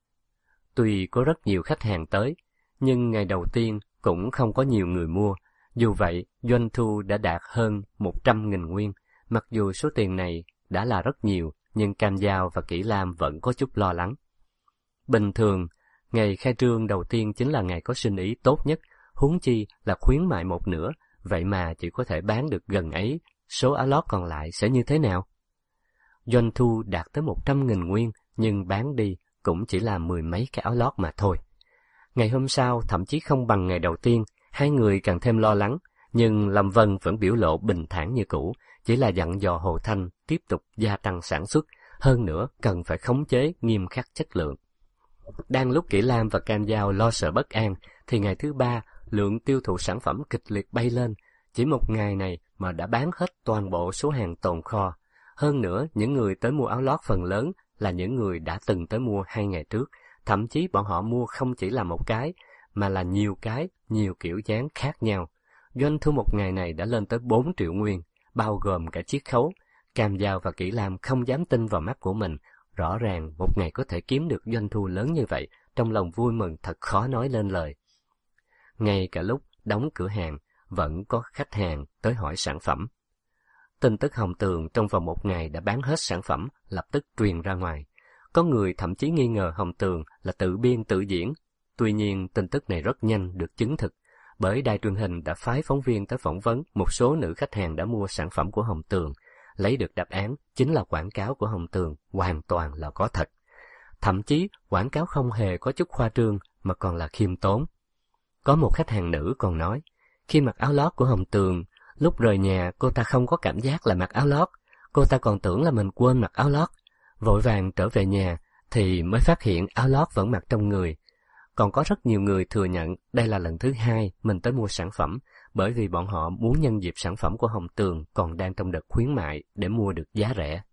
Tuy có rất nhiều khách hàng tới, nhưng ngày đầu tiên cũng không có nhiều người mua. Dù vậy, doanh thu đã đạt hơn 100.000 nguyên, mặc dù số tiền này đã là rất nhiều, nhưng Cam Giao và Kỷ Lam vẫn có chút lo lắng. Bình thường, ngày khai trương đầu tiên chính là ngày có sinh ý tốt nhất, huống chi là khuyến mại một nửa, vậy mà chỉ có thể bán được gần ấy, số áo lót còn lại sẽ như thế nào? Doanh thu đạt tới 100.000 nguyên, nhưng bán đi cũng chỉ là 10 mấy cái áo lót mà thôi. Ngày hôm sau thậm chí không bằng ngày đầu tiên, hai người càng thêm lo lắng, nhưng Lâm Vân vẫn biểu lộ bình thản như cũ, chỉ là dặn dò Hồ Thanh tiếp tục gia tăng sản xuất, hơn nữa cần phải khống chế nghiêm khắc chất lượng. Đang lúc Kỷ Lam và Cam Giao lo sợ bất an, thì ngày thứ ba, lượng tiêu thụ sản phẩm kịch liệt bay lên. Chỉ một ngày này mà đã bán hết toàn bộ số hàng tồn kho. Hơn nữa, những người tới mua áo lót phần lớn là những người đã từng tới mua 2 ngày trước. Thậm chí bọn họ mua không chỉ là một cái, mà là nhiều cái, nhiều kiểu dáng khác nhau. Doanh thu một ngày này đã lên tới 4 triệu nguyên, bao gồm cả chiết khấu. Cam Giao và Kỷ Lam không dám tin vào mắt của mình. Rõ ràng một ngày có thể kiếm được doanh thu lớn như vậy, trong lòng vui mừng thật khó nói lên lời. Ngay cả lúc đóng cửa hàng, vẫn có khách hàng tới hỏi sản phẩm. Tin tức Hồng Tường trong vòng một ngày đã bán hết sản phẩm, lập tức truyền ra ngoài. Có người thậm chí nghi ngờ Hồng Tường là tự biên tự diễn. Tuy nhiên, tin tức này rất nhanh được chứng thực, bởi đài truyền hình đã phái phóng viên tới phỏng vấn một số nữ khách hàng đã mua sản phẩm của Hồng Tường. Lấy được đáp án chính là quảng cáo của Hồng Tường hoàn toàn là có thật. Thậm chí, quảng cáo không hề có chút khoa trương mà còn là khiêm tốn. Có một khách hàng nữ còn nói, khi mặc áo lót của Hồng Tường, lúc rời nhà cô ta không có cảm giác là mặc áo lót, cô ta còn tưởng là mình quên mặc áo lót. Vội vàng trở về nhà thì mới phát hiện áo lót vẫn mặc trong người. Còn có rất nhiều người thừa nhận đây là lần thứ hai mình tới mua sản phẩm, bởi vì bọn họ muốn nhân dịp sản phẩm của Hồng Tường còn đang trong đợt khuyến mại để mua được giá rẻ.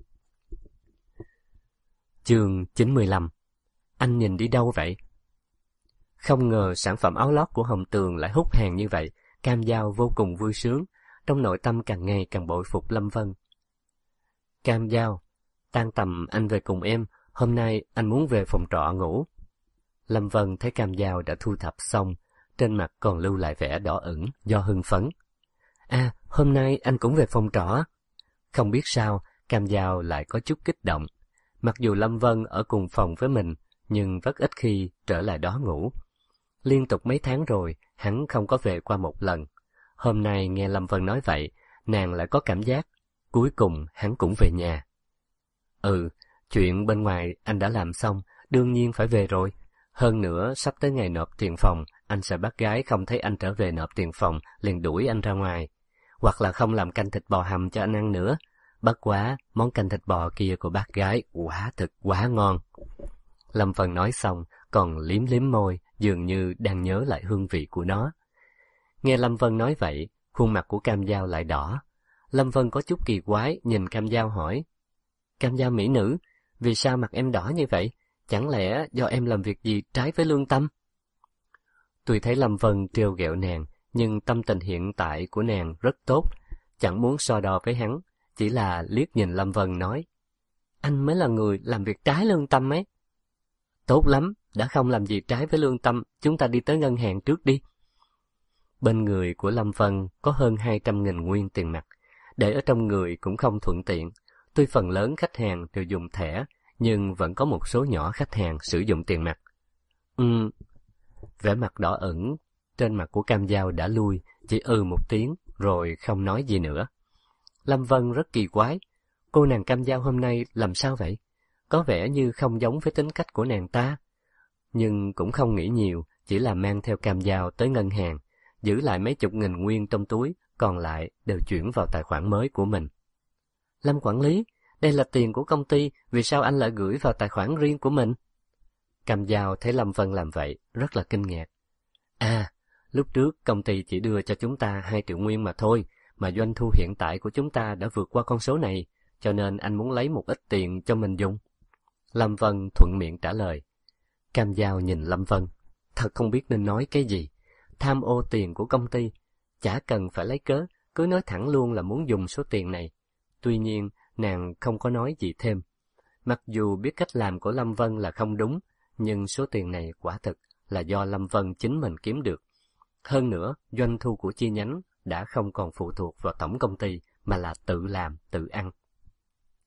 Chương 95. Anh nhìn đi đâu vậy? Không ngờ sản phẩm áo lót của Hồng Tường lại hút hàng như vậy, Cam Giao vô cùng vui sướng, trong nội tâm càng ngày càng bội phục Lâm Vân. Cam Giao, tan tầm anh về cùng em, hôm nay anh muốn về phòng trọ ngủ. Lâm Vân thấy Cam Giao đã thu thập xong, trên mặt còn lưu lại vẻ đỏ ửng do hưng phấn. À, hôm nay anh cũng về phòng trọ. Không biết sao, Cam Giao lại có chút kích động. Mặc dù Lâm Vân ở cùng phòng với mình, nhưng rất ít khi trở lại đó ngủ. Liên tục mấy tháng rồi, hắn không có về qua một lần. Hôm nay nghe Lâm Vân nói vậy, nàng lại có cảm giác, cuối cùng hắn cũng về nhà. Ừ, chuyện bên ngoài anh đã làm xong, đương nhiên phải về rồi. Hơn nữa, sắp tới ngày nộp tiền phòng, anh sợ bác gái không thấy anh trở về nộp tiền phòng, liền đuổi anh ra ngoài. Hoặc là không làm canh thịt bò hầm cho anh ăn nữa. Bất quá, món canh thịt bò kia của bác gái quả thực quá ngon. Lâm Vân nói xong, còn liếm liếm môi, dường như đang nhớ lại hương vị của nó. Nghe Lâm Vân nói vậy, khuôn mặt của Cam Giao lại đỏ. Lâm Vân có chút kỳ quái, nhìn Cam Giao hỏi. Cam Giao mỹ nữ, vì sao mặt em đỏ như vậy? Chẳng lẽ do em làm việc gì trái với lương tâm? Tuy thấy Lâm Vân trêu ghẹo nàng, nhưng tâm tình hiện tại của nàng rất tốt, chẳng muốn so đo với hắn, chỉ là liếc nhìn Lâm Vân nói. Anh mới là người làm việc trái lương tâm ấy. Tốt lắm, đã không làm gì trái với lương tâm, chúng ta đi tới ngân hàng trước đi. Bên người của Lâm Vân có hơn 200.000 nguyên tiền mặt, để ở trong người cũng không thuận tiện. Tuy phần lớn khách hàng đều dùng thẻ, nhưng vẫn có một số nhỏ khách hàng sử dụng tiền mặt. Vẻ mặt đỏ ửng trên mặt của Cam Giao đã lui, chỉ một tiếng rồi không nói gì nữa. Lâm Vân rất kỳ quái, cô nàng Cam Giao hôm nay làm sao vậy? Có vẻ như không giống với tính cách của nàng ta. Nhưng cũng không nghĩ nhiều, chỉ là mang theo Cam Giao tới ngân hàng, giữ lại mấy chục nghìn nguyên trong túi, còn lại đều chuyển vào tài khoản mới của mình. Lâm quản lý, đây là tiền của công ty, vì sao anh lại gửi vào tài khoản riêng của mình? Cam Giao thấy Lâm Vân làm vậy, rất là kinh ngạc. À, lúc trước công ty chỉ đưa cho chúng ta 2 triệu nguyên mà thôi, mà doanh thu hiện tại của chúng ta đã vượt qua con số này, cho nên anh muốn lấy một ít tiền cho mình dùng. Lâm Vân thuận miệng trả lời. Cam Giao nhìn Lâm Vân, thật không biết nên nói cái gì. Tham ô tiền của công ty, chả cần phải lấy cớ, cứ nói thẳng luôn là muốn dùng số tiền này. Tuy nhiên, nàng không có nói gì thêm. Mặc dù biết cách làm của Lâm Vân là không đúng, nhưng số tiền này quả thực là do Lâm Vân chính mình kiếm được. Hơn nữa, doanh thu của chi nhánh đã không còn phụ thuộc vào tổng công ty, mà là tự làm, tự ăn.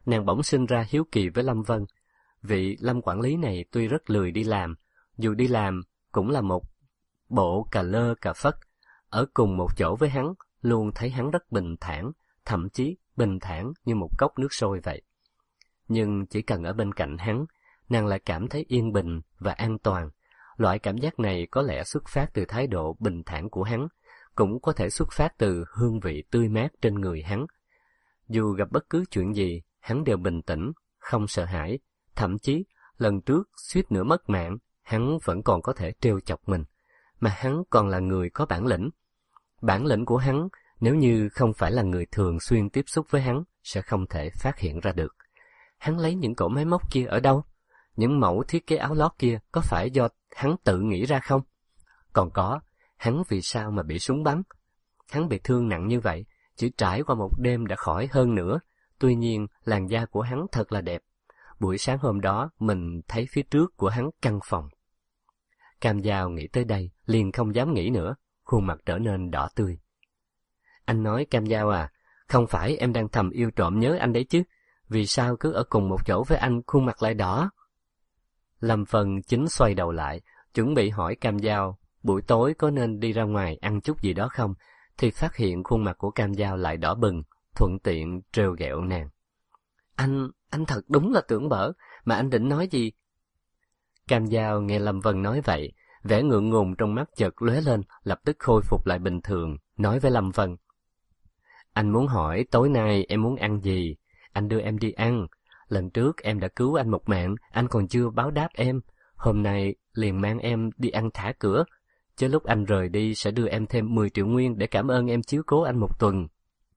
nàng bỗng sinh ra hiếu kỳ với Lâm Vân. Vị Lâm quản lý này tuy rất lười đi làm, dù đi làm cũng là một bộ cà lơ cà phất. Ở cùng một chỗ với hắn, luôn thấy hắn rất bình thản, thậm chí bình thản như một cốc nước sôi vậy. Nhưng chỉ cần ở bên cạnh hắn, nàng lại cảm thấy yên bình và an toàn. Loại cảm giác này có lẽ xuất phát từ thái độ bình thản của hắn, cũng có thể xuất phát từ hương vị tươi mát trên người hắn. Dù gặp bất cứ chuyện gì, hắn đều bình tĩnh, không sợ hãi. Thậm chí, lần trước suýt nữa mất mạng, hắn vẫn còn có thể trêu chọc mình. Mà hắn còn là người có bản lĩnh. Bản lĩnh của hắn, nếu như không phải là người thường xuyên tiếp xúc với hắn, sẽ không thể phát hiện ra được. Hắn lấy những cỗ máy móc kia ở đâu? Những mẫu thiết kế áo lót kia có phải do hắn tự nghĩ ra không? Còn có, hắn vì sao mà bị súng bắn? Hắn bị thương nặng như vậy, chỉ trải qua một đêm đã khỏi hơn nữa. Tuy nhiên, làn da của hắn thật là đẹp. Buổi sáng hôm đó, mình thấy phía trước của hắn căn phòng. Cam Dao nghĩ tới đây, liền không dám nghĩ nữa, khuôn mặt trở nên đỏ tươi. Anh nói Cam Dao à, không phải em đang thầm yêu trộm nhớ anh đấy chứ? Vì sao cứ ở cùng một chỗ với anh khuôn mặt lại đỏ? Lâm Vân chính xoay đầu lại, chuẩn bị hỏi Cam Dao buổi tối có nên đi ra ngoài ăn chút gì đó không, thì phát hiện khuôn mặt của Cam Dao lại đỏ bừng, thuận tiện trêu ghẹo nàng. Anh thật đúng là tưởng bở, mà anh định nói gì? Cam Dao nghe Lâm Vân nói vậy, vẻ ngượng ngùng trong mắt chợt lóe lên, lập tức khôi phục lại bình thường, nói với Lâm Vân. Anh muốn hỏi tối nay em muốn ăn gì, anh đưa em đi ăn. Lần trước em đã cứu anh một mạng, anh còn chưa báo đáp em. Hôm nay liền mang em đi ăn thả cửa. Chứ lúc anh rời đi sẽ đưa em thêm 10 triệu nguyên để cảm ơn em chiếu cố anh một tuần.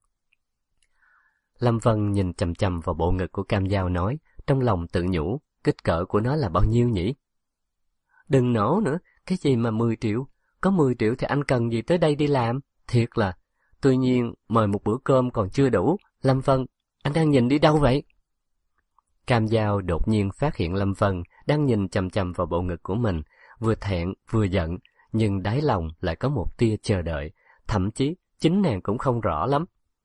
Lâm Vân nhìn chằm chằm vào bộ ngực của Cam Dao nói, trong lòng tự nhủ, kích cỡ của nó là bao nhiêu nhỉ? Đừng nổ nữa, cái gì mà 10 triệu? Có 10 triệu thì anh cần gì tới đây đi làm? Thiệt là, tuy nhiên mời một bữa cơm còn chưa đủ. Lâm Vân, anh đang nhìn đi đâu vậy? Cam Dao đột nhiên phát hiện Lâm Vân đang nhìn chằm chằm vào bộ ngực của mình, vừa thẹn vừa giận, nhưng đáy lòng lại có một tia chờ đợi, thậm chí chính nàng cũng không rõ lắm.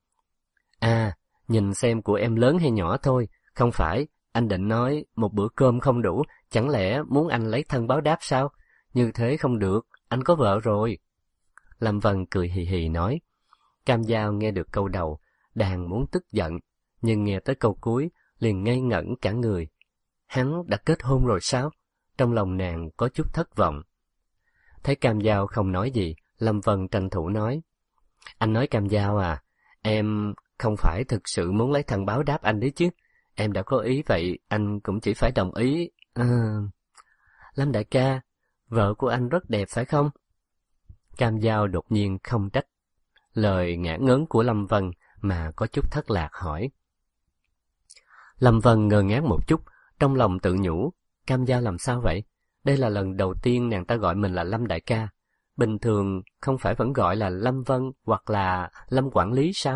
À, nhìn xem của em lớn hay nhỏ thôi, không phải, anh định nói một bữa cơm không đủ, chẳng lẽ muốn anh lấy thân báo đáp sao? Như thế không được, anh có vợ rồi. Lâm Vân cười hì hì nói. Cam Dao nghe được câu đầu, đang muốn tức giận, nhưng nghe tới câu cuối, liền ngây ngẩn cả người. Hắn đã kết hôn rồi sao? Trong lòng nàng có chút thất vọng. Thấy Cam Dao không nói gì, Lâm Vân tranh thủ nói. Anh nói Cam Dao à, em không phải thực sự muốn lấy thân báo đáp anh đấy chứ. Em đã có ý vậy, anh cũng chỉ phải đồng ý. Lâm đại ca, vợ của anh rất đẹp phải không? Cam Dao đột nhiên không trách lời ngả ngớn của Lâm Vân mà có chút thất lạc hỏi. Lâm Vân ngơ ngác một chút, trong lòng tự nhủ, Cam Dao làm sao vậy? Đây là lần đầu tiên nàng ta gọi mình là Lâm đại ca. Bình thường không phải vẫn gọi là Lâm Vân hoặc là Lâm quản lý sao?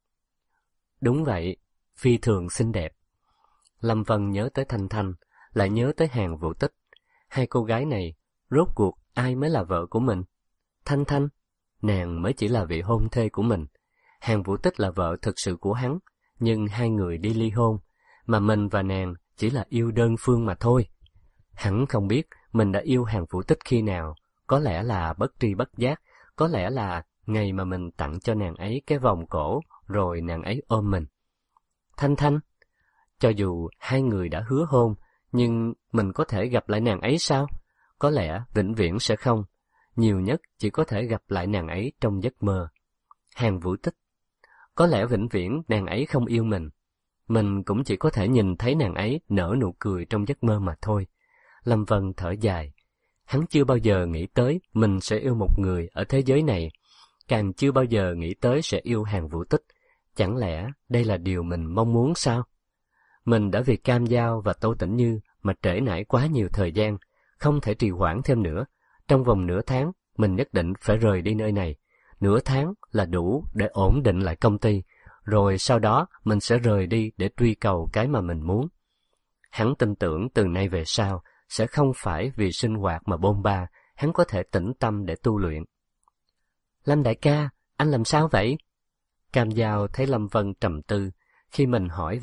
Đúng vậy, phi thường xinh đẹp. Lâm Vân nhớ tới Thanh Thanh, lại nhớ tới Hàn Vũ Tích. Hai cô gái này, rốt cuộc ai mới là vợ của mình? Thanh Thanh, nàng mới chỉ là vị hôn thê của mình. Hàn Vũ Tích là vợ thực sự của hắn, nhưng hai người đi ly hôn, mà mình và nàng chỉ là yêu đơn phương mà thôi. Hắn không biết mình đã yêu Hàn Vũ Tích khi nào, có lẽ là bất tri bất giác, có lẽ là ngày mà mình tặng cho nàng ấy cái vòng cổ, rồi nàng ấy ôm mình. Thanh Thanh, cho dù hai người đã hứa hôn, nhưng mình có thể gặp lại nàng ấy sao? Có lẽ vĩnh viễn sẽ không, nhiều nhất chỉ có thể gặp lại nàng ấy trong giấc mơ. Hàn Vũ Tích, có lẽ vĩnh viễn nàng ấy không yêu mình cũng chỉ có thể nhìn thấy nàng ấy nở nụ cười trong giấc mơ mà thôi. Lâm Vân thở dài, hắn chưa bao giờ nghĩ tới mình sẽ yêu một người ở thế giới này, càng chưa bao giờ nghĩ tới sẽ yêu Hàn Vũ Tích. Chẳng lẽ đây là điều mình mong muốn sao? Mình đã vì Cam Dao và Tô Tĩnh Như mà trễ nải quá nhiều thời gian, không thể trì hoãn thêm nữa. Trong vòng nửa tháng, mình nhất định phải rời đi nơi này. Nửa tháng là đủ để ổn định lại công ty, rồi sau đó mình sẽ rời đi để truy cầu cái mà mình muốn. Hắn tin tưởng từ nay về sau, sẽ không phải vì sinh hoạt mà bôn ba, hắn có thể tĩnh tâm để tu luyện. Lâm đại ca, anh làm sao vậy? Cam Dao thấy Lâm Vân trầm tư, khi mình hỏi vậy,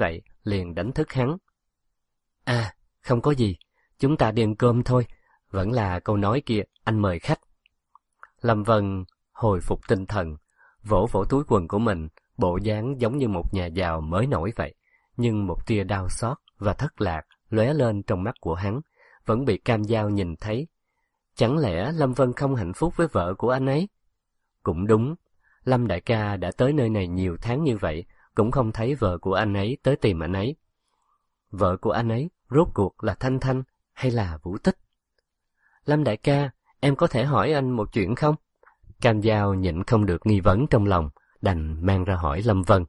liền đánh thức hắn. À, không có gì, chúng ta đi ăn cơm thôi, vẫn là câu nói kia, anh mời khách. Lâm Vân hồi phục tinh thần, vỗ vỗ túi quần của mình, bộ dáng giống như một nhà giàu mới nổi vậy, nhưng một tia đau xót và thất lạc lóe lên trong mắt của hắn, vẫn bị Cam Dao nhìn thấy. Chẳng lẽ Lâm Vân không hạnh phúc với vợ của anh ấy? Cũng đúng, Lâm đại ca đã tới nơi này nhiều tháng như vậy, cũng không thấy vợ của anh ấy tới tìm anh ấy. Vợ của anh ấy rốt cuộc là Thanh Thanh hay là Vũ Tích? Lâm đại ca, em có thể hỏi anh một chuyện không? Cam Dao nhịn không được nghi vấn trong lòng, đành mang ra hỏi Lâm Vân.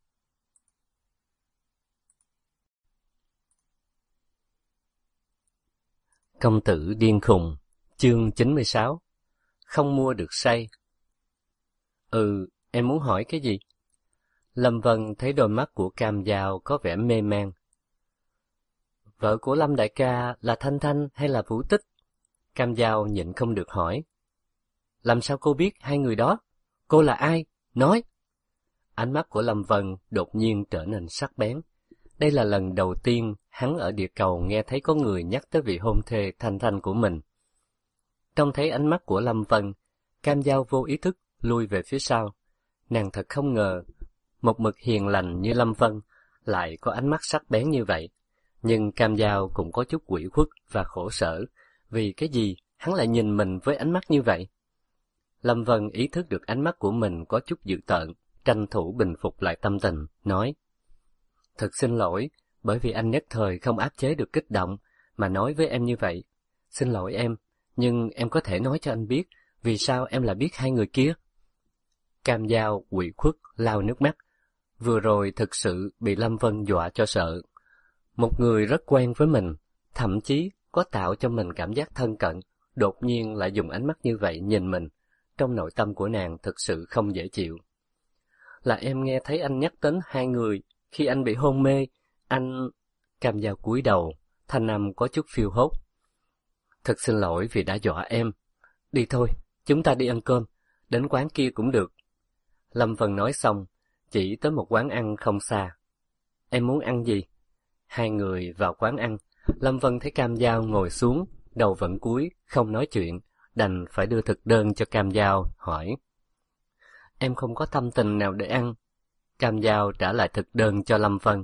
Công tử điên khùng, chương 96. Không mua được say. Em muốn hỏi cái gì? Lâm Vân thấy đôi mắt của Cam Dao có vẻ mê man. Vợ của Lâm đại ca là Thanh Thanh hay là Vũ Tích? Cam Dao nhịn không được hỏi. Làm sao cô biết hai người đó? Cô là ai? Nói! Ánh mắt của Lâm Vân đột nhiên trở nên sắc bén. Đây là lần đầu tiên hắn ở địa cầu nghe thấy có người nhắc tới vị hôn thê Thanh Thanh của mình. Trông thấy ánh mắt của Lâm Vân, Cam Dao vô ý thức lui về phía sau. Nàng thật không ngờ, một mực hiền lành như Lâm Vân lại có ánh mắt sắc bén như vậy. Nhưng Cam Dao cũng có chút ủy khuất và khổ sở, vì cái gì hắn lại nhìn mình với ánh mắt như vậy? Lâm Vân ý thức được ánh mắt của mình có chút dữ tợn, tranh thủ bình phục lại tâm tình, nói: Thật xin lỗi, bởi vì anh nhất thời không áp chế được kích động, mà nói với em như vậy. Xin lỗi em, nhưng em có thể nói cho anh biết, vì sao em lại biết hai người kia? Cam Dao ủy khuất, lau nước mắt. Vừa rồi thực sự bị Lâm Vân dọa cho sợ. Một người rất quen với mình, thậm chí có tạo cho mình cảm giác thân cận, đột nhiên lại dùng ánh mắt như vậy nhìn mình. Trong nội tâm của nàng thực sự không dễ chịu. Là em nghe thấy anh nhắc đến hai người, khi anh bị hôn mê, anh... Cam Dao cúi đầu, thanh âm có chút phiêu hốt. Thật xin lỗi vì đã dọa em. Đi thôi, chúng ta đi ăn cơm, đến quán kia cũng được. Lâm Vân nói xong, chỉ tới một quán ăn không xa. Em muốn ăn gì? Hai người vào quán ăn, Lâm Vân thấy Cam Dao ngồi xuống, đầu vẫn cúi, không nói chuyện, đành phải đưa thực đơn cho Cam Dao, hỏi. Em không có tâm tình nào để ăn. Cam Dao trả lại thực đơn cho Lâm Vân.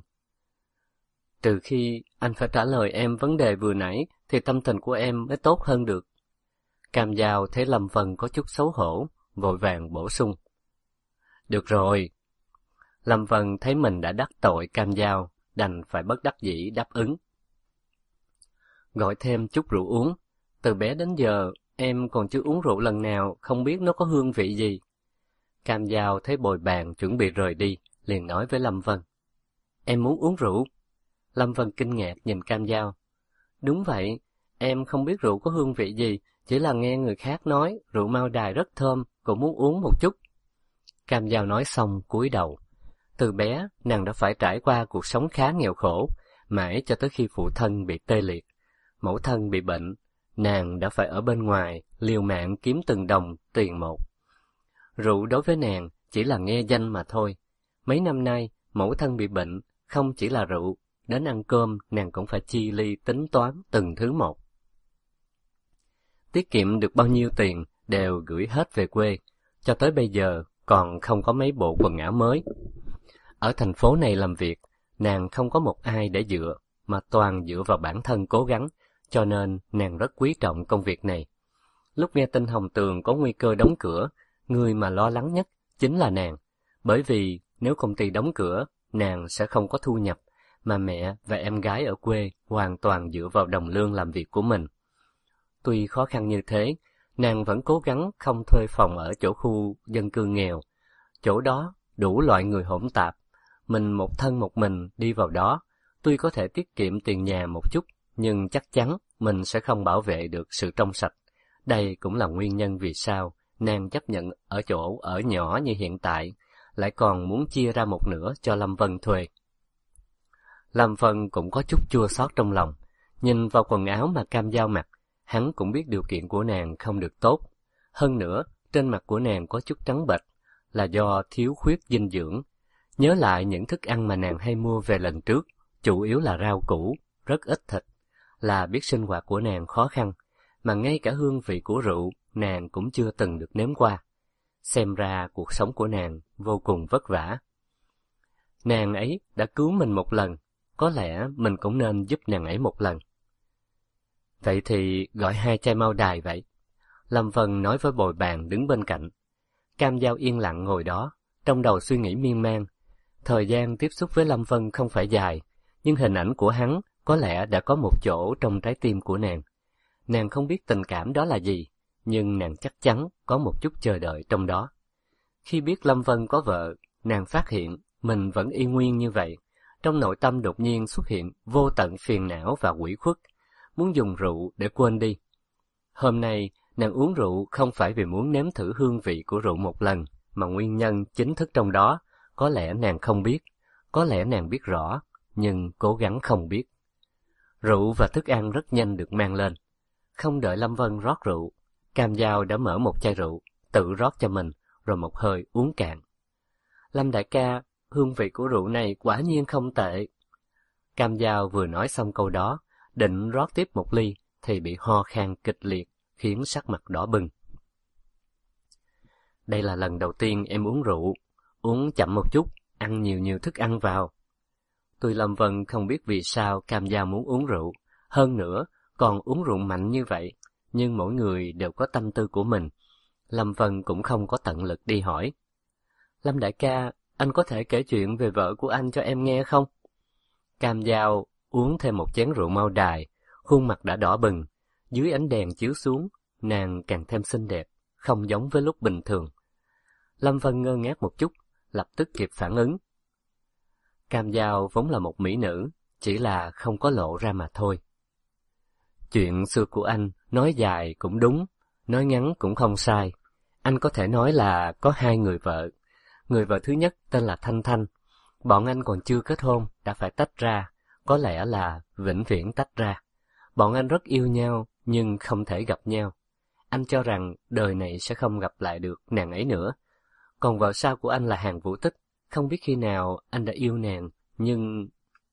Trừ khi anh phải trả lời em vấn đề vừa nãy, thì tâm tình của em mới tốt hơn được. Cam Dao thấy Lâm Vân có chút xấu hổ, vội vàng bổ sung. Được rồi. Lâm Vân thấy mình đã đắc tội Cam Dao, đành phải bất đắc dĩ đáp ứng. Gọi thêm chút rượu uống. Từ bé đến giờ, em còn chưa uống rượu lần nào, không biết nó có hương vị gì. Cam Dao thấy bồi bàn chuẩn bị rời đi, liền nói với Lâm Vân. Em muốn uống rượu. Lâm Vân kinh ngạc nhìn Cam Dao. Đúng vậy, em không biết rượu có hương vị gì, chỉ là nghe người khác nói rượu Mao Đài rất thơm, cũng muốn uống một chút. Cam Dao nói xong cúi đầu. Từ bé, nàng đã phải trải qua cuộc sống khá nghèo khổ, mãi cho tới khi phụ thân bị tê liệt. Mẫu thân bị bệnh, nàng đã phải ở bên ngoài, liều mạng kiếm từng đồng tiền một. Rượu đối với nàng chỉ là nghe danh mà thôi. Mấy năm nay, mẫu thân bị bệnh, không chỉ là rượu, đến ăn cơm nàng cũng phải chi ly tính toán từng thứ một. Tiết kiệm được bao nhiêu tiền đều gửi hết về quê, cho tới bây giờ còn không có mấy bộ quần áo mới. Ở thành phố này làm việc, nàng không có một ai để dựa, mà toàn dựa vào bản thân cố gắng, cho nên nàng rất quý trọng công việc này. Lúc nghe tin Hồng Tường có nguy cơ đóng cửa, người mà lo lắng nhất chính là nàng, bởi vì nếu công ty đóng cửa, nàng sẽ không có thu nhập, mà mẹ và em gái ở quê hoàn toàn dựa vào đồng lương làm việc của mình. Tuy khó khăn như thế, nàng vẫn cố gắng không thuê phòng ở chỗ khu dân cư nghèo. Chỗ đó đủ loại người hỗn tạp, mình một thân một mình đi vào đó, tuy có thể tiết kiệm tiền nhà một chút, nhưng chắc chắn mình sẽ không bảo vệ được sự trong sạch. Đây cũng là nguyên nhân vì sao nàng chấp nhận ở chỗ ở nhỏ như hiện tại, lại còn muốn chia ra một nửa cho Lâm Vân thuê. Lâm Vân cũng có chút chua xót trong lòng, nhìn vào quần áo mà Cam Dao mặc, hắn cũng biết điều kiện của nàng không được tốt. Hơn nữa, trên mặt của nàng có chút trắng bệch, là do thiếu khuyết dinh dưỡng. Nhớ lại những thức ăn mà nàng hay mua về lần trước, chủ yếu là rau củ, rất ít thịt, là biết sinh hoạt của nàng khó khăn, mà ngay cả hương vị của rượu nàng cũng chưa từng được nếm qua. Xem ra cuộc sống của nàng vô cùng vất vả. Nàng ấy đã cứu mình một lần, có lẽ mình cũng nên giúp nàng ấy một lần. Vậy thì gọi 2 chai mao đài vậy. Lâm Vân nói với bồi bàn đứng bên cạnh. Cam Dao yên lặng ngồi đó, trong đầu suy nghĩ miên man. Thời gian tiếp xúc với Lâm Vân không phải dài, nhưng hình ảnh của hắn có lẽ đã có một chỗ trong trái tim của nàng. Nàng không biết tình cảm đó là gì, nhưng nàng chắc chắn có một chút chờ đợi trong đó. Khi biết Lâm Vân có vợ, nàng phát hiện mình vẫn y nguyên như vậy. Trong nội tâm đột nhiên xuất hiện vô tận phiền não và ủy khuất, muốn dùng rượu để quên đi. Hôm nay, nàng uống rượu không phải vì muốn nếm thử hương vị của rượu một lần, mà nguyên nhân chính thức trong đó, có lẽ nàng không biết, có lẽ nàng biết rõ, nhưng cố gắng không biết. Rượu và thức ăn rất nhanh được mang lên. Không đợi Lâm Vân rót rượu, Cam Dao đã mở một chai rượu, tự rót cho mình, rồi một hơi uống cạn. Lâm đại ca, hương vị của rượu này quả nhiên không tệ. Cam Dao vừa nói xong câu đó, định rót tiếp một ly, thì bị ho khan kịch liệt, khiến sắc mặt đỏ bừng. Đây là lần đầu tiên em uống rượu, uống chậm một chút, ăn nhiều thức ăn vào. Tuy Lâm Vân không biết vì sao Cam Dao muốn uống rượu, hơn nữa còn uống rượu mạnh như vậy, nhưng mỗi người đều có tâm tư của mình. Lâm Vân cũng không có tận lực đi hỏi. Lâm đại ca, anh có thể kể chuyện về vợ của anh cho em nghe không? Cam Dao uống thêm một chén rượu mao đài, khuôn mặt đã đỏ bừng, dưới ánh đèn chiếu xuống, nàng càng thêm xinh đẹp, không giống với lúc bình thường. Lâm Vân ngơ ngác một chút, lập tức kịp phản ứng. Cam Dao vốn là một mỹ nữ, chỉ là không có lộ ra mà thôi. Chuyện xưa của anh, nói dài cũng đúng, nói ngắn cũng không sai. Anh có thể nói là có 2 người vợ. Người vợ thứ nhất tên là Thanh Thanh. Bọn anh còn chưa kết hôn, đã phải tách ra, có lẽ là vĩnh viễn tách ra. Bọn anh rất yêu nhau, nhưng không thể gặp nhau. Anh cho rằng đời này sẽ không gặp lại được nàng ấy nữa. Còn vợ sau của anh là Hàn Vũ Tích, không biết khi nào anh đã yêu nàng, nhưng...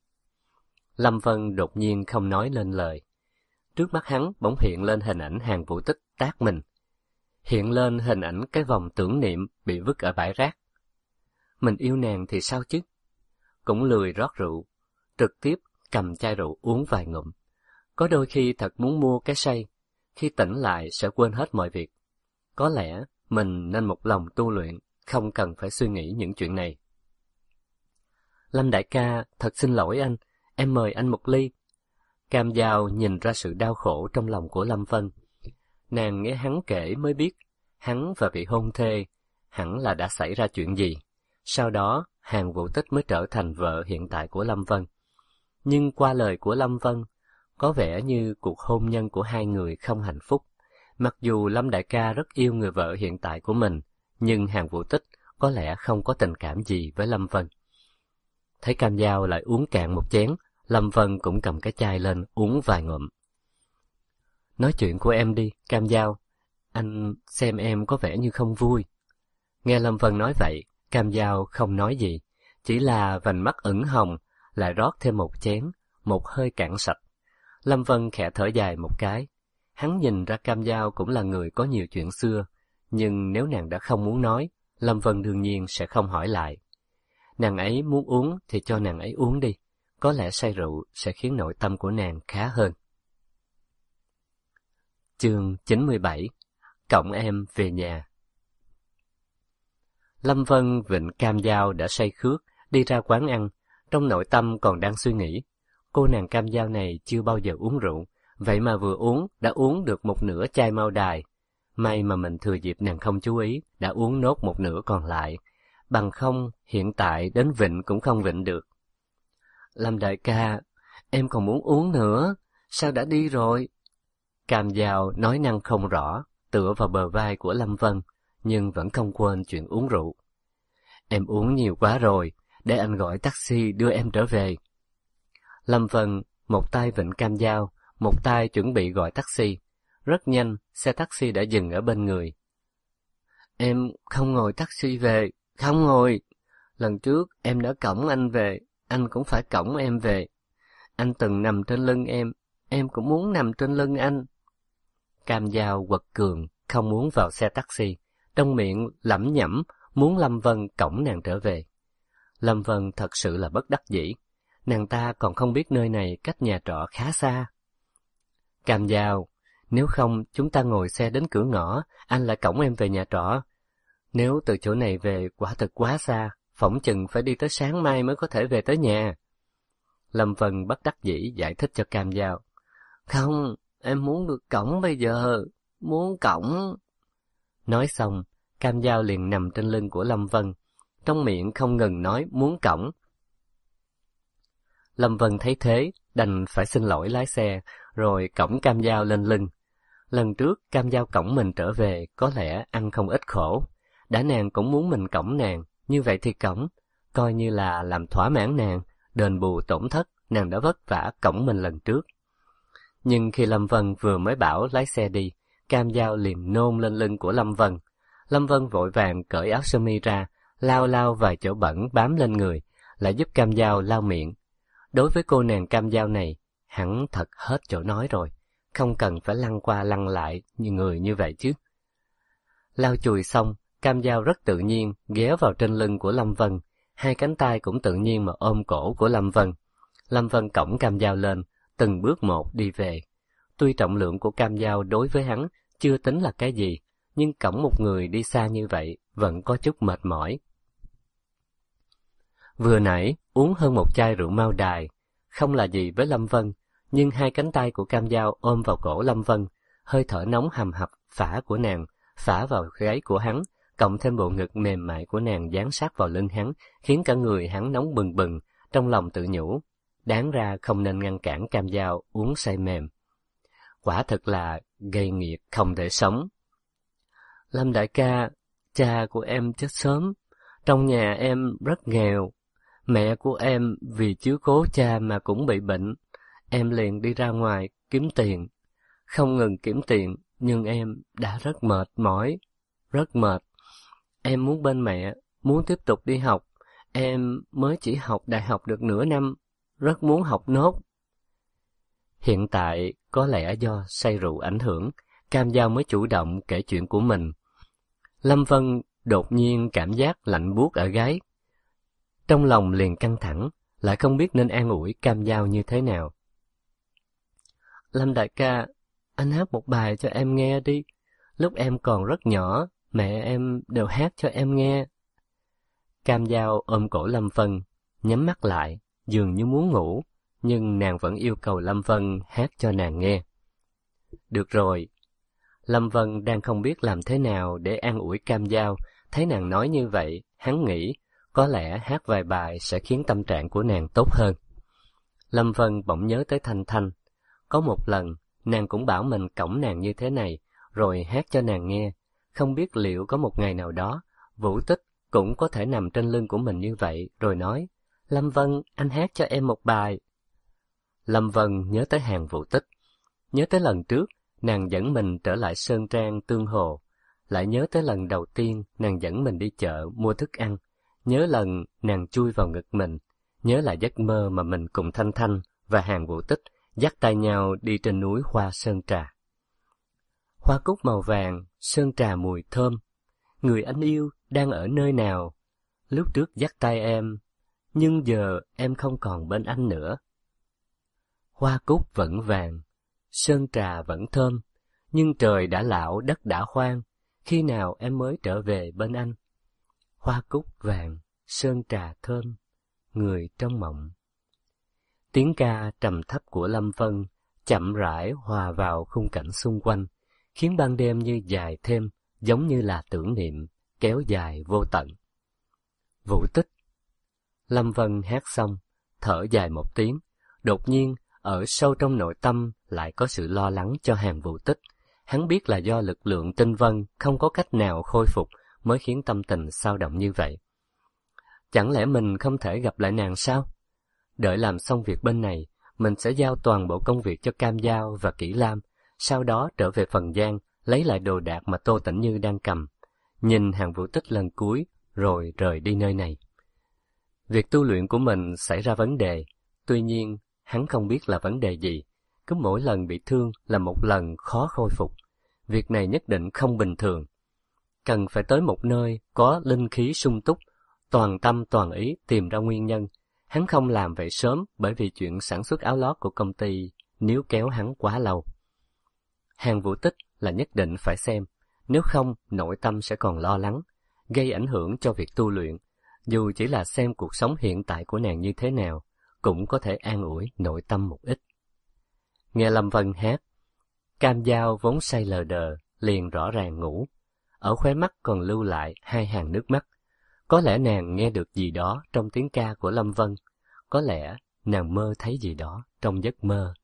Lâm Vân đột nhiên không nói lên lời. Trước mắt hắn bỗng hiện lên hình ảnh Hàn Vũ Tích tát mình. Hiện lên hình ảnh cái vòng tưởng niệm bị vứt ở bãi rác. Mình yêu nàng thì sao chứ? Cũng lười rót rượu, trực tiếp cầm chai rượu uống vài ngụm. Có đôi khi thật muốn mua cái say, khi tỉnh lại sẽ quên hết mọi việc. Có lẽ mình nên một lòng tu luyện, không cần phải suy nghĩ những chuyện này. Lâm đại ca, thật xin lỗi anh, em mời anh một ly. Cam Dao nhìn ra sự đau khổ trong lòng của Lâm Vân. Nàng nghe hắn kể mới biết, hắn và vị hôn thê, hẳn là đã xảy ra chuyện gì. Sau đó, Hàn Vũ Tích mới trở thành vợ hiện tại của Lâm Vân. Nhưng qua lời của Lâm Vân, có vẻ như cuộc hôn nhân của 2 người không hạnh phúc. Mặc dù Lâm đại ca rất yêu người vợ hiện tại của mình, nhưng Hàn Vũ Tích có lẽ không có tình cảm gì với Lâm Vân. Thấy Cam Dao lại uống cạn một chén, Lâm Vân cũng cầm cái chai lên uống vài ngụm. Nói chuyện của em đi, Cam Dao. Anh xem em có vẻ như không vui. Nghe Lâm Vân nói vậy, Cam Dao không nói gì, chỉ là vành mắt ửng hồng, lại rót thêm một chén, một hơi cạn sạch. Lâm Vân khẽ thở dài một cái. Hắn nhìn ra Cam Dao cũng là người có nhiều chuyện xưa, nhưng nếu nàng đã không muốn nói, Lâm Vân đương nhiên sẽ không hỏi lại. Nàng ấy muốn uống thì cho nàng ấy uống đi, có lẽ say rượu sẽ khiến nội tâm của nàng khá hơn. Chương 97. Cõng em về nhà. Lâm Vân vịnh Cam Dao đã say khước, đi ra quán ăn, trong nội tâm còn đang suy nghĩ. Cô nàng Cam Dao này chưa bao giờ uống rượu, vậy mà vừa uống đã uống được một nửa chai mao đài. May mà mình thừa dịp nàng không chú ý, đã uống nốt một nửa còn lại. Bằng không, hiện tại đến vịnh cũng không vịnh được. Lâm đại ca, em còn muốn uống nữa, sao đã đi rồi? Cam Dao nói năng không rõ, tựa vào bờ vai của Lâm Vân, nhưng vẫn không quên chuyện uống rượu. Em uống nhiều quá rồi, để anh gọi taxi đưa em trở về. Lâm Vân một tay vịnh Cam Dao, một tay chuẩn bị gọi taxi. Rất nhanh, xe taxi đã dừng ở bên người. Em không ngồi taxi về, không ngồi. Lần trước em đã cõng anh về, anh cũng phải cõng em về, Anh từng nằm trên lưng em cũng muốn nằm trên lưng anh. Cam Dao quật cường, không muốn vào xe taxi, trong miệng lẩm nhẩm muốn Lâm Vân cõng nàng trở về. Lâm Vân thật sự là bất đắc dĩ, nàng ta còn không biết nơi này cách nhà trọ khá xa. Cam Dao, nếu không chúng ta ngồi xe đến cửa ngõ, anh lại cõng em về nhà trọ. Nếu từ chỗ này về quả thực quá xa, phỏng chừng phải đi tới sáng mai mới có thể về tới nhà. Lâm Vân bất đắc dĩ giải thích cho Cam Dao. Không, em muốn được cõng bây giờ, muốn cõng. Nói xong, Cam Dao liền nằm trên lưng của Lâm Vân, trong miệng không ngừng nói muốn cõng. Lâm Vân thấy thế, đành phải xin lỗi lái xe, rồi cõng Cam Dao lên lưng. Lần trước Cam Dao cõng mình trở về có lẽ ăn không ít khổ. Đã nàng cũng muốn mình cõng nàng, như vậy thì cõng, coi như là làm thỏa mãn nàng, đền bù tổn thất nàng đã vất vả cõng mình lần trước. Nhưng khi Lâm Vân vừa mới bảo lái xe đi, Cam Dao liền nôn lên lưng của Lâm Vân. Lâm Vân vội vàng cởi áo sơ mi ra, lau vài chỗ bẩn bám lên người, lại giúp Cam Dao lau miệng. Đối với cô nàng Cam Dao này, hẳn thật hết chỗ nói rồi, không cần phải lăn qua lăn lại như người như vậy chứ. Lau chùi xong, Cam Dao rất tự nhiên ghé vào trên lưng của Lâm Vân, hai cánh tay cũng tự nhiên mà ôm cổ của Lâm Vân. Lâm Vân cõng Cam Dao lên, từng bước một đi về. Tuy trọng lượng của Cam Dao đối với hắn chưa tính là cái gì, nhưng cõng một người đi xa như vậy vẫn có chút mệt mỏi. Vừa nãy uống hơn một chai rượu Mao Đài, không là gì với Lâm Vân, nhưng hai cánh tay của Cam Dao ôm vào cổ Lâm Vân, hơi thở nóng hầm hập phả của nàng phả vào gáy của hắn, cộng thêm bộ ngực mềm mại của nàng dán sát vào lưng hắn, khiến cả người hắn nóng bừng bừng, trong lòng tự nhủ, đáng ra không nên ngăn cản Cam Dao uống say mềm. Quả thực là gây nghiệt không thể sống. Lâm đại ca, cha của em chết sớm, trong nhà em rất nghèo, mẹ của em vì chiếu cố cha mà cũng bị bệnh, em liền đi ra ngoài kiếm tiền. Không ngừng kiếm tiền, nhưng em đã rất mệt mỏi, rất mệt. Em muốn bên mẹ, muốn tiếp tục đi học, em mới chỉ học đại học được nửa năm, rất muốn học nốt. Hiện tại, có lẽ do say rượu ảnh hưởng, Cam Dao mới chủ động kể chuyện của mình. Lâm Vân đột nhiên cảm giác lạnh buốt ở gáy. Trong lòng liền căng thẳng, lại không biết nên an ủi Cam Dao như thế nào. Lâm đại ca, anh hát một bài cho em nghe đi. Lúc em còn rất nhỏ, mẹ em đều hát cho em nghe. Cam Dao ôm cổ Lâm Vân, nhắm mắt lại, dường như muốn ngủ, nhưng nàng vẫn yêu cầu Lâm Vân hát cho nàng nghe. Được rồi. Lâm Vân đang không biết làm thế nào để an ủi Cam Dao, thấy nàng nói như vậy, hắn nghĩ có lẽ hát vài bài sẽ khiến tâm trạng của nàng tốt hơn. Lâm Vân bỗng nhớ tới Thanh Thanh. Có một lần, nàng cũng bảo mình cõng nàng như thế này, rồi hát cho nàng nghe. Không biết liệu có một ngày nào đó, Vũ Tích cũng có thể nằm trên lưng của mình như vậy, rồi nói, Lâm Vân, anh hát cho em một bài. Lâm Vân nhớ tới hàng Vũ Tích, nhớ tới lần trước, nàng dẫn mình trở lại Sơn Trang Tương Hồ, lại nhớ tới lần đầu tiên nàng dẫn mình đi chợ mua thức ăn, nhớ lần nàng chui vào ngực mình, nhớ lại giấc mơ mà mình cùng Thanh Thanh và hàng Vũ Tích dắt tay nhau đi trên núi hoa sơn trà. Hoa cúc màu vàng, sơn trà mùi thơm, người anh yêu đang ở nơi nào? Lúc trước dắt tay em, nhưng giờ em không còn bên anh nữa. Hoa cúc vẫn vàng, sơn trà vẫn thơm, nhưng trời đã lão đất đã hoang, khi nào em mới trở về bên anh? Hoa cúc vàng, sơn trà thơm, người trong mộng. Tiếng ca trầm thấp của Lâm Vân chậm rãi hòa vào khung cảnh xung quanh, khiến ban đêm như dài thêm, giống như là tưởng niệm, kéo dài vô tận. Vũ Tích. Lâm Vân hát xong, thở dài một tiếng, đột nhiên, ở sâu trong nội tâm lại có sự lo lắng cho hàng Vũ Tích. Hắn biết là do lực lượng tinh vân không có cách nào khôi phục mới khiến tâm tình xao động như vậy. Chẳng lẽ mình không thể gặp lại nàng sao? Đợi làm xong việc bên này, mình sẽ giao toàn bộ công việc cho Cam Dao và Kỷ Lam, sau đó trở về Phần Giang, lấy lại đồ đạc mà Tô Tĩnh Như đang cầm, nhìn hàng Vũ Tích lần cuối, rồi rời đi nơi này. Việc tu luyện của mình xảy ra vấn đề, tuy nhiên Hắn không biết là vấn đề gì, cứ mỗi lần bị thương là một lần khó khôi phục. Việc này nhất định không bình thường. Cần phải tới một nơi có linh khí sung túc, toàn tâm toàn ý tìm ra nguyên nhân. Hắn không làm vậy sớm bởi vì chuyện sản xuất áo lót của công ty níu kéo hắn quá lâu. Hàng Vũ Tích là nhất định phải xem, nếu không nội tâm sẽ còn lo lắng, gây ảnh hưởng cho việc tu luyện. Dù chỉ là xem cuộc sống hiện tại của nàng như thế nào, cũng có thể an ủi nội tâm một ít. Nghe Lâm Vân hát, Cam Dao vốn say lờ đờ, liền rõ ràng ngủ. Ở khóe mắt còn lưu lại 2 hàng nước mắt. Có lẽ nàng nghe được gì đó trong tiếng ca của Lâm Vân. Có lẽ nàng mơ thấy gì đó trong giấc mơ.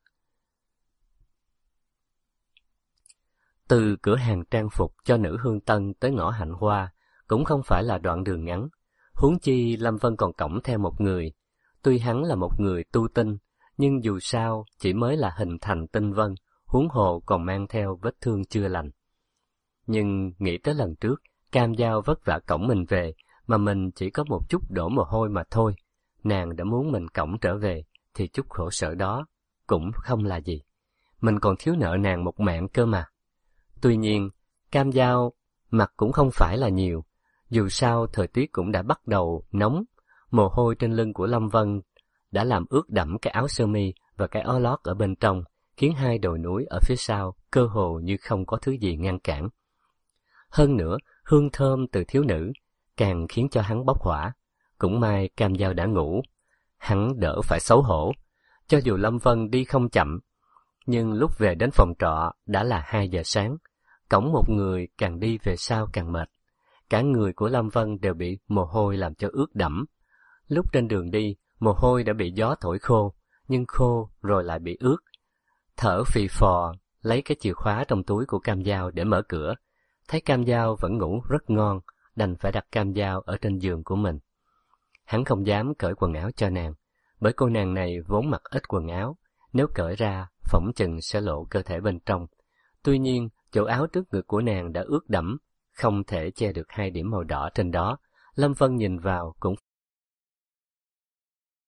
Từ cửa hàng trang phục cho nữ hương tân tới ngõ Hạnh Hoa cũng không phải là đoạn đường ngắn. Huống chi Lâm Vân còn cõng theo một người. Tuy hắn là một người tu tinh, nhưng dù sao chỉ mới là hình thành tinh vân, huống hồ còn mang theo vết thương chưa lành. Nhưng nghĩ tới lần trước, Cam Dao vất vả cõng mình về, mà mình chỉ có một chút đổ mồ hôi mà thôi. Nàng đã muốn mình cõng trở về, thì chút khổ sở đó cũng không là gì. Mình còn thiếu nợ nàng một mạng cơ mà. Tuy nhiên, Cam Dao mặc cũng không phải là nhiều. Dù sao thời tiết cũng đã bắt đầu nóng, mồ hôi trên lưng của Lâm Vân đã làm ướt đẫm cái áo sơ mi và cái áo lót ở bên trong, khiến 2 đồi núi ở phía sau cơ hồ như không có thứ gì ngăn cản. Hơn nữa, hương thơm từ thiếu nữ càng khiến cho hắn bốc hỏa. Cũng may Cam Dao đã ngủ, hắn đỡ phải xấu hổ. Cho dù Lâm Vân đi không chậm, nhưng lúc về đến phòng trọ đã là 2 giờ sáng. Cõng một người càng đi về sau càng mệt. Cả người của Lâm Vân đều bị mồ hôi làm cho ướt đẫm. Lúc trên đường đi, mồ hôi đã bị gió thổi khô, nhưng khô rồi lại bị ướt. Thở phì phò, lấy cái chìa khóa trong túi của Cam Dao để mở cửa. Thấy Cam Dao vẫn ngủ rất ngon, đành phải đặt Cam Dao ở trên giường của mình. Hắn không dám cởi quần áo cho nàng, bởi cô nàng này vốn mặc ít quần áo, nếu cởi ra, phỏng chừng sẽ lộ cơ thể bên trong. Tuy nhiên, chỗ áo trước ngực của nàng đã ướt đẫm, không thể che được 2 điểm màu đỏ trên đó. Lâm Vân nhìn vào cũng